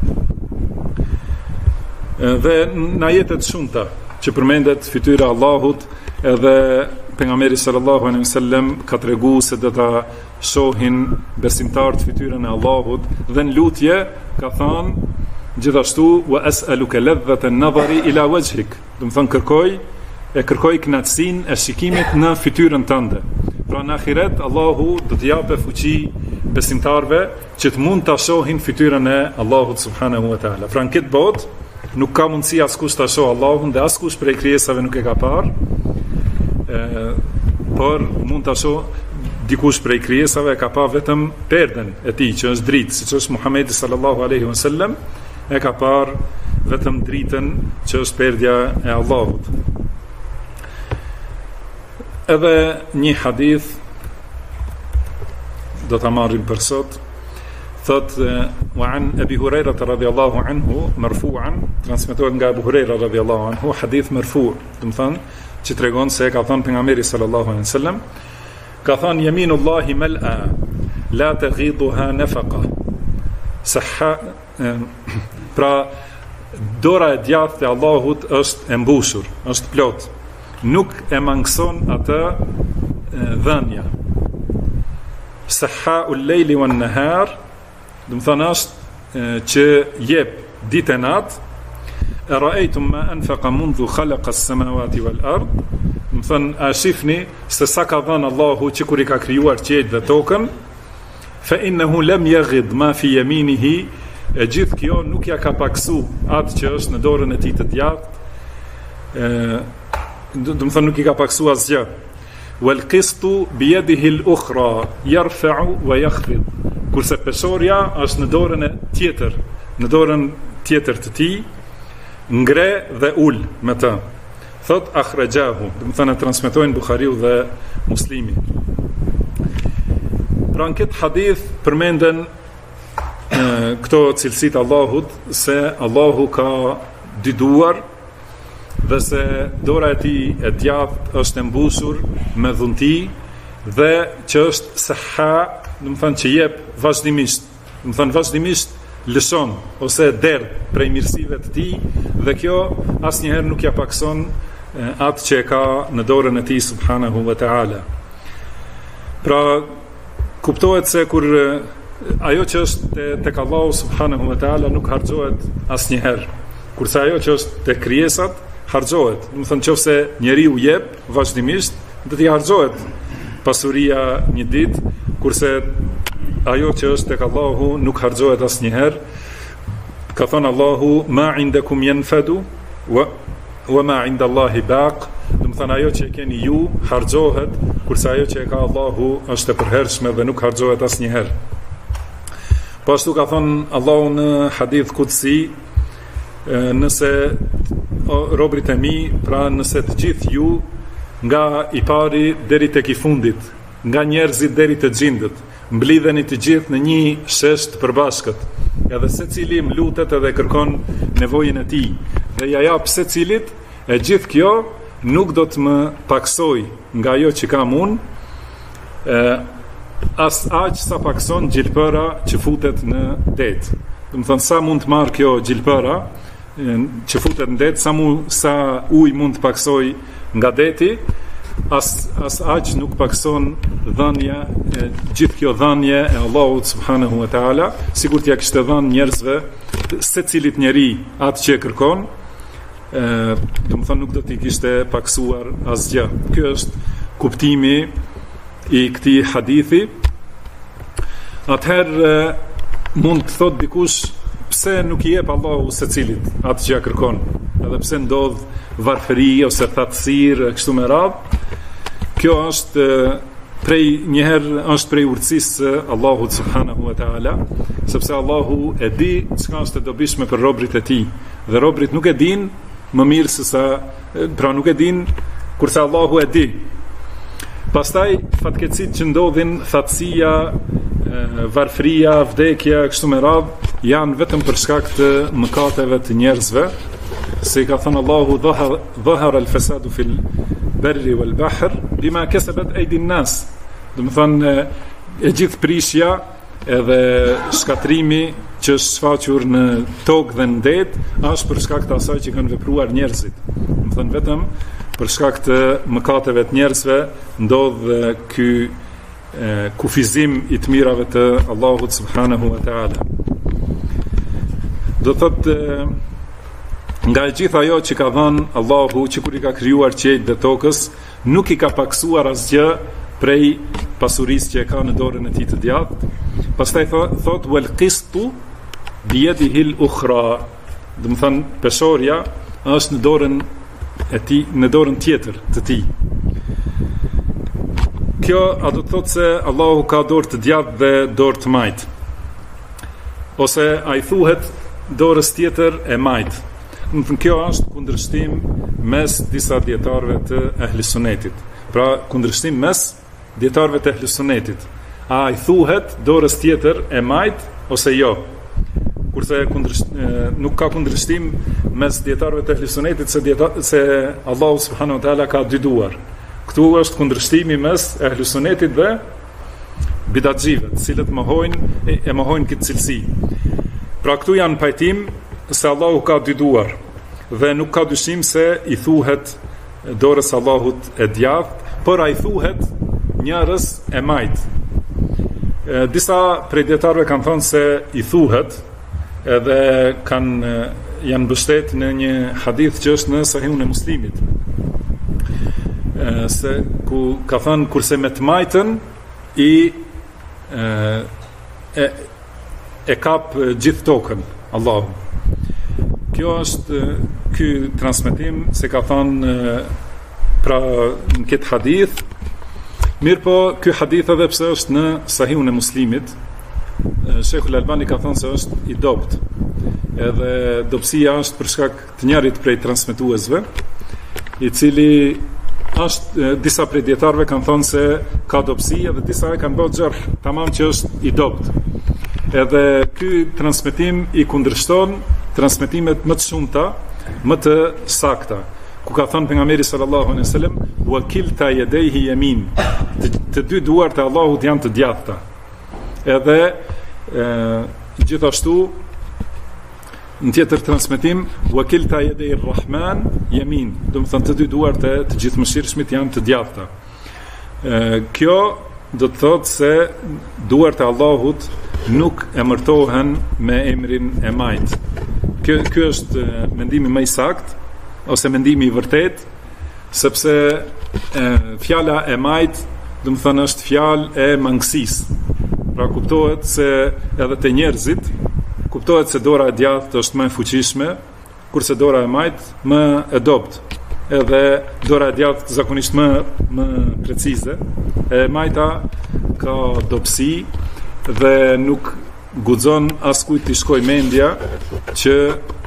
Dhe në ajetet shumta që përmendet fytyra e Allahut, edhe pejgamberi sallallahu alaihi wasallam ka treguar se do ta shohin besimtarët fytyrën e Allahut, dhe në lutje ka thënë gjithashtu wa as'aluka ladhata an-nadhari ila wajhik, do të thonë kërkoj kënaqësinë e shikimit në fytyrën tënde. Pra në ahiret Allahu do të japë fuqi besimtarëve që të mund ta shohin fytyrën e Allahut subhanahu wa taala. Pra në këtë botë nuk ka mundësi askush ta shohë Allahun dhe askush prej krijesave nuk e ka parë. Por mund të shohë dikush prej krijesave ka pa vetëm perden e tij që është dritë, siç është Muhamedi sallallahu alaihi wasallam, e ka parë vetëm dritën që është perdja e Allahut. Edhe një hadith do ta marrim për sot, thot wa an Abi Huraira radhiyallahu anhu marfu'an, transmetohet nga Abu Huraira radhiyallahu anhu, hadith marfu', do të thonë që tregon se ka thënë pejgamberi sallallahu alaihi wasallam, ka thënë yaminullahi mal'a la taghiduha nafaqa. Pra dora e djathtë e Allahut është e mbushur, është plot, nuk e mangëson atë dhënia. Sahha'ul layli wan nahar, do të thonë është që jep ditë e natë. Ra'aytum ma anfaqa mundhu khalaqa as-samawati wal ard, do të thonë a shifni se sa ka dhënë Allahu që kur i ka krijuar qiellin dhe tokën, fa innahu lam yaghid ma fi yaminihi, e gjithë kjo nuk ja ka paksu atë që është në dorën e tij të djathtë, do të thonë nuk i ka paksu asgjë. Wal qistu bi yadihi al-ukhra yarfa'u wa yakhfid, kurse pesorja është në dorën e tjetër, në dorën tjetër të tij, ngre dhe ul me të. Thot akhrajahu, do të thonë transmetojnë Buhariu dhe Muslimi. Pra në këtë hadith përmenden këto cilësitë Allahut, se Allahu ka dy duar dhe se dora e tij e djathtë është e mbushur me dhunti dhe që është sahha, do të thonë që jep vazhdimisht, do të thonë vazhdimisht lëshon ose derdh prej mirësive të tij, dhe kjo asnjëherë nuk ja pakson atë që e ka në dorën e tij subhanahu wa taala. Pra kuptohet se kur ajo që është tek Allahu subhanahu wa taala nuk harxohet asnjëherë, kurse ajo që është tek krijesat harxohet. Do të thonë nëse njeriu jep vazhdimisht, do t'i harxohet pasuria një ditë, kurse ajo që është tek Allahu nuk harxohet asnjëherë. Ka thënë Allahu ma indakum yanfadu wa ma inda Allahi baq, do të thonë ajo që e keni ju harxohet, kurse ajo që e ka Allahu është e përhershme dhe nuk harxohet asnjëherë. Po ashtu ka thënë Allahu në hadith kutsi, nëse robrit e mi, pra nëse të gjithë ju, nga i pari deri tek i fundit, nga njerëzit deri të gjindët, mblidheni të gjithë në një shesh të përbashkët, edhe secili më lutet edhe kërkon nevojën e tij, dhe ja jap secilit, e gjithë kjo nuk do të më paksoj nga ajo që kam unë, as aq sa pakson gjilpëra që futet në det. Do të thënë, sa mund të marr kjo gjilpëra që futet në det, sa ujë mund të paksoj nga deti, as aq nuk pakson dhënia, gjithë kjo dhënie e Allahut subhanahu wa taala, sikur t'ia kishte dhënë njerëzve, secilit njeri atë që e kërkon, do të thënë nuk do t'i kishte paksuar asgjë. Ky është kuptimi i këtij hadithi. Atëherë mund të thot dikush, pse nuk i jep Allahu secilit atë që ja kërkon, edhe pse ndodh varfëri ose thatësirë kështu me radhë. Kjo është prej urtësisë së Allahut subhanahu wa taala, sepse Allahu e di çka është e dobishme për robrit e tij, dhe robrit nuk e din më mirë se sa, pra nuk e din kurse Allahu e di. Pastaj fatkeqësitë që ndodhin, thatësia, varfëria, vdekja kështu me radhë, janë vetëm për shkak të mëkateve të njerëzve, se i ka thënë Allahu dhahara al-fasadu fil berri wal bahr bima kasabat aydin nas. Do të thonë, e gjithë prishja edhe shkatrimi që është shfaqur në tokë dhe në det është për shkak të asaj që kanë vepruar njerëzit. Do të thonë, vetëm për shkak të mëkateve të njerëzve ndodh ky kufizim i të mirave të Allahut subhanahu wa taala. Do thotë, nga e gjithë ajo që ka dhënë Allahu, që kur i ka krijuar qiejt dhe tokës, nuk i ka paksuar asgjë prej pasurisë që e ka në dorën e tij të djathtë. Pastaj thot wal qistu bi yadihi al ukhra. Do të thonë, peshorja është në dorën e tij, në dorën tjetër të tij. Kjo a do të thotë se Allahu ka dorë të djathtë dhe dorë të majtë, ose a i thuhet dorës tjetër e majtë. Kjo është kundërshtim mes disa dietarëve të ehli sunetit. Pra, kundërshtim mes dietarëve të ehli sunetit. A i thuhet dorës tjetër e majtë ose jo? Kurse nuk ka kundërshtim mes dietarëve të ehli sunetit se Allahu subhanahu wa taala ka dy duar. Këtu është kundërshtimi mes ehli sunetit dhe bidatxive, të cilët mohojnë këtë cilësi. Pra, këtu janë pajtim se Allahu ka dy duar, dhe nuk ka dyshim se i thuhet dorës Allahut e djathtë, por a i thuhet njërës e majtë. Disa prej dietarëve kanë thënë se i thuhet, edhe janë mbështet në një hadith që është në Sahihun e Muslimit, se ku ka thënë, kurse me të majtën e kap gjithë tokën Allahu. Kjo është ky transmetim, se ka thënë pra në këtë hadith. Mirë po, ky hadith edhe pse është në Sahihun e Muslimit, Sheikhul Albani ka thënë se është i dobët. Edhe dobësia është për shkak të njërit prej transmetuesve, i cili është, disa prej dietarëve kanë thënë se ka dobësi, edhe disa e kanë bërë xherh, tamam që është i dobët. Edhe ky transmetim i kundërshton transmetimet më të shumta, më të sakta, ku ka thënë pejgamberi sallallahu alaihi wasallam, wa kilta yadayhi yamin, të dy duart e Allahut janë të djathta. Edhe gjithashtu në tjetër transmetim, wa kilta yaday ar-rahman yamin, do të thënë të dy duart e të gjithëmshirshmit janë të djathta. Kjo do të thotë se duart e Allahut nuk emërtohen me emrin e majtë. Ky është mendimi më i saktë, ose mendimi i vërtet, sepse fjala e majtë, do të thënë, është fjalë e mangësisë. Pra kuptohet se edhe te njerëzit kuptohet se dora e djathtë është më e fuqishme, kurse dora e majtë më e dobët. Edhe dora e djathtë zakonisht më precize, e majta ka dobësi dhe nuk guxon askujt të shkoj mendja që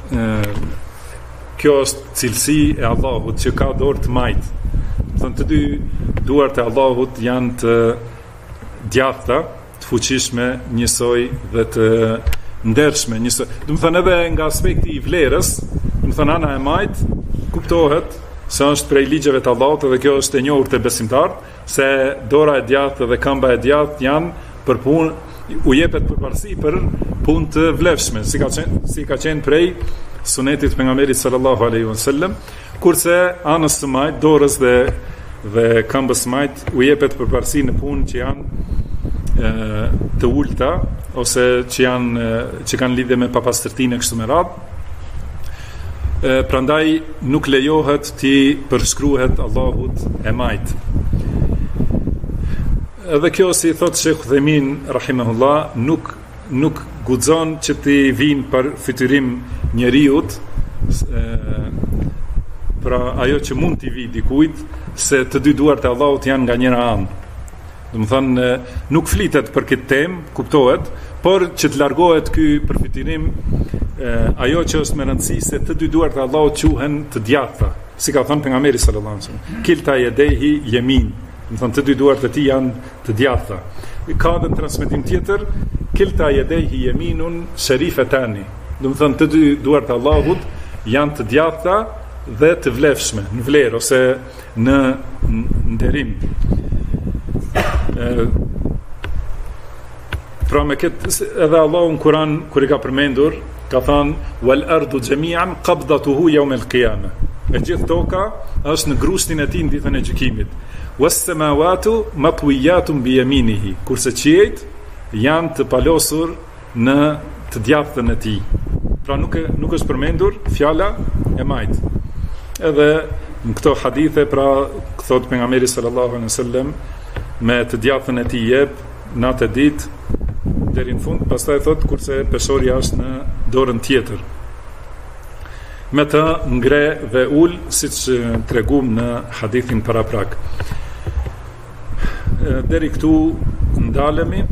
kjo është cilësi e Allahut që ka dorë të majtë. Thënë të dy duart e Allahut janë të djathta, të fuqishme njësoj dhe të ndershme njësoj. Do të thënë edhe nga aspekti i vlerës, do të thënë ana e majtë kuptohet se është prej ligjeve të Allahut dhe kjo është e njohur te besimtarët se dora e djathtë dhe këmba e djathtë janë për punë, u jepet përparësi për punë të vlefshme, si ka qenë prej sunetit pejgamberit sallallahu alaihi wasallam, kurse anës së majt, dorës dhe këmbës së majt u jepet përparësi në punë që janë të ulta ose që kanë lidhje me papastërtinë e kështu me radhë. Prandaj nuk lejohet ti përshkruhet Allahut e majt. Edhe kjo, si thot Sheikh Uthaymin rahimahullah, nuk guxon që ti vinë për fytyrim njeriut, pra ajo që mund t'i vi dikujt, se të dy duart e Allahut janë nga njëra anë. Do të thënë, nuk flitet për këtë temë, kuptohet, por që të largohet ky përfitirim, ajo që është me rëndësi se të dy duart e Allahut quhen të djathta, si ka thënë pejgamberi sallallahu alaihi wasallam, kilta yadehi yamin. Do të thënë të dy duart e tij janë të djathta. Ka edhe transmetim tjetër, kilta yadehi yaminun sharifatan. Do të thënë të dy duart e Allahut janë të djathta dhe të vlefshme në vlerë ose në nderim. Pra me këtë edhe Allahu në Kur'an kur i ka përmendur ka thënë wal ardu jami'an qabdatuhu yawm al-qiyamah. E gjithë toka është në grushtin e tij në ditën e gjykimit. Was samawati matwiyatun bi yaminihi. Kurse qiejt janë të palosur në të djathtën e tij. Pra nuk është përmendur fjala e majt. Edhe në këto hadithe, pra thot pejgamberi sallallahu alaihi wasallam, me të djathtën e tij jep natë e ditë deri në fund, pastaj thot kurse peshorja është në dorën tjetër. Me të ngre dhe ul, siç tregum në hadithin paraprak. Deri këtu ndalemi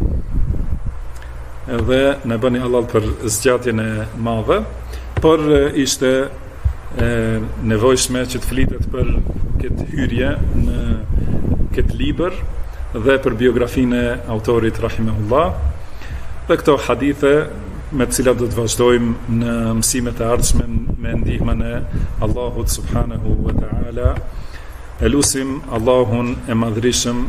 dhe në bëni halal për zgjatjen e madhe, por ishte nevojshme që të flitet për këtë hyrje në këtë libër dhe për biografinë e autorit rahimahullah. Dhe këto hadithe me të cilat do të vazhdojmë në mësimet e ardhshme me ndihmën e Allahut subhanahu wa ta'ala. Elusim Allahun e madhrishëm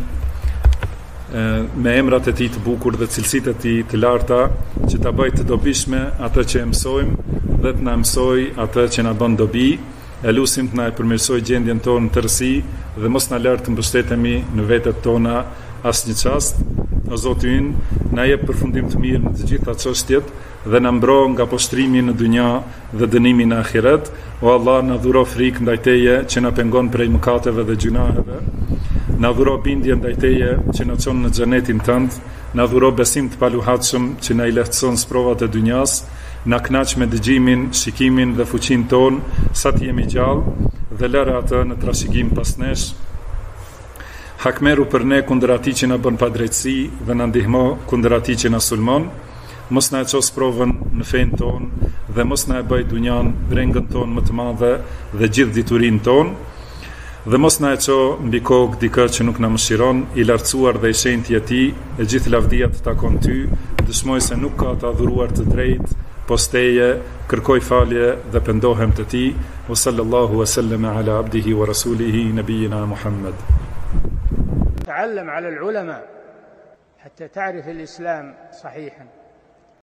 me emrat e tij të bukur dhe cilësitë e tij të larta që ta bëjë të dobishme atë që e mësojmë dhe të na mësoj atë që na bën dobi. Elusim të na përmirësoj gjendjen tonë në tërësi dhe mos na lër të mbështetemi në vetet tona asnjë çast. O Zoti ynë, na jep përfundim të mirë në të gjitha çështjet dhe na mbro nga poshtrimi në dynja dhe dënimi në ahiret. O Allah, na dhuro frikë ndaj Teje që na pengon prej mëkateve dhe gjunaheve. Na dhuro bindje ndaj Teje që na çon në xhenetin tënd. Na dhuro besim të paluhatshëm që na i lehtëson sprovat e dynjas. Na kënaq me dëgjimin, shikimin dhe fuqinë ton sa të jemi gjallë dhe lëre atë në trashëgim pas nesh. Hakmeru për ne kundër atij që na bën padrejtësi dhe na ndihmo kundër atij që na sulmon. Mos na e ços provën në fen ton dhe mos na e bëj dunjan brengën ton më të madhe dhe gjithë diturinë ton. Dhe mos na e ço mbi kokë dikë që nuk na mëshiron, i lartësuar dhe i shenjtë i tij, e gjithë lavdia të takon ty, dëshmoj se nuk ka të adhuruar të drejtë, pos Teje, kërkoj falje dhe pendohem te ti. Wa sallallahu wa sallama ala abdihi wa rasulihi nabiyina Muhammad. تعلم على العلماء حتى تعرف الإسلام صحيحا.